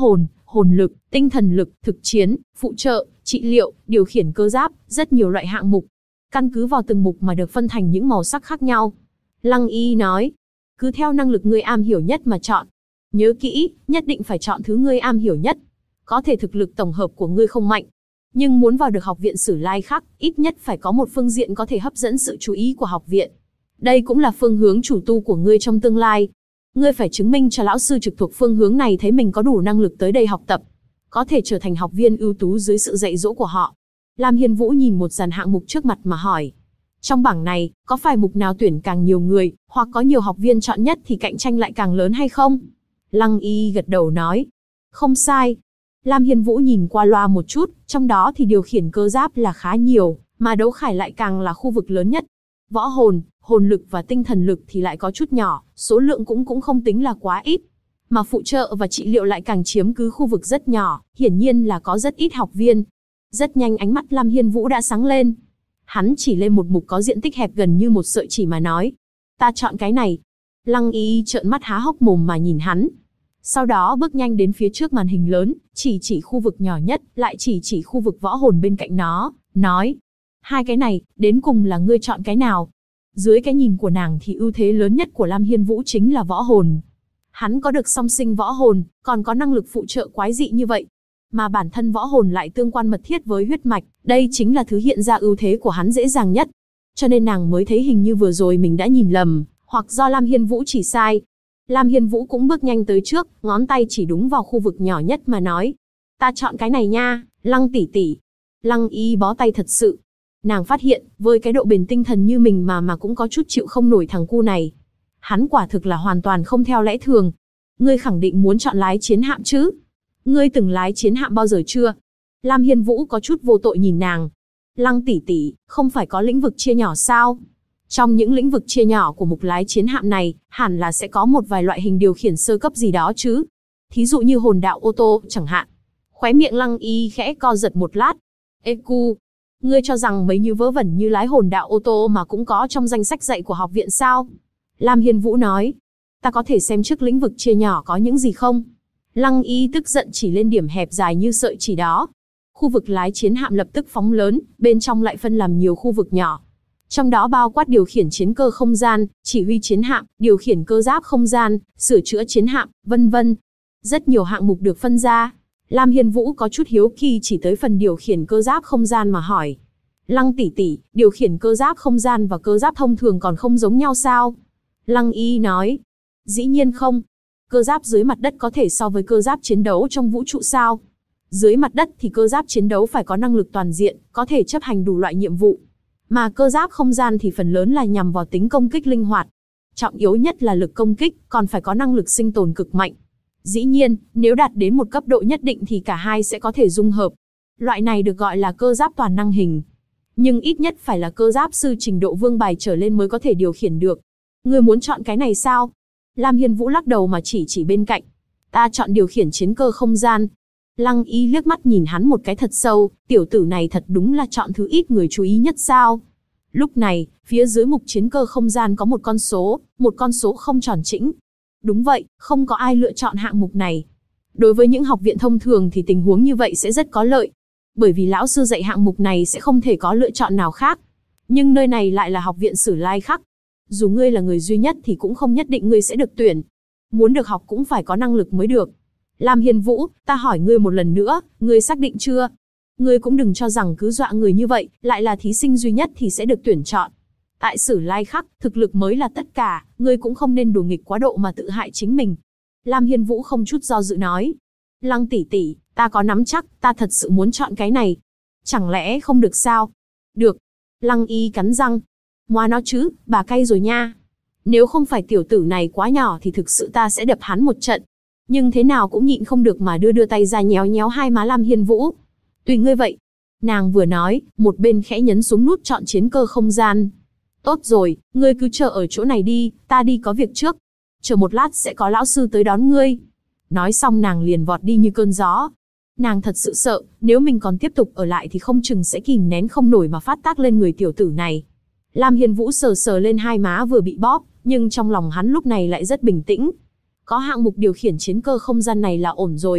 hồn lực, tinh thần lực, thực chiến, phụ trợ, trị liệu, điều khiển cơ giáp, rất nhiều loại hạng mục. Căn cứ vào từng mục mà được phân thành những màu sắc khác nhau. Lăng Y nói, cứ theo năng lực ngươi am hiểu nhất mà chọn. Nhớ kỹ, nhất định phải chọn thứ ngươi am hiểu nhất. Có thể thực lực tổng hợp của ngươi không mạnh, nhưng muốn vào được học viện Sử Lai Khắc, ít nhất phải có một phương diện có thể hấp dẫn sự chú ý của học viện. Đây cũng là phương hướng chủ tu của ngươi trong tương lai. Ngươi phải chứng minh cho lão sư trực thuộc phương hướng này thấy mình có đủ năng lực tới đây học tập, có thể trở thành học viên ưu tú dưới sự dạy dỗ của họ. Lam Hiên Vũ nhìn một dàn hạng mục trước mặt mà hỏi. Trong bảng này, có phải mục nào tuyển càng nhiều người, hoặc có nhiều học viên chọn nhất thì cạnh tranh lại càng lớn hay không? Lăng Y gật đầu nói. Không sai. Lam Hiên Vũ nhìn qua loa một chút, trong đó thì điều khiển cơ giáp là khá nhiều, mà đấu khải lại càng là khu vực lớn nhất. Võ hồn, hồn lực và tinh thần lực thì lại có chút nhỏ, số lượng cũng không tính là quá ít. Mà phụ trợ và trị liệu lại càng chiếm cứ khu vực rất nhỏ, hiển nhiên là có rất ít học viên. Rất nhanh ánh mắt Lam Hiên Vũ đã sáng lên. Hắn chỉ lên một mục có diện tích hẹp gần như một sợi chỉ mà nói. Ta chọn cái này. Lăng Y trợn mắt há hốc mồm mà nhìn hắn. Sau đó bước nhanh đến phía trước màn hình lớn, chỉ khu vực nhỏ nhất, lại chỉ khu vực võ hồn bên cạnh nó, nói. Hai cái này, đến cùng là ngươi chọn cái nào? Dưới cái nhìn của nàng thì ưu thế lớn nhất của Lam Hiên Vũ chính là võ hồn. Hắn có được song sinh võ hồn, còn có năng lực phụ trợ quái dị như vậy. Mà bản thân võ hồn lại tương quan mật thiết với huyết mạch, đây chính là thứ hiện ra ưu thế của hắn dễ dàng nhất. Cho nên nàng mới thấy hình như vừa rồi mình đã nhìn lầm, hoặc do Lam Hiên Vũ chỉ sai. Lam Hiên Vũ cũng bước nhanh tới trước, ngón tay chỉ đúng vào khu vực nhỏ nhất mà nói. Ta chọn cái này nha, Lăng tỷ tỷ. Lăng Y bó tay thật sự. Nàng phát hiện, với cái độ bền tinh thần như mình mà cũng có chút chịu không nổi thằng cu này. Hắn quả thực là hoàn toàn không theo lẽ thường. Ngươi khẳng định muốn chọn lái chiến hạm chứ? Ngươi từng lái chiến hạm bao giờ chưa? Lam Hiên Vũ có chút vô tội nhìn nàng. Lăng tỷ tỷ, không phải có lĩnh vực chia nhỏ sao? Trong những lĩnh vực chia nhỏ của mục lái chiến hạm này, hẳn là sẽ có một vài loại hình điều khiển sơ cấp gì đó chứ. Thí dụ như hồn đạo ô tô, chẳng hạn. Khóe miệng Lăng Y khẽ co giật một lát. Ê cu, ngươi cho rằng mấy như vớ vẩn như lái hồn đạo ô tô mà cũng có trong danh sách dạy của học viện sao? Lam Hiên Vũ nói. Ta có thể xem trước lĩnh vực chia nhỏ có những gì không? Lăng Y tức giận chỉ lên điểm hẹp dài như sợi chỉ đó. Khu vực lái chiến hạm lập tức phóng lớn, bên trong lại phân làm nhiều khu vực nhỏ. Trong đó bao quát điều khiển chiến cơ không gian, chỉ huy chiến hạm, điều khiển cơ giáp không gian, sửa chữa chiến hạm, vân vân. Rất nhiều hạng mục được phân ra. Lam Hiên Vũ có chút hiếu kỳ chỉ tới phần điều khiển cơ giáp không gian mà hỏi. Lăng tỷ tỷ, điều khiển cơ giáp không gian và cơ giáp thông thường còn không giống nhau sao? Lăng Y nói. Dĩ nhiên không. Cơ giáp dưới mặt đất có thể so với cơ giáp chiến đấu trong vũ trụ sao? Dưới mặt đất thì cơ giáp chiến đấu phải có năng lực toàn diện, có thể chấp hành đủ loại nhiệm vụ. Mà cơ giáp không gian thì phần lớn là nhằm vào tính công kích linh hoạt. Trọng yếu nhất là lực công kích, còn phải có năng lực sinh tồn cực mạnh. Dĩ nhiên, nếu đạt đến một cấp độ nhất định thì cả hai sẽ có thể dung hợp. Loại này được gọi là cơ giáp toàn năng hình. Nhưng ít nhất phải là cơ giáp sư trình độ vương bài trở lên mới có thể điều khiển được. Ngươi muốn chọn cái này sao? Lam Hiên Vũ lắc đầu mà chỉ bên cạnh. Ta chọn điều khiển chiến cơ không gian. Lăng Y liếc mắt nhìn hắn một cái thật sâu, tiểu tử này thật đúng là chọn thứ ít người chú ý nhất sao. Lúc này, phía dưới mục chiến cơ không gian có một con số không tròn chỉnh. Đúng vậy, không có ai lựa chọn hạng mục này. Đối với những học viện thông thường thì tình huống như vậy sẽ rất có lợi. Bởi vì lão sư dạy hạng mục này sẽ không thể có lựa chọn nào khác. Nhưng nơi này lại là học viện Sử Lai Khắc. Dù ngươi là người duy nhất thì cũng không nhất định ngươi sẽ được tuyển. Muốn được học cũng phải có năng lực mới được. Lam Hiên Vũ, ta hỏi ngươi một lần nữa, ngươi xác định chưa? Ngươi cũng đừng cho rằng cứ dọa người như vậy, lại là thí sinh duy nhất thì sẽ được tuyển chọn. Tại Sử Lai Khắc, thực lực mới là tất cả, ngươi cũng không nên đùa nghịch quá độ mà tự hại chính mình. Lam Hiên Vũ không chút do dự nói. Lăng tỷ tỷ, ta có nắm chắc, ta thật sự muốn chọn cái này. Chẳng lẽ không được sao? Được. Lăng Y cắn răng. Ngoa nó chứ, bà cay rồi nha. Nếu không phải tiểu tử này quá nhỏ thì thực sự ta sẽ đập hắn một trận. Nhưng thế nào cũng nhịn không được mà đưa tay ra nhéo nhéo hai má Lam Hiên Vũ. Tùy ngươi vậy. Nàng vừa nói, một bên khẽ nhấn xuống nút chọn chiến cơ không gian. Tốt rồi, ngươi cứ chờ ở chỗ này đi, ta đi có việc trước. Chờ một lát sẽ có lão sư tới đón ngươi. Nói xong nàng liền vọt đi như cơn gió. Nàng thật sự sợ, nếu mình còn tiếp tục ở lại thì không chừng sẽ kìm nén không nổi mà phát tác lên người tiểu tử này. Lam Hiên Vũ sờ lên hai má vừa bị bóp, nhưng trong lòng hắn lúc này lại rất bình tĩnh. Có hạng mục điều khiển chiến cơ không gian này là ổn rồi.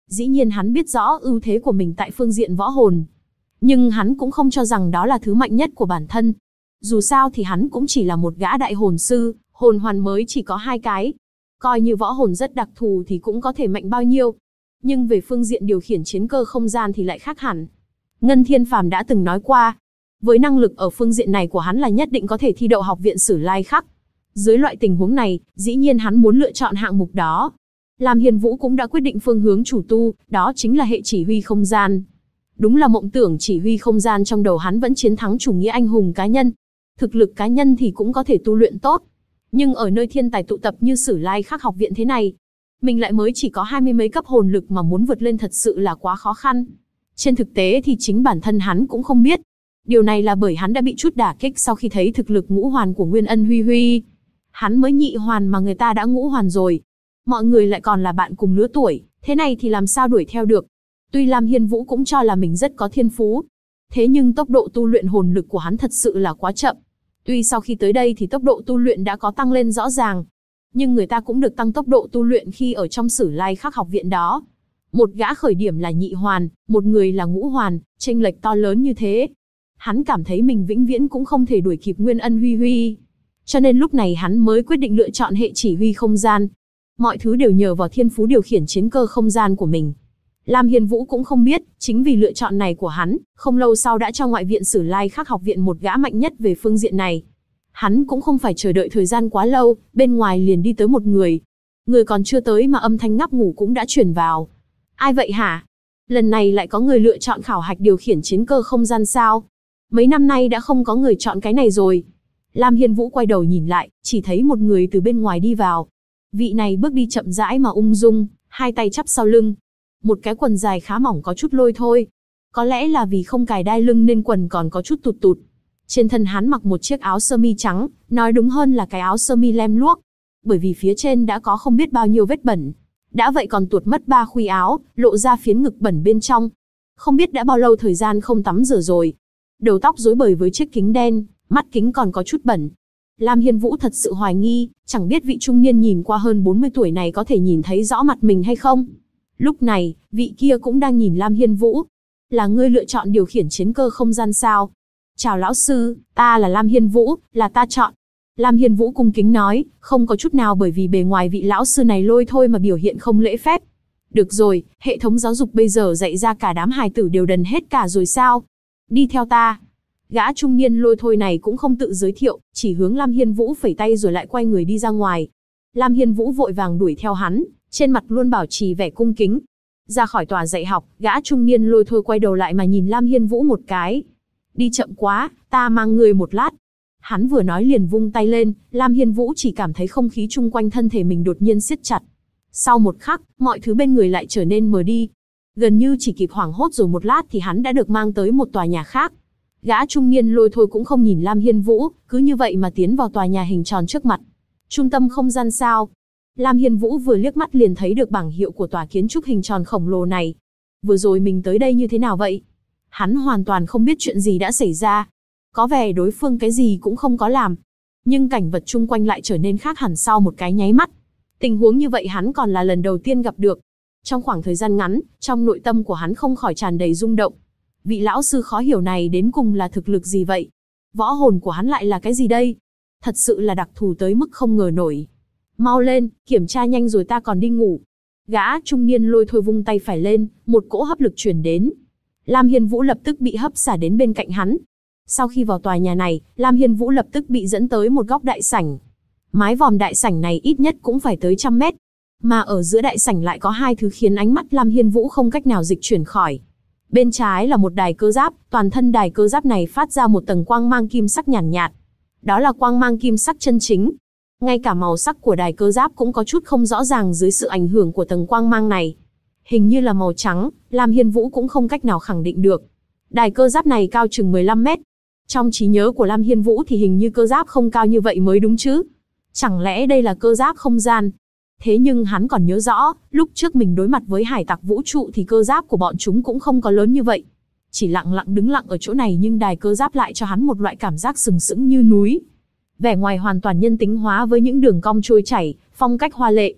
Dĩ nhiên hắn biết rõ ưu thế của mình tại phương diện võ hồn. Nhưng hắn cũng không cho rằng đó là thứ mạnh nhất của bản thân. Dù sao thì hắn cũng chỉ là một gã đại hồn sư, hồn hoàn mới chỉ có 2 cái. Coi như võ hồn rất đặc thù thì cũng có thể mạnh bao nhiêu. Nhưng về phương diện điều khiển chiến cơ không gian thì lại khác hẳn. Ngân Thiên Phàm đã từng nói qua, với năng lực ở phương diện này của hắn là nhất định có thể thi đậu học viện Sử Lai Khắc. Dưới loại tình huống này, dĩ nhiên hắn muốn lựa chọn hạng mục đó. Lam Hiên Vũ cũng đã quyết định phương hướng chủ tu, đó chính là hệ chỉ huy không gian. Đúng là mộng tưởng chỉ huy không gian trong đầu hắn vẫn chiến thắng chủ nghĩa anh hùng cá nhân. Thực lực cá nhân thì cũng có thể tu luyện tốt. Nhưng ở nơi thiên tài tụ tập như Sử Lai Khắc học viện thế này, mình lại mới chỉ có 20 mấy cấp hồn lực mà muốn vượt lên thật sự là quá khó khăn. Trên thực tế thì chính bản thân hắn cũng không biết. Điều này là bởi hắn đã bị chút đả kích sau khi thấy thực lực ngũ hoàn của Nguyên Ân Huy Huy. Hắn mới nhị hoàn mà người ta đã ngũ hoàn rồi. Mọi người lại còn là bạn cùng lứa tuổi, thế này thì làm sao đuổi theo được. Tuy Lam Hiên Vũ cũng cho là mình rất có thiên phú, thế nhưng tốc độ tu luyện hồn lực của hắn thật sự là quá chậm. Tuy sau khi tới đây thì tốc độ tu luyện đã có tăng lên rõ ràng, nhưng người ta cũng được tăng tốc độ tu luyện khi ở trong Sử Lai Khắc học viện đó. Một gã khởi điểm là nhị hoàn, một người là ngũ hoàn, chênh lệch to lớn như thế. Hắn cảm thấy mình vĩnh viễn cũng không thể đuổi kịp Nguyên Ân Huy Huy. Cho nên lúc này hắn mới quyết định lựa chọn hệ chỉ huy không gian. Mọi thứ đều nhờ vào thiên phú điều khiển chiến cơ không gian của mình. Lam Hiên Vũ cũng không biết, chính vì lựa chọn này của hắn, không lâu sau đã cho ngoại viện Sử Lai Khắc học viện một gã mạnh nhất về phương diện này. Hắn cũng không phải chờ đợi thời gian quá lâu, bên ngoài liền đi tới một người. Người còn chưa tới mà âm thanh ngáp ngủ cũng đã truyền vào. Ai vậy hả? Lần này lại có người lựa chọn khảo hạch điều khiển chiến cơ không gian sao? Mấy năm nay đã không có người chọn cái này rồi. Lam Hiên Vũ quay đầu nhìn lại, chỉ thấy một người từ bên ngoài đi vào. Vị này bước đi chậm rãi mà ung dung, hai tay chắp sau lưng. Một cái quần dài khá mỏng có chút lôi thôi. Có lẽ là vì không cài đai lưng nên quần còn có chút tụt tụt. Trên thân hắn mặc một chiếc áo sơ mi trắng, nói đúng hơn là cái áo sơ mi lem luốc. Bởi vì phía trên đã có không biết bao nhiêu vết bẩn. Đã vậy còn tuột mất 3 khuy áo, lộ ra phiến ngực bẩn bên trong. Không biết đã bao lâu thời gian không tắm rửa rồi. Đầu tóc rối bời với chiếc kính đen, mắt kính còn có chút bẩn. Lam Hiên Vũ thật sự hoài nghi, chẳng biết vị trung niên nhìn qua hơn 40 tuổi này có thể nhìn thấy rõ mặt mình hay không. Lúc này, vị kia cũng đang nhìn Lam Hiên Vũ. Là ngươi lựa chọn điều khiển chiến cơ không gian sao? Chào lão sư, ta là Lam Hiên Vũ, là ta chọn. Lam Hiên Vũ cung kính nói, không có chút nào bởi vì bề ngoài vị lão sư này lôi thôi mà biểu hiện không lễ phép. Được rồi, hệ thống giáo dục bây giờ dạy ra cả đám hài tử đều đần hết cả rồi sao? Đi theo ta. Gã trung niên lôi thôi này cũng không tự giới thiệu, chỉ hướng Lam Hiên Vũ phẩy tay rồi lại quay người đi ra ngoài. Lam Hiên Vũ vội vàng đuổi theo hắn, trên mặt luôn bảo trì vẻ cung kính. Ra khỏi tòa dạy học, gã trung niên lôi thôi quay đầu lại mà nhìn Lam Hiên Vũ một cái. Đi chậm quá, ta mang người một lát. Hắn vừa nói liền vung tay lên, Lam Hiên Vũ chỉ cảm thấy không khí chung quanh thân thể mình đột nhiên siết chặt. Sau một khắc, mọi thứ bên người lại trở nên mờ đi. Gần như chỉ kịp hoảng hốt rồi một lát thì hắn đã được mang tới một tòa nhà khác. Gã trung niên lôi thôi cũng không nhìn Lam Hiên Vũ, cứ như vậy mà tiến vào tòa nhà hình tròn trước mặt. Trung tâm không gian sao? Lam Hiên Vũ vừa liếc mắt liền thấy được bảng hiệu của tòa kiến trúc hình tròn khổng lồ này. Vừa rồi mình tới đây như thế nào vậy? Hắn hoàn toàn không biết chuyện gì đã xảy ra. Có vẻ đối phương cái gì cũng không có làm. Nhưng cảnh vật chung quanh lại trở nên khác hẳn sau một cái nháy mắt. Tình huống như vậy hắn còn là lần đầu tiên gặp được. Trong khoảng thời gian ngắn, trong nội tâm của hắn không khỏi tràn đầy rung động. Vị lão sư khó hiểu này đến cùng là thực lực gì vậy? Võ hồn của hắn lại là cái gì đây? Thật sự là đặc thù tới mức không ngờ nổi. Mau lên, kiểm tra nhanh rồi ta còn đi ngủ. Gã trung niên lôi thôi vung tay phải lên, một cỗ hấp lực truyền đến. Lam Hiên Vũ lập tức bị hấp xả đến bên cạnh hắn. Sau khi vào tòa nhà này, Lam Hiên Vũ lập tức bị dẫn tới một góc đại sảnh. Mái vòm đại sảnh này ít nhất cũng phải tới 100 mét. Mà ở giữa đại sảnh lại có hai thứ khiến ánh mắt Lam Hiên Vũ không cách nào dịch chuyển khỏi. Bên trái là một đài cơ giáp, toàn thân đài cơ giáp này phát ra một tầng quang mang kim sắc nhàn nhạt. Đó là quang mang kim sắc chân chính. Ngay cả màu sắc của đài cơ giáp cũng có chút không rõ ràng dưới sự ảnh hưởng của tầng quang mang này. Hình như là màu trắng, Lam Hiên Vũ cũng không cách nào khẳng định được. Đài cơ giáp này cao chừng 15 mét. Trong trí nhớ của Lam Hiên Vũ thì hình như cơ giáp không cao như vậy mới đúng chứ. Chẳng lẽ đây là cơ giáp không gian? Thế nhưng hắn còn nhớ rõ, lúc trước mình đối mặt với hải tặc vũ trụ thì cơ giáp của bọn chúng cũng không có lớn như vậy. Chỉ lặng lặng đứng lặng ở chỗ này nhưng đài cơ giáp lại cho hắn một loại cảm giác sừng sững như núi. Vẻ ngoài hoàn toàn nhân tính hóa với những đường cong trôi chảy, phong cách hoa lệ.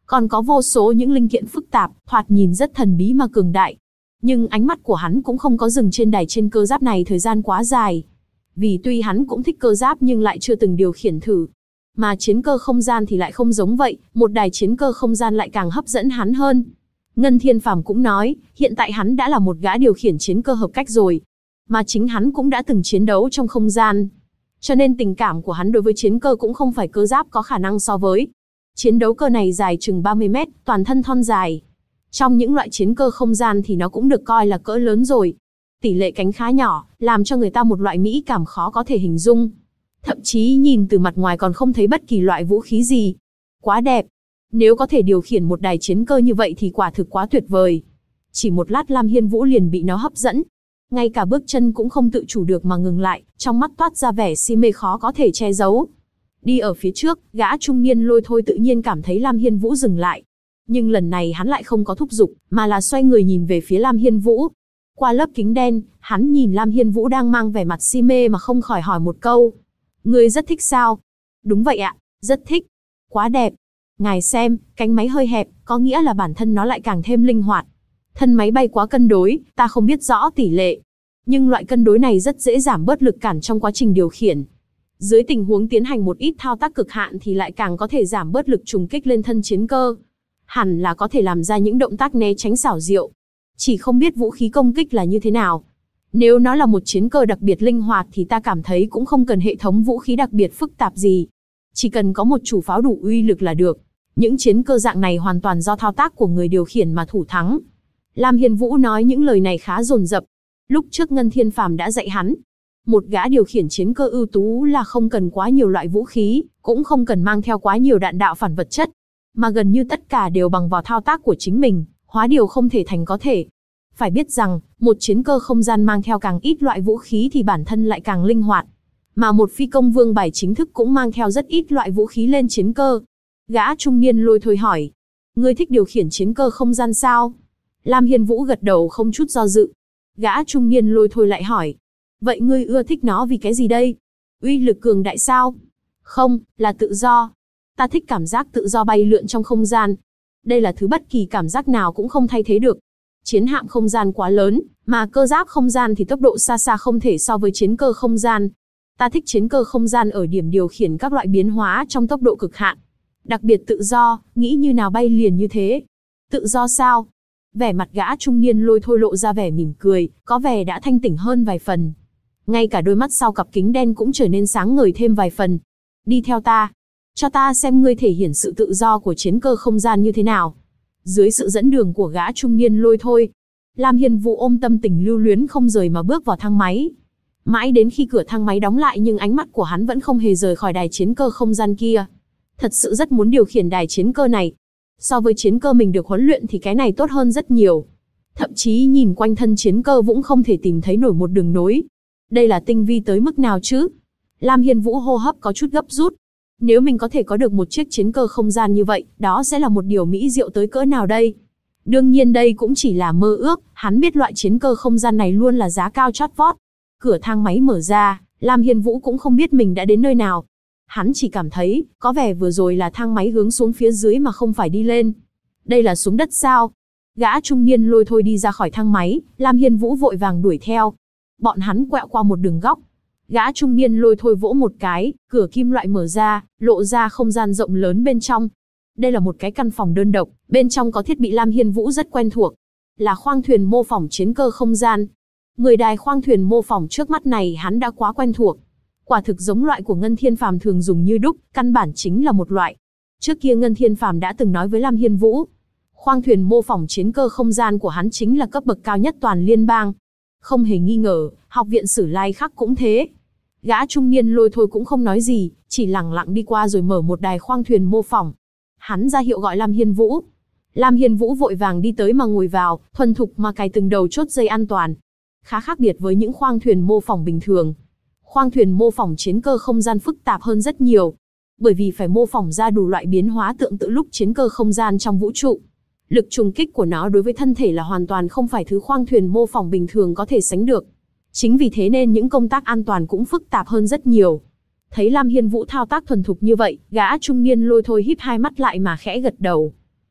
Còn có vô số những linh kiện phức tạp, thoạt nhìn rất thần bí mà cường đại. Nhưng ánh mắt của hắn cũng không có dừng trên đài trên cơ giáp này thời gian quá dài. Vì tuy hắn cũng thích cơ giáp nhưng lại chưa từng điều khiển thử. Mà chiến cơ không gian thì lại không giống vậy, một đài chiến cơ không gian lại càng hấp dẫn hắn hơn. Ngân Thiên Phàm cũng nói, hiện tại hắn đã là một gã điều khiển chiến cơ hợp cách rồi. Mà chính hắn cũng đã từng chiến đấu trong không gian. Cho nên tình cảm của hắn đối với chiến cơ cũng không phải cơ giáp có khả năng so với. Chiến đấu cơ này dài chừng 30 mét, toàn thân thon dài. Trong những loại chiến cơ không gian thì nó cũng được coi là cỡ lớn rồi. Tỷ lệ cánh khá nhỏ, làm cho người ta một loại mỹ cảm khó có thể hình dung. Thậm chí nhìn từ mặt ngoài còn không thấy bất kỳ loại vũ khí gì. Quá đẹp. Nếu có thể điều khiển một đài chiến cơ như vậy thì quả thực quá tuyệt vời. Chỉ một lát Lam Hiên Vũ liền bị nó hấp dẫn. Ngay cả bước chân cũng không tự chủ được mà ngừng lại, trong mắt toát ra vẻ si mê khó có thể che giấu. Đi ở phía trước, gã trung niên Lôi Thôi tự nhiên cảm thấy Lam Hiên Vũ dừng lại. Nhưng lần này hắn lại không có thúc giục, mà là xoay người nhìn về phía Lam Hiên Vũ. Qua lớp kính đen, hắn nhìn Lam Hiên Vũ đang mang vẻ mặt si mê mà không khỏi hỏi một câu. Ngươi rất thích sao? Đúng vậy ạ, rất thích. Quá đẹp. Ngài xem, cánh máy hơi hẹp, có nghĩa là bản thân nó lại càng thêm linh hoạt. Thân máy bay quá cân đối, ta không biết rõ tỷ lệ. Nhưng loại cân đối này rất dễ giảm bớt lực cản trong quá trình điều khiển. Dưới tình huống tiến hành một ít thao tác cực hạn thì lại càng có thể giảm bớt lực trùng kích lên thân chiến cơ. Hẳn là có thể làm ra những động tác né tránh xảo diệu. Chỉ không biết vũ khí công kích là như thế nào. Nếu nó là một chiến cơ đặc biệt linh hoạt thì ta cảm thấy cũng không cần hệ thống vũ khí đặc biệt phức tạp gì. Chỉ cần có một chủ pháo đủ uy lực là được. Những chiến cơ dạng này hoàn toàn do thao tác của người điều khiển mà thủ thắng. Lam Hiên Vũ nói những lời này khá dồn dập. Lúc trước Ngân Thiên Phàm đã dạy hắn. Một gã điều khiển chiến cơ ưu tú là không cần quá nhiều loại vũ khí, cũng không cần mang theo quá nhiều đạn đạo phản vật chất. Mà gần như tất cả đều bằng vào thao tác của chính mình, hóa điều không thể thành có thể. Phải biết rằng, một chiến cơ không gian mang theo càng ít loại vũ khí thì bản thân lại càng linh hoạt. Mà một phi công vương bài chính thức cũng mang theo rất ít loại vũ khí lên chiến cơ. Gã trung niên Lôi Thôi hỏi. Ngươi thích điều khiển chiến cơ không gian sao? Lam Hiên Vũ gật đầu không chút do dự. Gã trung niên Lôi Thôi lại hỏi. Vậy ngươi ưa thích nó vì cái gì đây? Uy lực cường đại sao? Không, là tự do. Ta thích cảm giác tự do bay lượn trong không gian. Đây là thứ bất kỳ cảm giác nào cũng không thay thế được. Chiến hạm không gian quá lớn, mà cơ giáp không gian thì tốc độ xa xa không thể so với chiến cơ không gian. Ta thích chiến cơ không gian ở điểm điều khiển các loại biến hóa trong tốc độ cực hạn. Đặc biệt tự do, nghĩ như nào bay liền như thế. Tự do sao? Vẻ mặt gã trung niên Lôi Thôi lộ ra vẻ mỉm cười, có vẻ đã thanh tỉnh hơn vài phần. Ngay cả đôi mắt sau cặp kính đen cũng trở nên sáng ngời thêm vài phần. Đi theo ta. Cho ta xem ngươi thể hiện sự tự do của chiến cơ không gian như thế nào. Dưới sự dẫn đường của gã trung niên Lôi Thôi, Lam Hiên Vũ ôm tâm tình lưu luyến không rời mà bước vào thang máy. Mãi đến khi cửa thang máy đóng lại nhưng ánh mắt của hắn vẫn không hề rời khỏi đài chiến cơ không gian kia. Thật sự rất muốn điều khiển đài chiến cơ này. So với chiến cơ mình được huấn luyện thì cái này tốt hơn rất nhiều. Thậm chí nhìn quanh thân chiến cơ cũng không thể tìm thấy nổi một đường nối. Đây là tinh vi tới mức nào chứ? Lam Hiên Vũ hô hấp có chút gấp rút. Nếu mình có thể có được một chiếc chiến cơ không gian như vậy, đó sẽ là một điều mỹ diệu tới cỡ nào đây? Đương nhiên đây cũng chỉ là mơ ước, hắn biết loại chiến cơ không gian này luôn là giá cao chót vót. Cửa thang máy mở ra, Lam Hiên Vũ cũng không biết mình đã đến nơi nào. Hắn chỉ cảm thấy, có vẻ vừa rồi là thang máy hướng xuống phía dưới mà không phải đi lên. Đây là xuống đất sao? Gã trung niên Lôi Thôi đi ra khỏi thang máy, Lam Hiên Vũ vội vàng đuổi theo. Bọn hắn quẹo qua một đường góc. Gã trung niên Lôi Thôi vỗ một cái, cửa kim loại mở ra, lộ ra không gian rộng lớn bên trong. Đây là một cái căn phòng đơn độc, bên trong có thiết bị Lam Hiên Vũ rất quen thuộc. Là khoang thuyền mô phỏng chiến cơ không gian. 10 đài khoang thuyền mô phỏng trước mắt này hắn đã quá quen thuộc. Quả thực giống loại của Ngân Thiên Phàm thường dùng như đúc, căn bản chính là một loại. Trước kia Ngân Thiên Phàm đã từng nói với Lam Hiên Vũ, khoang thuyền mô phỏng chiến cơ không gian của hắn chính là cấp bậc cao nhất toàn liên bang. Không hề nghi ngờ, học viện Sử Lai Khắc cũng thế. Gã trung niên Lôi Thôi cũng không nói gì, chỉ lẳng lặng đi qua rồi mở một đài khoang thuyền mô phỏng. Hắn ra hiệu gọi Lam Hiên Vũ. Lam Hiên Vũ vội vàng đi tới mà ngồi vào, thuần thục mà cài từng đầu chốt dây an toàn. Khá khác biệt với những khoang thuyền mô phỏng bình thường. Khoang thuyền mô phỏng chiến cơ không gian phức tạp hơn rất nhiều. Bởi vì phải mô phỏng ra đủ loại biến hóa tương tự lúc chiến cơ không gian trong vũ trụ. Lực trùng kích của nó đối với thân thể là hoàn toàn không phải thứ khoang thuyền mô phỏng bình thường có thể sánh được. Chính vì thế nên những công tác an toàn cũng phức tạp hơn rất nhiều. Thấy Lam Hiên Vũ thao tác thuần thục như vậy, gã trung niên Lôi Thôi híp hai mắt lại mà khẽ gật đầu.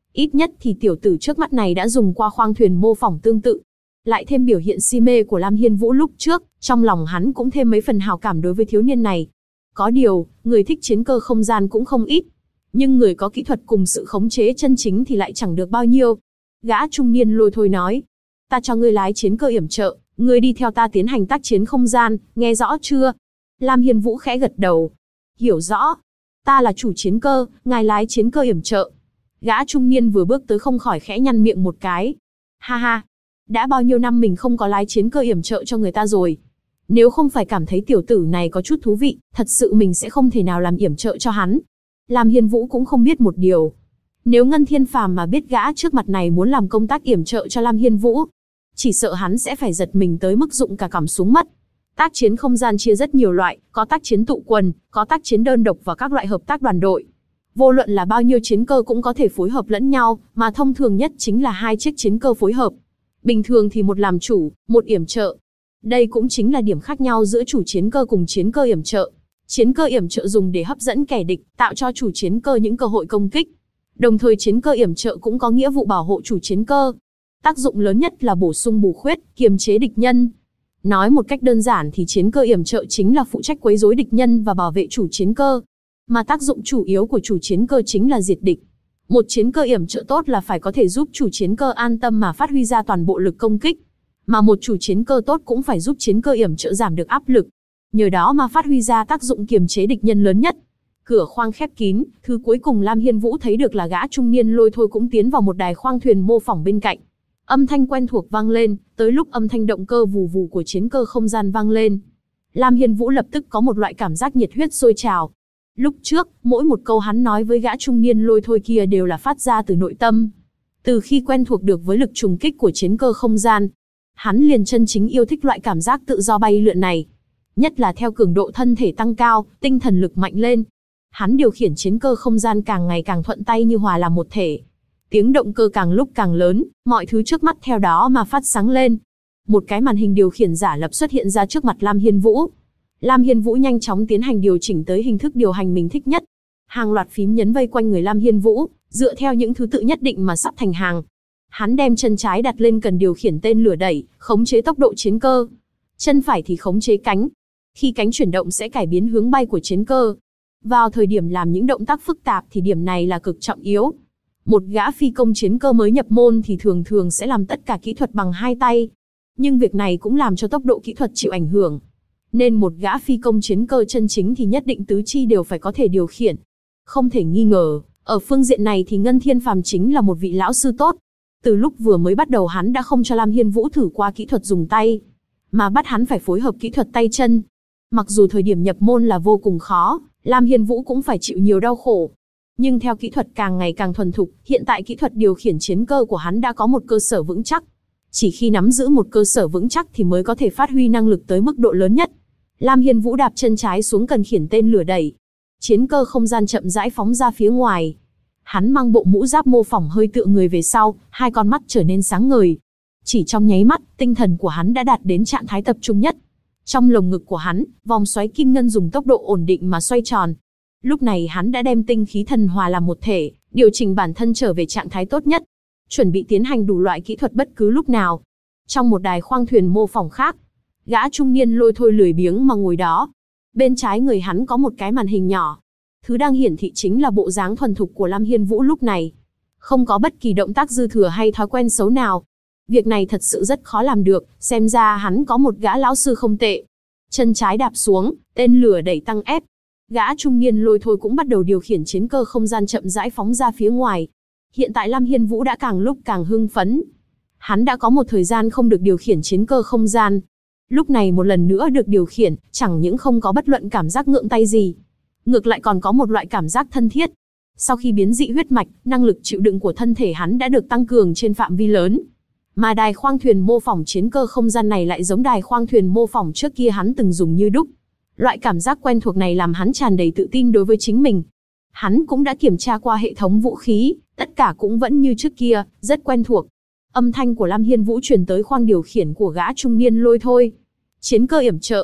Ít nhất thì tiểu tử trước mắt này đã dùng qua khoang thuyền mô phỏng tương tự. Lại thêm biểu hiện si mê của Lam Hiên Vũ lúc trước, trong lòng hắn cũng thêm mấy phần hào cảm đối với thiếu niên này. Có điều, người thích chiến cơ không gian cũng không ít. Nhưng người có kỹ thuật cùng sự khống chế chân chính thì lại chẳng được bao nhiêu. Gã trung niên Lôi Thôi nói, ta cho ngươi lái chiến cơ yểm trợ, ngươi đi theo ta tiến hành tác chiến không gian, nghe rõ chưa? Lam Hiên Vũ khẽ gật đầu. Hiểu rõ. Ta là chủ chiến cơ, ngài lái chiến cơ yểm trợ. Gã trung niên vừa bước tới không khỏi khẽ nhăn miệng một cái. Ha ha, đã bao nhiêu năm mình không có lái chiến cơ yểm trợ cho người ta rồi. Nếu không phải cảm thấy tiểu tử này có chút thú vị, thật sự mình sẽ không thể nào làm yểm trợ cho hắn. Lam Hiên Vũ cũng không biết một điều. Nếu Ngân Thiên Phàm mà biết gã trước mặt này muốn làm công tác yểm trợ cho Lam Hiên Vũ, chỉ sợ hắn sẽ phải giật mình tới mức dụng cả cằm xuống mất. Tác chiến không gian chia rất nhiều loại, có tác chiến tụ quần, có tác chiến đơn độc và các loại hợp tác đoàn đội. Vô luận là bao nhiêu chiến cơ cũng có thể phối hợp lẫn nhau, mà thông thường nhất chính là 2 chiếc chiến cơ phối hợp. Bình thường thì một làm chủ, một yểm trợ. Đây cũng chính là điểm khác nhau giữa chủ chiến cơ cùng chiến cơ yểm trợ. Chiến cơ yểm trợ dùng để hấp dẫn kẻ địch, tạo cho chủ chiến cơ những cơ hội công kích. Đồng thời chiến cơ yểm trợ cũng có nghĩa vụ bảo hộ chủ chiến cơ. Tác dụng lớn nhất là bổ sung bù khuyết, kiềm chế địch nhân. Nói một cách đơn giản thì chiến cơ yểm trợ chính là phụ trách quấy rối địch nhân và bảo vệ chủ chiến cơ. Mà tác dụng chủ yếu của chủ chiến cơ chính là diệt địch. Một chiến cơ yểm trợ tốt là phải có thể giúp chủ chiến cơ an tâm mà phát huy ra toàn bộ lực công kích. Mà một chủ chiến cơ tốt cũng phải giúp chiến cơ yểm trợ giảm được áp lực. Nhờ đó mà phát huy ra tác dụng kiềm chế địch nhân lớn nhất. Cửa khoang khép kín, thứ cuối cùng Lam Hiên Vũ thấy được là gã trung niên Lôi Thôi cũng tiến vào một đài khoang thuyền mô phỏng bên cạnh. Âm thanh quen thuộc vang lên, tới lúc âm thanh động cơ vù vù của chiến cơ không gian vang lên. Lam Hiên Vũ lập tức có một loại cảm giác nhiệt huyết sôi trào. Lúc trước, mỗi một câu hắn nói với gã trung niên Lôi Thôi kia đều là phát ra từ nội tâm. Từ khi quen thuộc được với lực trùng kích của chiến cơ không gian, hắn liền chân chính yêu thích loại cảm giác tự do bay lượn này. Nhất là theo cường độ thân thể tăng cao, tinh thần lực mạnh lên. Hắn điều khiển chiến cơ không gian càng ngày càng thuận tay như hòa làm một thể. Tiếng động cơ càng lúc càng lớn, mọi thứ trước mắt theo đó mà phát sáng lên. Một cái màn hình điều khiển giả lập xuất hiện ra trước mặt Lam Hiên Vũ. Lam Hiên Vũ nhanh chóng tiến hành điều chỉnh tới hình thức điều hành mình thích nhất. Hàng loạt phím nhấn vây quanh người Lam Hiên Vũ, dựa theo những thứ tự nhất định mà sắp thành hàng. Hắn đem chân trái đặt lên cần điều khiển tên lửa đẩy, khống chế tốc độ chiến cơ. Chân phải thì khống chế cánh. Khi cánh chuyển động sẽ cải biến hướng bay của chiến cơ. Vào thời điểm làm những động tác phức tạp thì điểm này là cực trọng yếu. Một gã phi công chiến cơ mới nhập môn thì thường thường sẽ làm tất cả kỹ thuật bằng 2 tay. Nhưng việc này cũng làm cho tốc độ kỹ thuật chịu ảnh hưởng. Nên một gã phi công chiến cơ chân chính thì nhất định tứ chi đều phải có thể điều khiển. Không thể nghi ngờ, ở phương diện này thì Ngân Thiên Phàm chính là một vị lão sư tốt. Từ lúc vừa mới bắt đầu hắn đã không cho Lam Hiên Vũ thử qua kỹ thuật dùng tay, mà bắt hắn phải phối hợp kỹ thuật tay chân. Mặc dù thời điểm nhập môn là vô cùng khó, Lam Hiên Vũ cũng phải chịu nhiều đau khổ. Nhưng theo kỹ thuật càng ngày càng thuần thục, hiện tại kỹ thuật điều khiển chiến cơ của hắn đã có một cơ sở vững chắc. Chỉ khi nắm giữ một cơ sở vững chắc thì mới có thể phát huy năng lực tới mức độ lớn nhất. Lam Hiên Vũ đạp chân trái xuống cần khiển tên lửa đẩy. Chiến cơ không gian chậm rãi phóng ra phía ngoài. Hắn mang bộ mũ giáp mô phỏng hơi tựa người về sau, 2 con mắt trở nên sáng ngời. Chỉ trong nháy mắt, tinh thần của hắn đã đạt đến trạng thái tập trung nhất. Trong lồng ngực của hắn, vòng xoáy kim ngân dùng tốc độ ổn định mà xoay tròn. Lúc này hắn đã đem tinh khí thần hòa làm một thể, điều chỉnh bản thân trở về trạng thái tốt nhất, chuẩn bị tiến hành đủ loại kỹ thuật bất cứ lúc nào. Trong một đài khoang thuyền mô phỏng khác, gã trung niên Lôi Thôi lười biếng mà ngồi đó. Bên trái người hắn có một cái màn hình nhỏ. Thứ đang hiển thị chính là bộ dáng thuần thục của Lam Hiên Vũ lúc này. Không có bất kỳ động tác dư thừa hay thói quen xấu nào. Việc này thật sự rất khó làm được, xem ra hắn có một gã lão sư không tệ. Chân trái đạp xuống, tên lửa đẩy tăng ép. Gã trung niên Lôi Thôi cũng bắt đầu điều khiển chiến cơ không gian chậm rãi phóng ra phía ngoài. Hiện tại Lam Hiên Vũ đã càng lúc càng hưng phấn. Hắn đã có một thời gian không được điều khiển chiến cơ không gian. Lúc này một lần nữa được điều khiển, chẳng những không có bất luận cảm giác ngượng tay gì. Ngược lại còn có một loại cảm giác thân thiết. Sau khi biến dị huyết mạch, năng lực chịu đựng của thân thể hắn đã được tăng cường trên phạm vi lớn. Mà đài khoang thuyền mô phỏng chiến cơ không gian này lại giống đài khoang thuyền mô phỏng trước kia hắn từng dùng như đúc. Loại cảm giác quen thuộc này làm hắn tràn đầy tự tin đối với chính mình. Hắn cũng đã kiểm tra qua hệ thống vũ khí, tất cả cũng vẫn như trước kia, rất quen thuộc. Âm thanh của Lam Hiên Vũ truyền tới khoang điều khiển của gã trung niên Lôi Thôi. Chiến cơ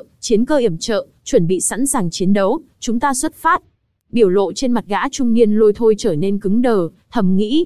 yểm trợ, chuẩn bị sẵn sàng chiến đấu, chúng ta xuất phát. Biểu lộ trên mặt gã trung niên Lôi Thôi trở nên cứng đờ, thầm nghĩ.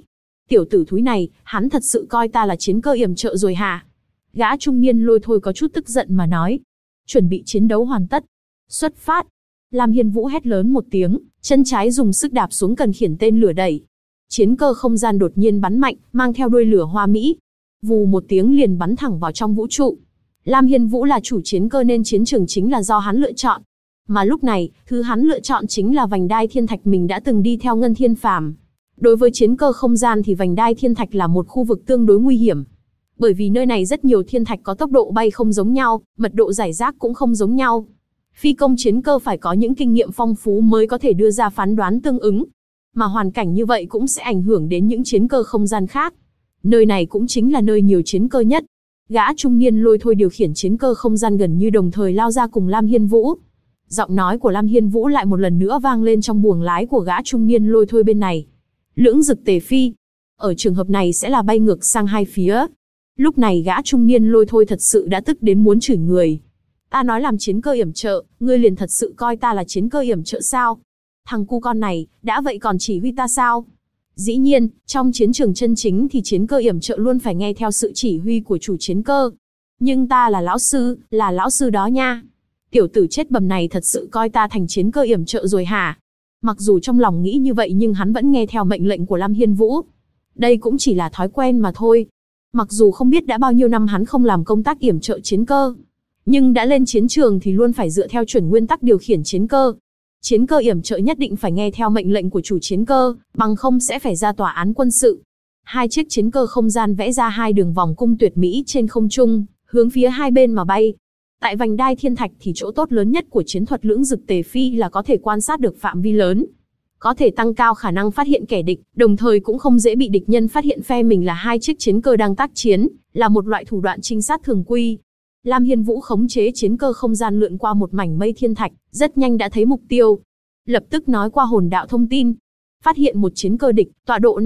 Tiểu tử thúi này, hắn thật sự coi ta là chiến cơ yểm trợ rồi hả? Gã trung niên Lôi Thôi có chút tức giận mà nói. Chuẩn bị chiến đấu hoàn tất. Xuất phát. Lam Hiên Vũ hét lớn một tiếng, chân trái dùng sức đạp xuống cần khiển tên lửa đẩy. Chiến cơ không gian đột nhiên bắn mạnh, mang theo đuôi lửa hoa mỹ. Vù một tiếng liền bắn thẳng vào trong vũ trụ. Lam Hiên Vũ là chủ chiến cơ nên chiến trường chính là do hắn lựa chọn. Mà lúc này, thứ hắn lựa chọn chính là vành đai thiên thạch mình đã từng đi theo Ngân Thiên Phàm. Đối với chiến cơ không gian thì vành đai thiên thạch là một khu vực tương đối nguy hiểm. Bởi vì nơi này rất nhiều thiên thạch có tốc độ bay không giống nhau, mật độ rải rác cũng không giống nhau. Phi công chiến cơ phải có những kinh nghiệm phong phú mới có thể đưa ra phán đoán tương ứng. Mà hoàn cảnh như vậy cũng sẽ ảnh hưởng đến những chiến cơ không gian khác. Nơi này cũng chính là nơi nhiều chiến cơ nhất. Gã trung niên Lôi Thôi điều khiển chiến cơ không gian gần như đồng thời lao ra cùng Lam Hiên Vũ. Giọng nói của Lam Hiên Vũ lại một lần nữa vang lên trong buồng lái của gã trung niên Lôi Thôi bên này. Lưỡng dực tề phi. Ở trường hợp này sẽ là bay ngược sang hai phía. Lúc này gã trung niên Lôi Thôi thật sự đã tức đến muốn chửi người. Ta nói làm chiến cơ yểm trợ, ngươi liền thật sự coi ta là chiến cơ yểm trợ sao? Thằng cu con này, đã vậy còn chỉ huy ta sao? Dĩ nhiên, trong chiến trường chân chính thì chiến cơ yểm trợ luôn phải nghe theo sự chỉ huy của chủ chiến cơ. Nhưng ta là lão sư đó nha. Tiểu tử chết bầm này thật sự coi ta thành chiến cơ yểm trợ rồi hả? Mặc dù trong lòng nghĩ như vậy nhưng hắn vẫn nghe theo mệnh lệnh của Lam Hiên Vũ. Đây cũng chỉ là thói quen mà thôi. Mặc dù không biết đã bao nhiêu năm hắn không làm công tác yểm trợ chiến cơ, nhưng đã lên chiến trường thì luôn phải dựa theo chuẩn nguyên tắc điều khiển chiến cơ. Chiến cơ yểm trợ nhất định phải nghe theo mệnh lệnh của chủ chiến cơ, bằng không sẽ phải ra tòa án quân sự. Hai chiếc chiến cơ không gian vẽ ra hai đường vòng cung tuyệt mỹ trên không trung, hướng phía hai bên mà bay. Tại vành đai thiên thạch thì chỗ tốt lớn nhất của chiến thuật lưỡng dực tề phi là có thể quan sát được phạm vi lớn, có thể tăng cao khả năng phát hiện kẻ địch, đồng thời cũng không dễ bị địch nhân phát hiện phe mình là hai chiếc chiến cơ đang tác chiến, là một loại thủ đoạn trinh sát thường quy. Lam Hiên Vũ khống chế chiến cơ không gian lượn qua một mảnh mây thiên thạch, rất nhanh đã thấy mục tiêu. Lập tức nói qua hồn đạo thông tin. Phát hiện một chiến cơ địch, tọa độ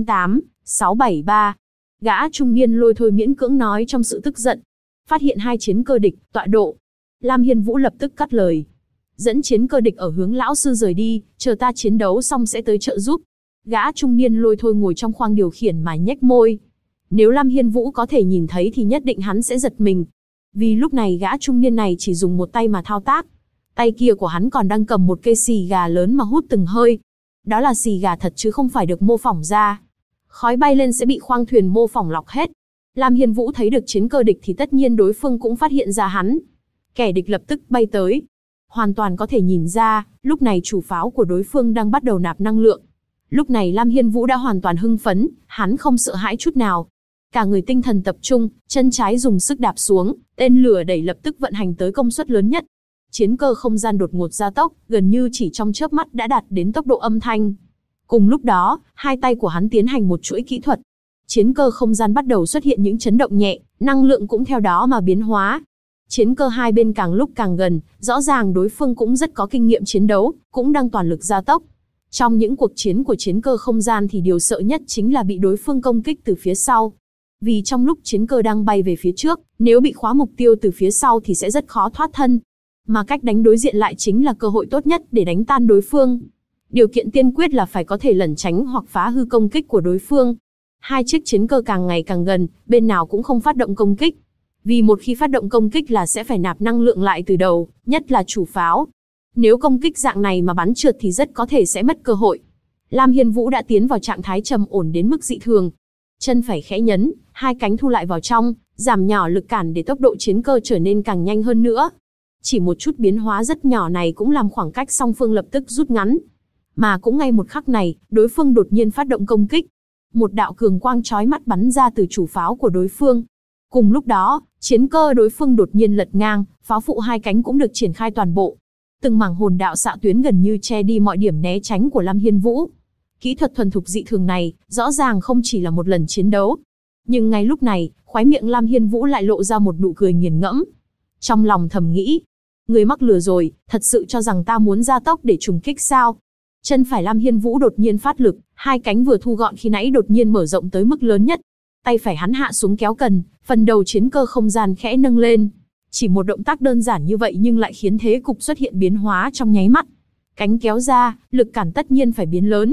598673. Gã trung niên Lôi Thôi miễn cưỡng nói trong sự tức giận. Phát hiện hai chiến cơ địch, tọa độ. Lam Hiên Vũ lập tức cắt lời. Dẫn chiến cơ địch ở hướng lão sư rời đi, chờ ta chiến đấu xong sẽ tới trợ giúp. Gã trung niên Lôi Thôi ngồi trong khoang điều khiển mà nhếch môi. Nếu Lam Hiên Vũ có thể nhìn thấy thì nhất định hắn sẽ giật mình. Vì lúc này gã trung niên này chỉ dùng một tay mà thao tác. Tay kia của hắn còn đang cầm một cây xì gà lớn mà hút từng hơi. Đó là xì gà thật chứ không phải được mô phỏng ra. Khói bay lên sẽ bị khoang thuyền mô phỏng lọc hết. Lam Hiên Vũ thấy được chiến cơ địch thì tất nhiên đối phương cũng phát hiện ra hắn. Kẻ địch lập tức bay tới. Hoàn toàn có thể nhìn ra, lúc này chủ pháo của đối phương đang bắt đầu nạp năng lượng. Lúc này Lam Hiên Vũ đã hoàn toàn hưng phấn, hắn không sợ hãi chút nào. Cả người tinh thần tập trung, chân trái dùng sức đạp xuống, tên lửa đẩy lập tức vận hành tới công suất lớn nhất. Chiến cơ không gian đột ngột gia tốc, gần như chỉ trong chớp mắt đã đạt đến tốc độ âm thanh. Cùng lúc đó, hai tay của hắn tiến hành một chuỗi kỹ thuật. Chiến cơ không gian bắt đầu xuất hiện những chấn động nhẹ, năng lượng cũng theo đó mà biến hóa. Chiến cơ hai bên càng lúc càng gần, rõ ràng đối phương cũng rất có kinh nghiệm chiến đấu, cũng đang toàn lực gia tốc. Trong những cuộc chiến của chiến cơ không gian thì điều sợ nhất chính là bị đối phương công kích từ phía sau. Vì trong lúc chiến cơ đang bay về phía trước, nếu bị khóa mục tiêu từ phía sau thì sẽ rất khó thoát thân. Mà cách đánh đối diện lại chính là cơ hội tốt nhất để đánh tan đối phương. Điều kiện tiên quyết là phải có thể lẩn tránh hoặc phá hư công kích của đối phương. Hai chiếc chiến cơ càng ngày càng gần, bên nào cũng không phát động công kích. Vì một khi phát động công kích là sẽ phải nạp năng lượng lại từ đầu, nhất là chủ pháo. Nếu công kích dạng này mà bắn trượt thì rất có thể sẽ mất cơ hội. Lam Hiên Vũ đã tiến vào trạng thái trầm ổn đến mức dị thường. Chân phải khẽ nhấn, hai cánh thu lại vào trong, giảm nhỏ lực cản để tốc độ chiến cơ trở nên càng nhanh hơn nữa. Chỉ một chút biến hóa rất nhỏ này cũng làm khoảng cách song phương lập tức rút ngắn. Mà cũng ngay một khắc này, đối phương đột nhiên phát động công kích. Một đạo cường quang chói mắt bắn ra từ chủ pháo của đối phương. Cùng lúc đó, chiến cơ đối phương đột nhiên lật ngang, pháo phụ hai cánh cũng được triển khai toàn bộ. Từng mảng hồn đạo xạ tuyến gần như che đi mọi điểm né tránh của Lam Hiên Vũ. Kỹ thuật thuần thục dị thường này, rõ ràng không chỉ là một lần chiến đấu. Nhưng ngay lúc này, khóe miệng Lam Hiên Vũ lại lộ ra một nụ cười nghiền ngẫm. Trong lòng thầm nghĩ, người mắc lừa rồi, thật sự cho rằng ta muốn gia tốc để trùng kích sao? Chân phải Lam Hiên Vũ đột nhiên phát lực, hai cánh vừa thu gọn khi nãy đột nhiên mở rộng tới mức lớn nhất. Tay phải hắn hạ xuống kéo cần, phần đầu chiến cơ không gian khẽ nâng lên. Chỉ một động tác đơn giản như vậy nhưng lại khiến thế cục xuất hiện biến hóa trong nháy mắt. Cánh kéo ra, lực cản tất nhiên phải biến lớn.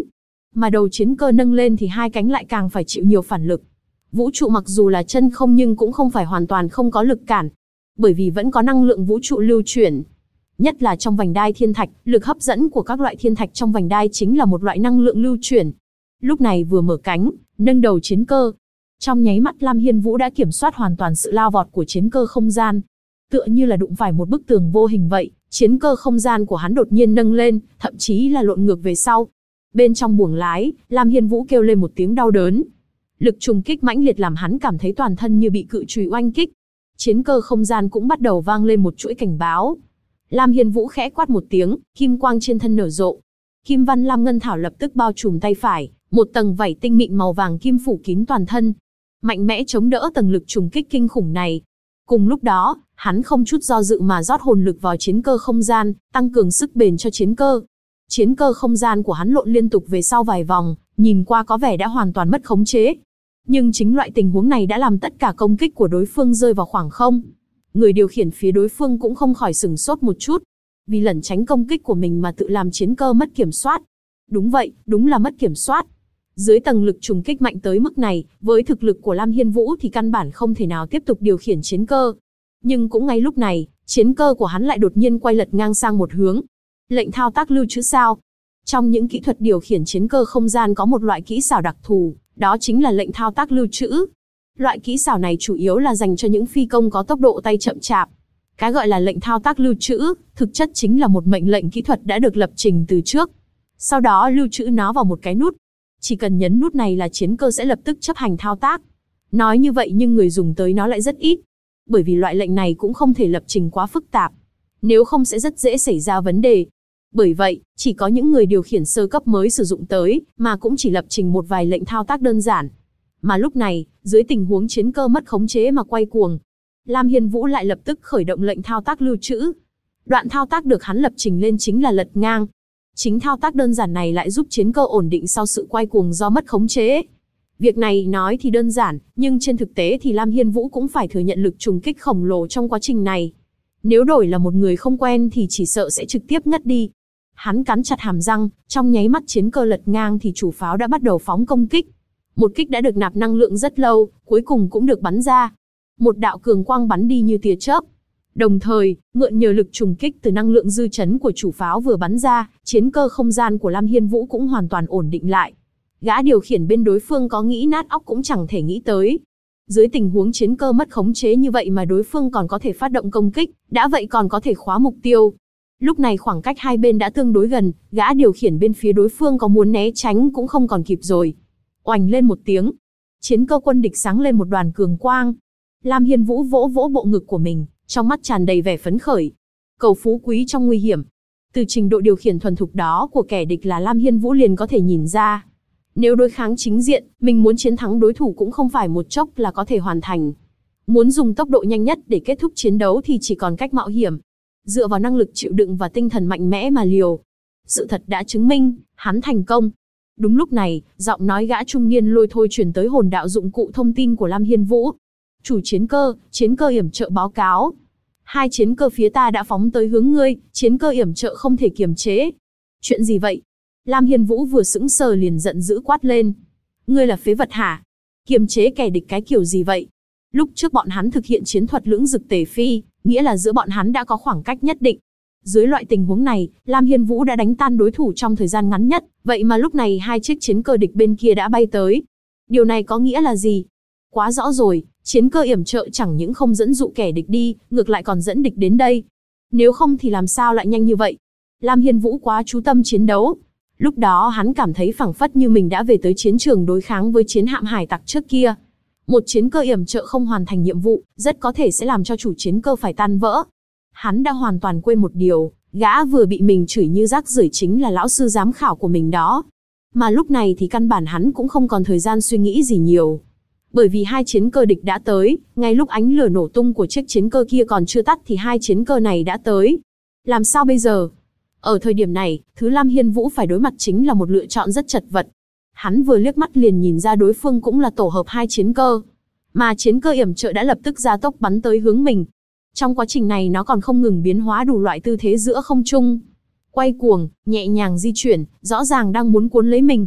Mà đầu chiến cơ nâng lên thì hai cánh lại càng phải chịu nhiều phản lực. Vũ trụ mặc dù là chân không nhưng cũng không phải hoàn toàn không có lực cản, bởi vì vẫn có năng lượng vũ trụ lưu chuyển. Nhất là trong vành đai thiên thạch, lực hấp dẫn của các loại thiên thạch trong vành đai chính là một loại năng lượng lưu chuyển. Lúc này vừa mở cánh, nâng đầu chiến cơ. Trong nháy mắt Lam Hiên Vũ đã kiểm soát hoàn toàn sự lao vọt của chiến cơ không gian. Tựa như là đụng phải một bức tường vô hình vậy, chiến cơ không gian của hắn đột nhiên nâng lên, thậm chí là lộn ngược về sau. Bên trong buồng lái, Lam Hiên Vũ kêu lên một tiếng đau đớn. Lực trùng kích mãnh liệt làm hắn cảm thấy toàn thân như bị cự chùy oanh kích. Chiến cơ không gian cũng bắt đầu vang lên một chuỗi cảnh báo. Lam Hiên Vũ khẽ quát một tiếng, kim quang trên thân nở rộ. Kim văn lam ngân thảo lập tức bao trùm tay phải, một tầng vảy tinh mịn màu vàng kim phủ kín toàn thân, mạnh mẽ chống đỡ tầng lực trùng kích kinh khủng này. Cùng lúc đó, hắn không chút do dự mà rót hồn lực vào chiến cơ không gian, tăng cường sức bền cho chiến cơ. Chiến cơ không gian của hắn lộn liên tục về sau vài vòng, nhìn qua có vẻ đã hoàn toàn mất khống chế. Nhưng chính loại tình huống này đã làm tất cả công kích của đối phương rơi vào khoảng không. Người điều khiển phía đối phương cũng không khỏi sửng sốt một chút, vì lẩn tránh công kích của mình mà tự làm chiến cơ mất kiểm soát. Đúng vậy, đúng là mất kiểm soát. Dưới tầng lực trùng kích mạnh tới mức này, với thực lực của Lam Hiên Vũ thì căn bản không thể nào tiếp tục điều khiển chiến cơ. Nhưng cũng ngay lúc này, chiến cơ của hắn lại đột nhiên quay lật ngang sang một hướng. Lệnh thao tác lưu trữ sao? Trong những kỹ thuật điều khiển chiến cơ không gian có một loại kỹ xảo đặc thù, đó chính là lệnh thao tác lưu trữ. Loại kỹ xảo này chủ yếu là dành cho những phi công có tốc độ tay chậm chạp. Cái gọi là lệnh thao tác lưu trữ, thực chất chính là một mệnh lệnh kỹ thuật đã được lập trình từ trước. Sau đó lưu trữ nó vào một cái nút. Chỉ cần nhấn nút này là chiến cơ sẽ lập tức chấp hành thao tác. Nói như vậy nhưng người dùng tới nó lại rất ít. Bởi vì loại lệnh này cũng không thể lập trình quá phức tạp. Nếu không sẽ rất dễ xảy ra vấn đề. Bởi vậy, chỉ có những người điều khiển sơ cấp mới sử dụng tới, mà cũng chỉ lập trình một vài lệnh thao tác đơn giản. Mà lúc này, dưới tình huống chiến cơ mất khống chế mà quay cuồng, Lam Hiên Vũ lại lập tức khởi động lệnh thao tác lưu trữ. Đoạn thao tác được hắn lập trình lên chính là lật ngang. Chính thao tác đơn giản này lại giúp chiến cơ ổn định sau sự quay cuồng do mất khống chế. Việc này nói thì đơn giản, nhưng trên thực tế thì Lam Hiên Vũ cũng phải thừa nhận lực trùng kích khổng lồ trong quá trình này. Nếu đổi là một người không quen thì chỉ sợ sẽ trực tiếp ngất đi. Hắn cắn chặt hàm răng, trong nháy mắt chiến cơ lật ngang thì chủ pháo đã bắt đầu phóng công kích. Một kích đã được nạp năng lượng rất lâu, cuối cùng cũng được bắn ra. Một đạo cường quang bắn đi như tia chớp. Đồng thời, mượn nhờ lực trùng kích từ năng lượng dư chấn của chủ pháo vừa bắn ra, chiến cơ không gian của Lam Hiên Vũ cũng hoàn toàn ổn định lại. Gã điều khiển bên đối phương có nghĩ nát óc cũng chẳng thể nghĩ tới. Dưới tình huống chiến cơ mất khống chế như vậy mà đối phương còn có thể phát động công kích, đã vậy còn có thể khóa mục tiêu. Lúc này khoảng cách hai bên đã tương đối gần, gã điều khiển bên phía đối phương có muốn né tránh cũng không còn kịp rồi. Oành lên một tiếng, chiến cơ quân địch sáng lên một đoàn cường quang. Lam Hiên Vũ vỗ vỗ bộ ngực của mình, trong mắt tràn đầy vẻ phấn khởi. Cầu phú quý trong nguy hiểm. Từ trình độ điều khiển thuần thục đó của kẻ địch là Lam Hiên Vũ liền có thể nhìn ra. Nếu đối kháng chính diện, mình muốn chiến thắng đối thủ cũng không phải một chốc là có thể hoàn thành. Muốn dùng tốc độ nhanh nhất để kết thúc chiến đấu thì chỉ còn cách mạo hiểm. Dựa vào năng lực chịu đựng và tinh thần mạnh mẽ mà liều. Sự thật đã chứng minh, hắn thành công. Đúng lúc này, giọng nói gã trung niên lôi thôi truyền tới hồn đạo dụng cụ thông tin của Lam Hiên Vũ. Chủ chiến cơ yểm trợ báo cáo. Hai chiến cơ phía ta đã phóng tới hướng ngươi, chiến cơ yểm trợ không thể kiềm chế. Chuyện gì vậy? Lam Hiên Vũ vừa sững sờ liền giận dữ quát lên. Ngươi là phế vật hả? Kiềm chế kẻ địch cái kiểu gì vậy? Lúc trước bọn hắn thực hiện chiến thuật lưỡng dực tề phi, nghĩa là giữa bọn hắn đã có khoảng cách nhất định. Dưới loại tình huống này, Lam Hiên Vũ đã đánh tan đối thủ trong thời gian ngắn nhất, vậy mà lúc này hai chiếc chiến cơ địch bên kia đã bay tới. Điều này có nghĩa là gì? Quá rõ rồi, chiến cơ yểm trợ chẳng những không dẫn dụ kẻ địch đi, ngược lại còn dẫn địch đến đây. Nếu không thì làm sao lại nhanh như vậy? Lam Hiên Vũ quá chú tâm chiến đấu. Lúc đó hắn cảm thấy phảng phất như mình đã về tới chiến trường đối kháng với chiến hạm hải tặc trước kia. Một chiến cơ yểm trợ không hoàn thành nhiệm vụ, rất có thể sẽ làm cho chủ chiến cơ phải tan vỡ. Hắn đã hoàn toàn quên một điều, gã vừa bị mình chửi như rác rưởi chính là lão sư giám khảo của mình đó. Mà lúc này thì căn bản hắn cũng không còn thời gian suy nghĩ gì nhiều. Bởi vì hai chiến cơ địch đã tới, ngay lúc ánh lửa nổ tung của chiếc chiến cơ kia còn chưa tắt thì hai chiến cơ này đã tới. Làm sao bây giờ? Ở thời điểm này, thứ Lam Hiên Vũ phải đối mặt chính là một lựa chọn rất chật vật. Hắn vừa liếc mắt liền nhìn ra đối phương cũng là tổ hợp hai chiến cơ. Mà chiến cơ yểm trợ đã lập tức gia tốc bắn tới hướng mình. Trong quá trình này nó còn không ngừng biến hóa đủ loại tư thế giữa không trung. Quay cuồng, nhẹ nhàng di chuyển, rõ ràng đang muốn cuốn lấy mình.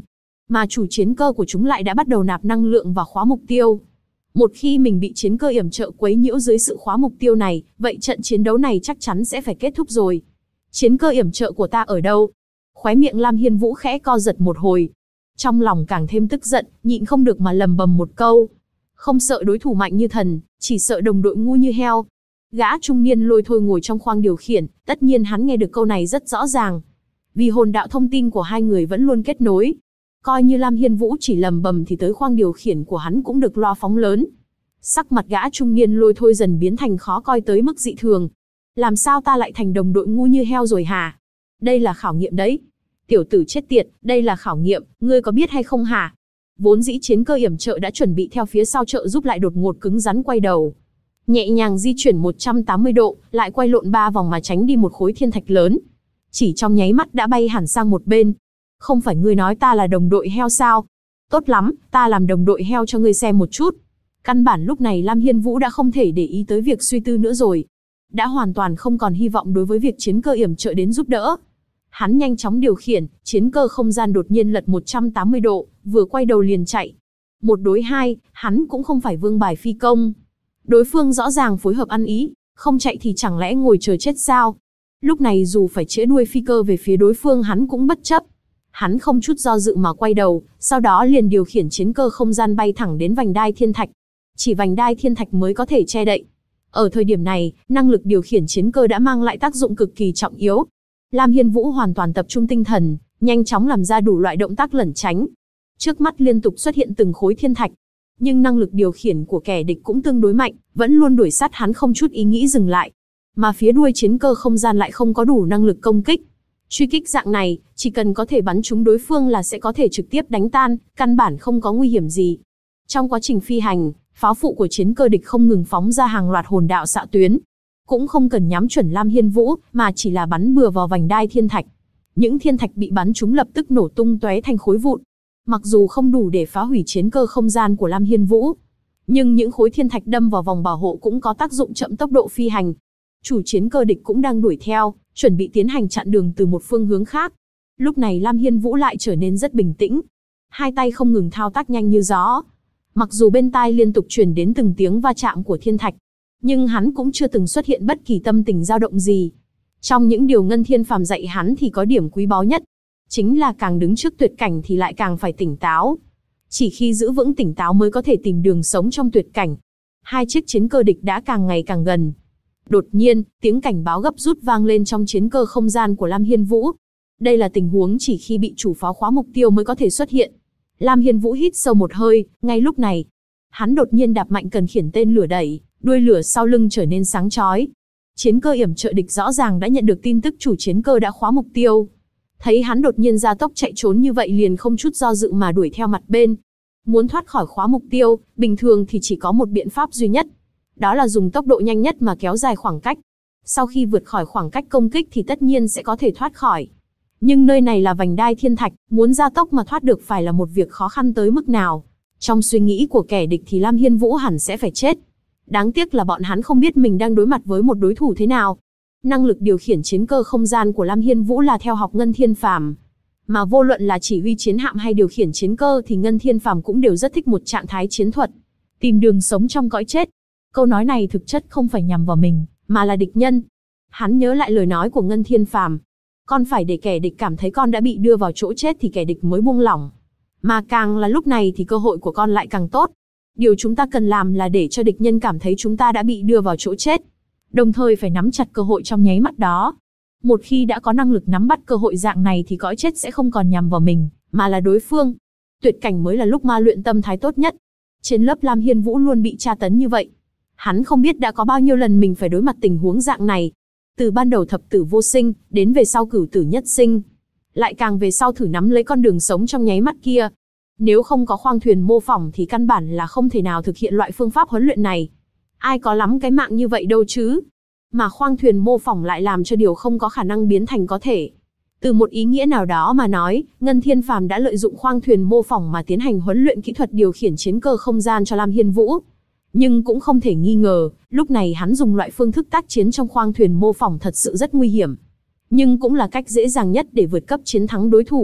mà chủ chiến cơ của chúng lại đã bắt đầu nạp năng lượng vào khóa mục tiêu. Một khi mình bị chiến cơ yểm trợ quấy nhiễu dưới sự khóa mục tiêu này, vậy trận chiến đấu này chắc chắn sẽ phải kết thúc rồi. Chiến cơ yểm trợ của ta ở đâu? Khóe miệng Lam Hiên Vũ khẽ co giật một hồi. Trong lòng càng thêm tức giận, nhịn không được mà lầm bầm một câu. Không sợ đối thủ mạnh như thần, chỉ sợ đồng đội ngu như heo. Gã trung niên Lôi Thôi ngồi trong khoang điều khiển, tất nhiên hắn nghe được câu này rất rõ ràng. Vì hồn đạo thông tin của hai người vẫn luôn kết nối. Coi như Lam Hiên Vũ chỉ lầm bầm thì tới khoang điều khiển của hắn cũng được loa phóng lớn. Sắc mặt gã trung niên Lôi Thôi dần biến thành khó coi tới mức dị thường. Làm sao ta lại thành đồng đội ngu như heo rồi hả? Đây là khảo nghiệm đấy. Tiểu tử chết tiệt, đây là khảo nghiệm, ngươi có biết hay không hả? Vốn dĩ chiến cơ yểm trợ đã chuẩn bị theo phía sau trợ giúp lại đột ngột cứng rắn quay đầu. Nhẹ nhàng di chuyển 180 độ, lại quay lộn 3 vòng mà tránh đi một khối thiên thạch lớn. Chỉ trong nháy mắt đã bay hẳn sang một bên. Không phải ngươi nói ta là đồng đội heo sao? Tốt lắm, ta làm đồng đội heo cho ngươi xem một chút. Căn bản lúc này Lam Hiên Vũ đã không thể để ý tới việc suy tư nữa rồi. Đã hoàn toàn không còn hy vọng đối với việc chiến cơ yểm trợ đến giúp đỡ. Hắn nhanh chóng điều khiển, chiến cơ không gian đột nhiên lật 180 độ, vừa quay đầu liền chạy. Một đối hai, hắn cũng không phải vương bài phi công. Đối phương rõ ràng phối hợp ăn ý, không chạy thì chẳng lẽ ngồi chờ chết sao? Lúc này dù phải chĩa đuôi phi cơ về phía đối phương hắn cũng bất chấp. Hắn không chút do dự mà quay đầu, sau đó liền điều khiển chiến cơ không gian bay thẳng đến vành đai thiên thạch. Chỉ vành đai thiên thạch mới có thể che đậy. Ở thời điểm này, năng lực điều khiển chiến cơ đã mang lại tác dụng cực kỳ trọng yếu. Lam Hiên Vũ hoàn toàn tập trung tinh thần, nhanh chóng làm ra đủ loại động tác lẩn tránh. Trước mắt liên tục xuất hiện từng khối thiên thạch. Nhưng năng lực điều khiển của kẻ địch cũng tương đối mạnh, vẫn luôn đuổi sát hắn không chút ý nghĩ dừng lại. Mà phía đuôi chiến cơ không gian lại không có đủ năng lực công kích. Truy kích dạng này, chỉ cần có thể bắn trúng đối phương là sẽ có thể trực tiếp đánh tan, căn bản không có nguy hiểm gì. Trong quá trình phi hành, pháo phụ của chiến cơ địch không ngừng phóng ra hàng loạt hồn đạo xạ tuyến. Cũng không cần nhắm chuẩn Lam Hiên Vũ, mà chỉ là bắn bừa vào vành đai thiên thạch. Những thiên thạch bị bắn trúng lập tức nổ tung tóe thành khối vụn. Mặc dù không đủ để phá hủy chiến cơ không gian của Lam Hiên Vũ, nhưng những khối thiên thạch đâm vào vòng bảo hộ cũng có tác dụng chậm tốc độ phi hành. Chủ chiến cơ địch cũng đang đuổi theo, chuẩn bị tiến hành chặn đường từ một phương hướng khác. Lúc này Lam Hiên Vũ lại trở nên rất bình tĩnh. Hai tay không ngừng thao tác nhanh như gió. Mặc dù bên tai liên tục truyền đến từng tiếng va chạm của thiên thạch, nhưng hắn cũng chưa từng xuất hiện bất kỳ tâm tình dao động gì. Trong những điều Ngân Thiên Phàm dạy hắn thì có điểm quý báu nhất. Chính là càng đứng trước tuyệt cảnh thì lại càng phải tỉnh táo. Chỉ khi giữ vững tỉnh táo mới có thể tìm đường sống trong tuyệt cảnh. Hai chiếc chiến cơ địch đã càng ngày càng gần. Đột nhiên, tiếng cảnh báo gấp rút vang lên trong chiến cơ không gian của Lam Hiên Vũ. Đây là tình huống chỉ khi bị chủ pháo khóa mục tiêu mới có thể xuất hiện. Lam Hiên Vũ hít sâu một hơi, ngay lúc này, hắn đột nhiên đạp mạnh cần khiển tên lửa đẩy, đuôi lửa sau lưng trở nên sáng chói. Chiến cơ yểm trợ địch rõ ràng đã nhận được tin tức chủ chiến cơ đã khóa mục tiêu. Thấy hắn đột nhiên ra tốc chạy trốn như vậy liền không chút do dự mà đuổi theo mặt bên. Muốn thoát khỏi khóa mục tiêu, bình thường thì chỉ có một biện pháp duy nhất. Đó là dùng tốc độ nhanh nhất mà kéo dài khoảng cách. Sau khi vượt khỏi khoảng cách công kích thì tất nhiên sẽ có thể thoát khỏi. Nhưng nơi này là vành đai thiên thạch, muốn gia tốc mà thoát được phải là một việc khó khăn tới mức nào. Trong suy nghĩ của kẻ địch thì Lam Hiên Vũ hẳn sẽ phải chết. Đáng tiếc là bọn hắn không biết mình đang đối mặt với một đối thủ thế nào. Năng lực điều khiển chiến cơ không gian của Lam Hiên Vũ là theo học Ngân Thiên Phàm. Mà vô luận là chỉ huy chiến hạm hay điều khiển chiến cơ thì Ngân Thiên Phàm cũng đều rất thích một trạng thái chiến thuật. Tìm đường sống trong cõi chết. Câu nói này thực chất không phải nhằm vào mình, mà là địch nhân. Hắn nhớ lại lời nói của Ngân Thiên Phàm. Con phải để kẻ địch cảm thấy con đã bị đưa vào chỗ chết thì kẻ địch mới buông lỏng. Mà càng là lúc này thì cơ hội của con lại càng tốt. Điều chúng ta cần làm là để cho địch nhân cảm thấy chúng ta đã bị đưa vào chỗ chết. Đồng thời phải nắm chặt cơ hội trong nháy mắt đó. Một khi đã có năng lực nắm bắt cơ hội dạng này thì cõi chết sẽ không còn nhằm vào mình, mà là đối phương. Tuyệt cảnh mới là lúc ma luyện tâm thái tốt nhất. Trên lớp Lam Hiên Vũ luôn bị tra tấn như vậy. Hắn không biết đã có bao nhiêu lần mình phải đối mặt tình huống dạng này. Từ ban đầu thập tử vô sinh, đến về sau cửu tử nhất sinh. Lại càng về sau thử nắm lấy con đường sống trong nháy mắt kia. Nếu không có khoang thuyền mô phỏng thì căn bản là không thể nào thực hiện loại phương pháp huấn luyện này. Ai có lắm cái mạng như vậy đâu chứ. Mà khoang thuyền mô phỏng lại làm cho điều không có khả năng biến thành có thể. Từ một ý nghĩa nào đó mà nói, Ngân Thiên Phàm đã lợi dụng khoang thuyền mô phỏng mà tiến hành huấn luyện kỹ thuật điều khiển chiến cơ không gian cho Lam Hiên Vũ. Nhưng cũng không thể nghi ngờ, lúc này hắn dùng loại phương thức tác chiến trong khoang thuyền mô phỏng thật sự rất nguy hiểm. Nhưng cũng là cách dễ dàng nhất để vượt cấp chiến thắng đối thủ.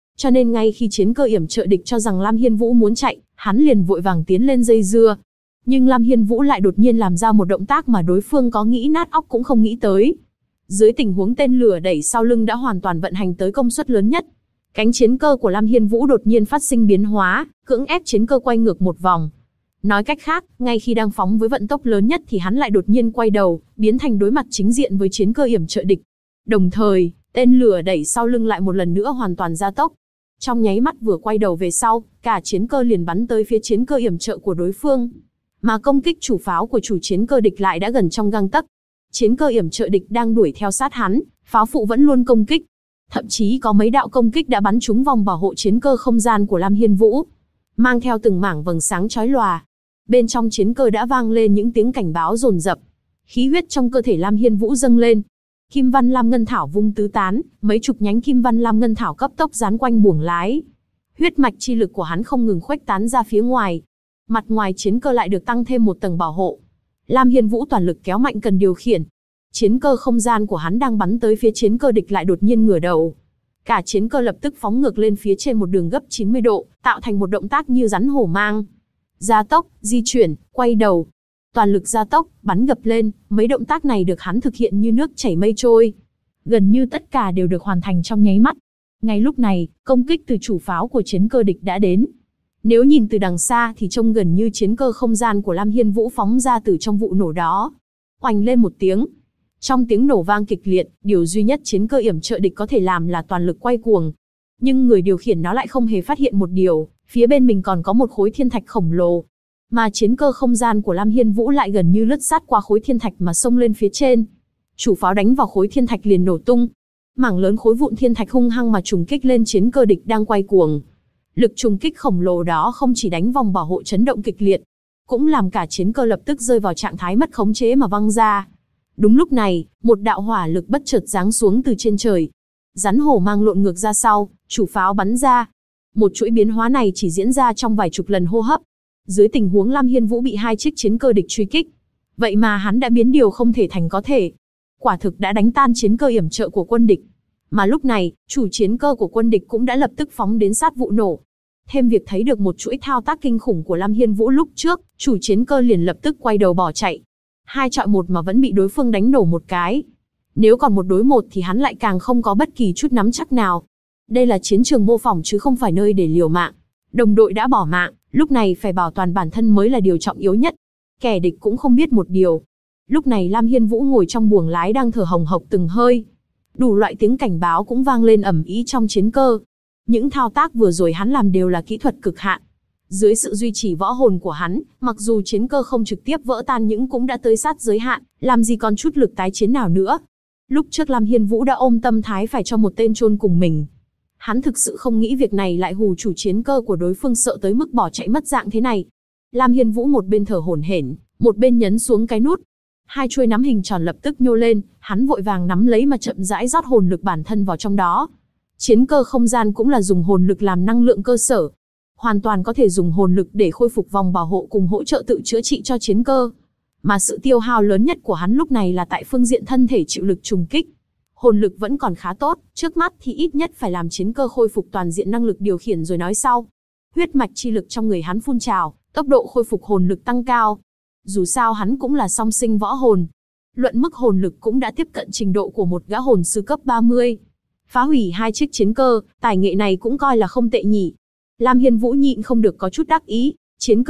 Cho nên ngay khi chiến cơ yểm trợ địch cho rằng Lam Hiên Vũ muốn chạy, hắn liền vội vàng tiến lên dây dưa. Nhưng Lam Hiên Vũ lại đột nhiên làm ra một động tác mà đối phương có nghĩ nát óc cũng không nghĩ tới. Dưới tình huống tên lửa đẩy sau lưng đã hoàn toàn vận hành tới công suất lớn nhất, cánh chiến cơ của Lam Hiên Vũ đột nhiên phát sinh biến hóa, cưỡng ép chiến cơ quay ngược một vòng. Nói cách khác, ngay khi đang phóng với vận tốc lớn nhất thì hắn lại đột nhiên quay đầu, biến thành đối mặt chính diện với chiến cơ yểm trợ địch. Đồng thời, tên lửa đẩy sau lưng lại một lần nữa hoàn toàn gia tốc. Trong nháy mắt vừa quay đầu về sau, cả chiến cơ liền bắn tới phía chiến cơ yểm trợ của đối phương. Mà công kích chủ pháo của chủ chiến cơ địch lại đã gần trong gang tấc. Chiến cơ yểm trợ địch đang đuổi theo sát hắn, pháo phụ vẫn luôn công kích. Thậm chí có mấy đạo công kích đã bắn trúng vòng bảo hộ chiến cơ không gian của Lam Hiên Vũ, mang theo từng mảng vầng sáng chói lòa. Bên trong chiến cơ đã vang lên những tiếng cảnh báo dồn dập. Khí huyết trong cơ thể Lam Hiên Vũ dâng lên. Kim văn lam ngân thảo vung tứ tán, mấy chục nhánh kim văn lam ngân thảo cấp tốc dán quanh buồng lái. Huyết mạch chi lực của hắn không ngừng khuếch tán ra phía ngoài. Mặt ngoài chiến cơ lại được tăng thêm một tầng bảo hộ. Lam Hiên Vũ toàn lực kéo mạnh cần điều khiển. Chiến cơ không gian của hắn đang bắn tới phía chiến cơ địch lại đột nhiên ngửa đầu. Cả chiến cơ lập tức phóng ngược lên phía trên một đường gấp 90 độ, tạo thành một động tác như rắn hổ mang. Gia tốc, di chuyển, quay đầu. Toàn lực gia tốc, bắn gập lên, mấy động tác này được hắn thực hiện như nước chảy mây trôi. Gần như tất cả đều được hoàn thành trong nháy mắt. Ngay lúc này, công kích từ chủ pháo của chiến cơ địch đã đến. Nếu nhìn từ đằng xa thì trông gần như chiến cơ không gian của Lam Hiên Vũ phóng ra từ trong vụ nổ đó. Oành lên một tiếng. Trong tiếng nổ vang kịch liệt, điều duy nhất chiến cơ yểm trợ địch có thể làm là toàn lực quay cuồng. Nhưng người điều khiển nó lại không hề phát hiện một điều, phía bên mình còn có một khối thiên thạch khổng lồ. Mà chiến cơ không gian của Lam Hiên Vũ lại gần như lướt sát qua khối thiên thạch mà xông lên phía trên. Chủ pháo đánh vào khối thiên thạch liền nổ tung. Mảng lớn khối vụn thiên thạch hung hăng mà trùng kích lên chiến cơ địch đang quay cuồng. Lực trùng kích khổng lồ đó không chỉ đánh vòng bảo hộ chấn động kịch liệt, cũng làm cả chiến cơ lập tức rơi vào trạng thái mất khống chế mà văng ra. Đúng lúc này, một đạo hỏa lực bất chợt giáng xuống từ trên trời. Rắn hổ mang lộn ngược ra sau, chủ pháo bắn ra. Một chuỗi biến hóa này chỉ diễn ra trong vài chục lần hô hấp. Dưới tình huống Lam Hiên Vũ bị hai chiếc chiến cơ địch truy kích, vậy mà hắn đã biến điều không thể thành có thể. Quả thực đã đánh tan chiến cơ yểm trợ của quân địch. Mà lúc này, chủ chiến cơ của quân địch cũng đã lập tức phóng đến sát vụ nổ. Thêm việc thấy được một chuỗi thao tác kinh khủng của Lam Hiên Vũ lúc trước, chủ chiến cơ liền lập tức quay đầu bỏ chạy. 2 chọi 1 mà vẫn bị đối phương đánh nổ một cái. Nếu còn 1 đối 1 thì hắn lại càng không có bất kỳ chút nắm chắc nào. Đây là chiến trường mô phỏng chứ không phải nơi để liều mạng. Đồng đội đã bỏ mạng, lúc này phải bảo toàn bản thân mới là điều trọng yếu nhất. Kẻ địch cũng không biết một điều. Lúc này Lam Hiên Vũ ngồi trong buồng lái đang thở hồng hộc từng hơi. Đủ loại tiếng cảnh báo cũng vang lên ầm ĩ trong chiến cơ. Những thao tác vừa rồi hắn làm đều là kỹ thuật cực hạn. Dưới sự duy trì võ hồn của hắn, mặc dù chiến cơ không trực tiếp vỡ tan nhưng cũng đã tới sát giới hạn, làm gì còn chút lực tái chiến nào nữa. Lúc trước Lam Hiên Vũ đã ôm tâm thái phải cho một tên chôn cùng mình. Hắn thực sự không nghĩ việc này lại hù chủ chiến cơ của đối phương sợ tới mức bỏ chạy mất dạng thế này. Lam Hiên Vũ một bên thở hổn hển, một bên nhấn xuống cái nút. 2 chuôi nắm hình tròn lập tức nhô lên, hắn vội vàng nắm lấy mà chậm rãi rót hồn lực bản thân vào trong đó. Chiến cơ không gian cũng là dùng hồn lực làm năng lượng cơ sở. Hoàn toàn có thể dùng hồn lực để khôi phục vòng bảo hộ cùng hỗ trợ tự chữa trị cho chiến cơ. Mà sự tiêu hao lớn nhất của hắn lúc này là tại phương diện thân thể chịu lực trùng kích. Hồn lực vẫn còn khá tốt, trước mắt thì ít nhất phải làm chiến cơ khôi phục toàn diện năng lực điều khiển rồi nói sau. Huyết mạch chi lực trong người hắn phun trào, tốc độ khôi phục hồn lực tăng cao. Dù sao hắn cũng là song sinh võ hồn. Luận mức hồn lực cũng đã tiếp cận trình độ của một gã hồn sư cấp 30. Phá hủy 2 chiếc chiến cơ, tài nghệ này cũng coi là không tệ nhỉ. Lam Hiên Vũ nhịn không được có chút đắc ý. Chiến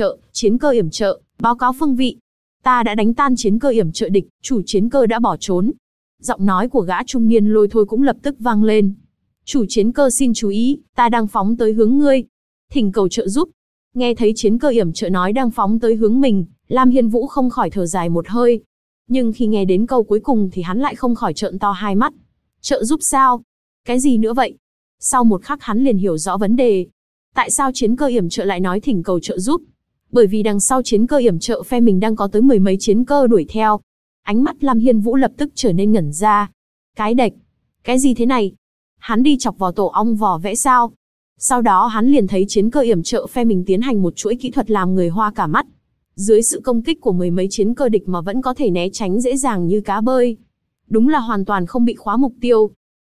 cơ yểm trợ, báo cáo phương vị. Ta đã đánh tan chiến cơ yểm trợ địch, chủ chiến cơ đã bỏ trốn. Giọng nói của gã trung niên Lôi Thôi cũng lập tức vang lên. Chủ chiến cơ xin chú ý, ta đang phóng tới hướng ngươi. Thỉnh cầu trợ giúp. Nghe thấy chiến cơ yểm trợ nói đang phóng tới hướng mình, Lam Hiên Vũ không khỏi thở dài một hơi. Nhưng khi nghe đến câu cuối cùng thì hắn lại không khỏi trợn to hai mắt. Trợ giúp sao? Cái gì nữa vậy? Sau một khắc hắn liền hiểu rõ vấn đề. Tại sao chiến cơ yểm trợ lại nói thỉnh cầu trợ giúp? Bởi vì đằng sau chiến cơ yểm trợ phe mình đang có tới 10 mấy chiến cơ đuổi theo. Ánh mắt Lam Hiên Vũ lập tức trở nên ngẩn ra. Cái đệch, cái gì thế này? Hắn đi chọc vào tổ ong vỏ vẽ sao? Sau đó hắn liền thấy chiến cơ yểm trợ phe mình tiến hành một chuỗi kỹ thuật làm người hoa cả mắt. Dưới sự công kích của 10 mấy chiến cơ địch mà vẫn có thể né tránh dễ dàng như cá bơi. Đúng là hoàn toàn không bị khóa mục tiêu.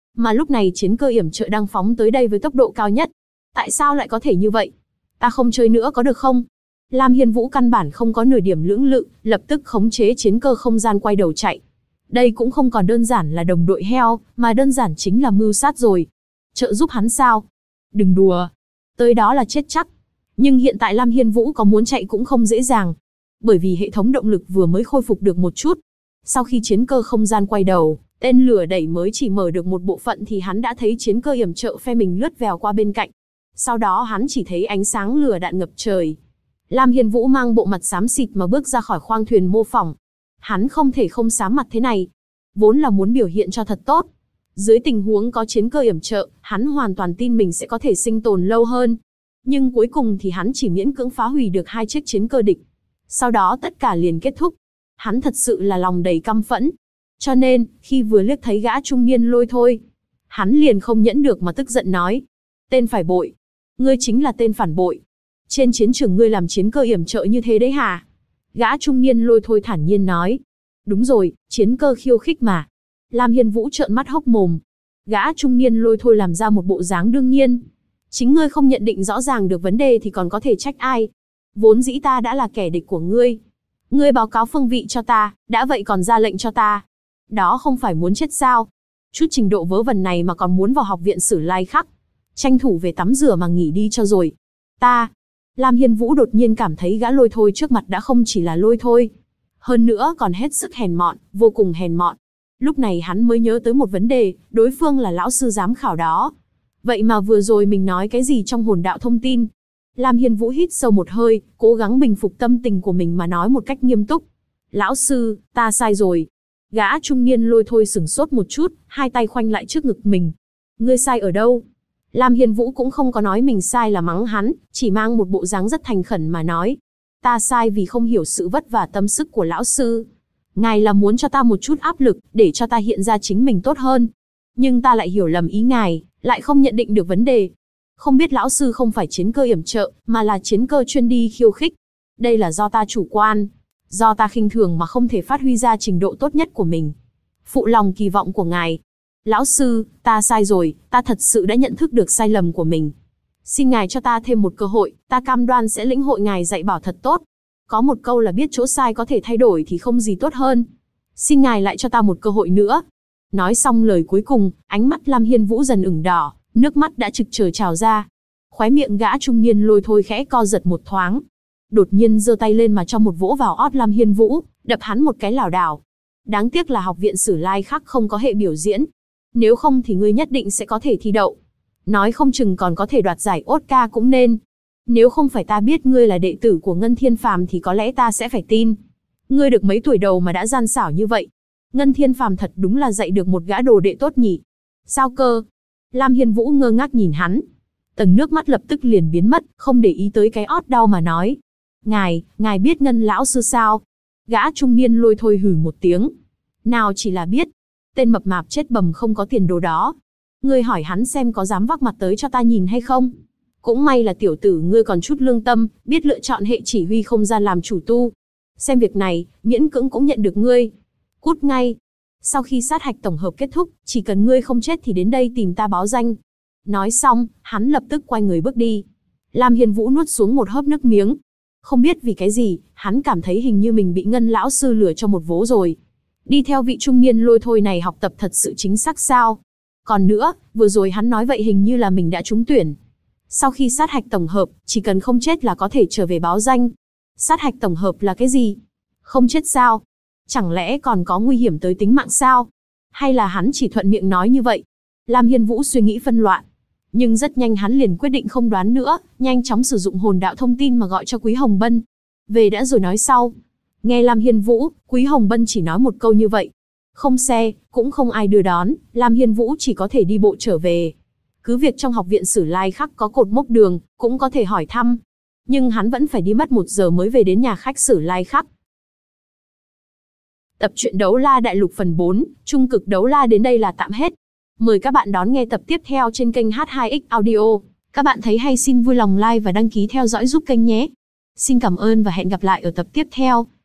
Mà lúc này chiến cơ yểm trợ đang phóng tới đây với tốc độ cao nhất. Tại sao lại có thể như vậy? Ta không chơi nữa có được không? Lam Hiên Vũ căn bản không có nửa điểm lưỡng lự, lập tức khống chế chiến cơ không gian quay đầu chạy. Đây cũng không còn đơn giản là đồng đội heo, mà đơn giản chính là mưu sát rồi. Trợ giúp hắn sao? Đừng đùa. Tới đó là chết chắc. Nhưng hiện tại Lam Hiên Vũ có muốn chạy cũng không dễ dàng. Bởi vì hệ thống động lực vừa mới khôi phục được một chút. Sau khi chiến cơ không gian quay đầu, tên lửa đẩy mới chỉ mở được một bộ phận thì hắn đã thấy chiến cơ yểm trợ phe mình lướt vèo qua bên cạnh. Sau đó hắn chỉ thấy ánh sáng lửa đạn ngập trời. Lam Hiên Vũ mang bộ mặt xám xịt mà bước ra khỏi khoang thuyền mô phỏng. Hắn không thể không xám mặt thế này. Vốn là muốn biểu hiện cho thật tốt. Dưới tình huống có chiến cơ yểm trợ, hắn hoàn toàn tin mình sẽ có thể sinh tồn lâu hơn. Nhưng cuối cùng thì hắn chỉ miễn cưỡng phá hủy được 2 chiếc chiến cơ địch. Sau đó tất cả liền kết thúc. Hắn thật sự là lòng đầy căm phẫn. Cho nên, khi vừa liếc thấy gã trung niên Lôi Thôi, hắn liền không nhẫn được mà tức giận nói. Tên phải bội. Ngươi chính là tên phản bội. Trên chiến trường ngươi làm chiến cơ yểm trợ như thế đấy hả? Gã trung niên Lôi Thôi thản nhiên nói. Đúng rồi, chiến cơ khiêu khích mà. Lam Hiên Vũ trợn mắt hốc mồm. Gã trung niên Lôi Thôi làm ra một bộ dáng đương nhiên. Chính ngươi không nhận định rõ ràng được vấn đề thì còn có thể trách ai? Vốn dĩ ta đã là kẻ địch của ngươi. Ngươi báo cáo phương vị cho ta, đã vậy còn ra lệnh cho ta. Đó không phải muốn chết sao? Chút trình độ vớ vẩn này mà còn muốn vào học viện Sử Lai Khắc. Tranh thủ về tắm rửa mà nghỉ đi cho rồi. Lam Hiên Vũ đột nhiên cảm thấy gã Lôi Thôi trước mặt đã không chỉ là Lôi Thôi. Hơn nữa còn hết sức hèn mọn, vô cùng hèn mọn. Lúc này hắn mới nhớ tới một vấn đề, đối phương là lão sư giám khảo đó. Vậy mà vừa rồi mình nói cái gì trong hồn đạo thông tin? Lam Hiên Vũ hít sâu một hơi, cố gắng bình phục tâm tình của mình mà nói một cách nghiêm túc. Lão sư, ta sai rồi. Gã trung niên Lôi Thôi sửng sốt một chút, hai tay khoanh lại trước ngực mình. Ngươi sai ở đâu? Lam Hiên Vũ cũng không có nói mình sai là mắng hắn, chỉ mang một bộ dáng rất thành khẩn mà nói. Ta sai vì không hiểu sự vất vả tâm sức của lão sư. Ngài là muốn cho ta một chút áp lực, để cho ta hiện ra chính mình tốt hơn. Nhưng ta lại hiểu lầm ý ngài, lại không nhận định được vấn đề. Không biết lão sư không phải chiến cơ yểm trợ, mà là chiến cơ chuyên đi khiêu khích. Đây là do ta chủ quan. Do ta khinh thường mà không thể phát huy ra trình độ tốt nhất của mình. Phụ lòng kỳ vọng của ngài. Lão sư, ta sai rồi, ta thật sự đã nhận thức được sai lầm của mình. Xin ngài cho ta thêm một cơ hội, ta cam đoan sẽ lĩnh hội ngài dạy bảo thật tốt. Có một câu là biết chỗ sai có thể thay đổi thì không gì tốt hơn. Xin ngài lại cho ta một cơ hội nữa. Nói xong lời cuối cùng, ánh mắt Lam Hiên Vũ dần ửng đỏ, nước mắt đã trực chờ trào ra. Khóe miệng gã trung niên Lôi Thôi khẽ co giật một thoáng. Đột nhiên giơ tay lên mà cho một vỗ vào ót Lam Hiên Vũ, đập hắn một cái lảo đảo. Đáng tiếc là học viện Sử Lai Khắc không có hệ biểu diễn. Nếu không thì ngươi nhất định sẽ có thể thi đậu. Nói không chừng còn có thể đoạt giải Oscar cũng nên. Nếu không phải ta biết ngươi là đệ tử của Ngân Thiên Phàm thì có lẽ ta sẽ phải tin. Ngươi được mấy tuổi đầu mà đã gian xảo như vậy. Ngân Thiên Phàm thật đúng là dạy được một gã đồ đệ tốt nhỉ. Sao cơ? Lam Hiên Vũ ngơ ngác nhìn hắn. Tầng nước mắt lập tức liền biến mất, không để ý tới cái ót đau mà nói. Ngài biết Ngân lão sư sao? Gã trung niên Lôi Thôi hừ một tiếng. Nào chỉ là biết. Tên mập mạp chết bầm không có tiền đồ đó. Ngươi hỏi hắn xem có dám vác mặt tới cho ta nhìn hay không? Cũng may là tiểu tử ngươi còn chút lương tâm, biết lựa chọn hệ chỉ huy không gian làm chủ tu. Xem việc này, miễn cưỡng cũng nhận được ngươi. Cút ngay. Sau khi sát hạch tổng hợp kết thúc, chỉ cần ngươi không chết thì đến đây tìm ta báo danh. Nói xong, hắn lập tức quay người bước đi. Lam Hiên Vũ nuốt xuống một hớp nước miếng. Không biết vì cái gì, hắn cảm thấy hình như mình bị Ngân lão sư lừa cho một vố rồi. Đi theo vị trung niên Lôi Thôi này học tập thật sự chính xác sao? Còn nữa, vừa rồi hắn nói vậy hình như là mình đã trúng tuyển. Sau khi sát hạch tổng hợp, chỉ cần không chết là có thể trở về báo danh. Sát hạch tổng hợp là cái gì? Không chết sao? Chẳng lẽ còn có nguy hiểm tới tính mạng sao? Hay là hắn chỉ thuận miệng nói như vậy? Lam Hiên Vũ suy nghĩ phân loạn. Nhưng rất nhanh hắn liền quyết định không đoán nữa, nhanh chóng sử dụng hồn đạo thông tin mà gọi cho Quý Hồng Bân. Về đã rồi nói sau. Nghe Lam Hiên Vũ, Quý Hồng Bân chỉ nói một câu như vậy. Không xe, cũng không ai đưa đón, Lam Hiên Vũ chỉ có thể đi bộ trở về. Cứ việc trong học viện Sử Lai Khắc có cột mốc đường, cũng có thể hỏi thăm. Nhưng hắn vẫn phải đi mất 1 giờ mới về đến nhà khách Sử Lai Khắc. Tập truyện Đấu La Đại Lục phần 4, Trung cực Đấu La đến đây là tạm hết. Mời các bạn đón nghe tập tiếp theo trên kênh H2X Audio. Các bạn thấy hay xin vui lòng like và đăng ký theo dõi giúp kênh nhé. Xin cảm ơn và hẹn gặp lại ở tập tiếp theo.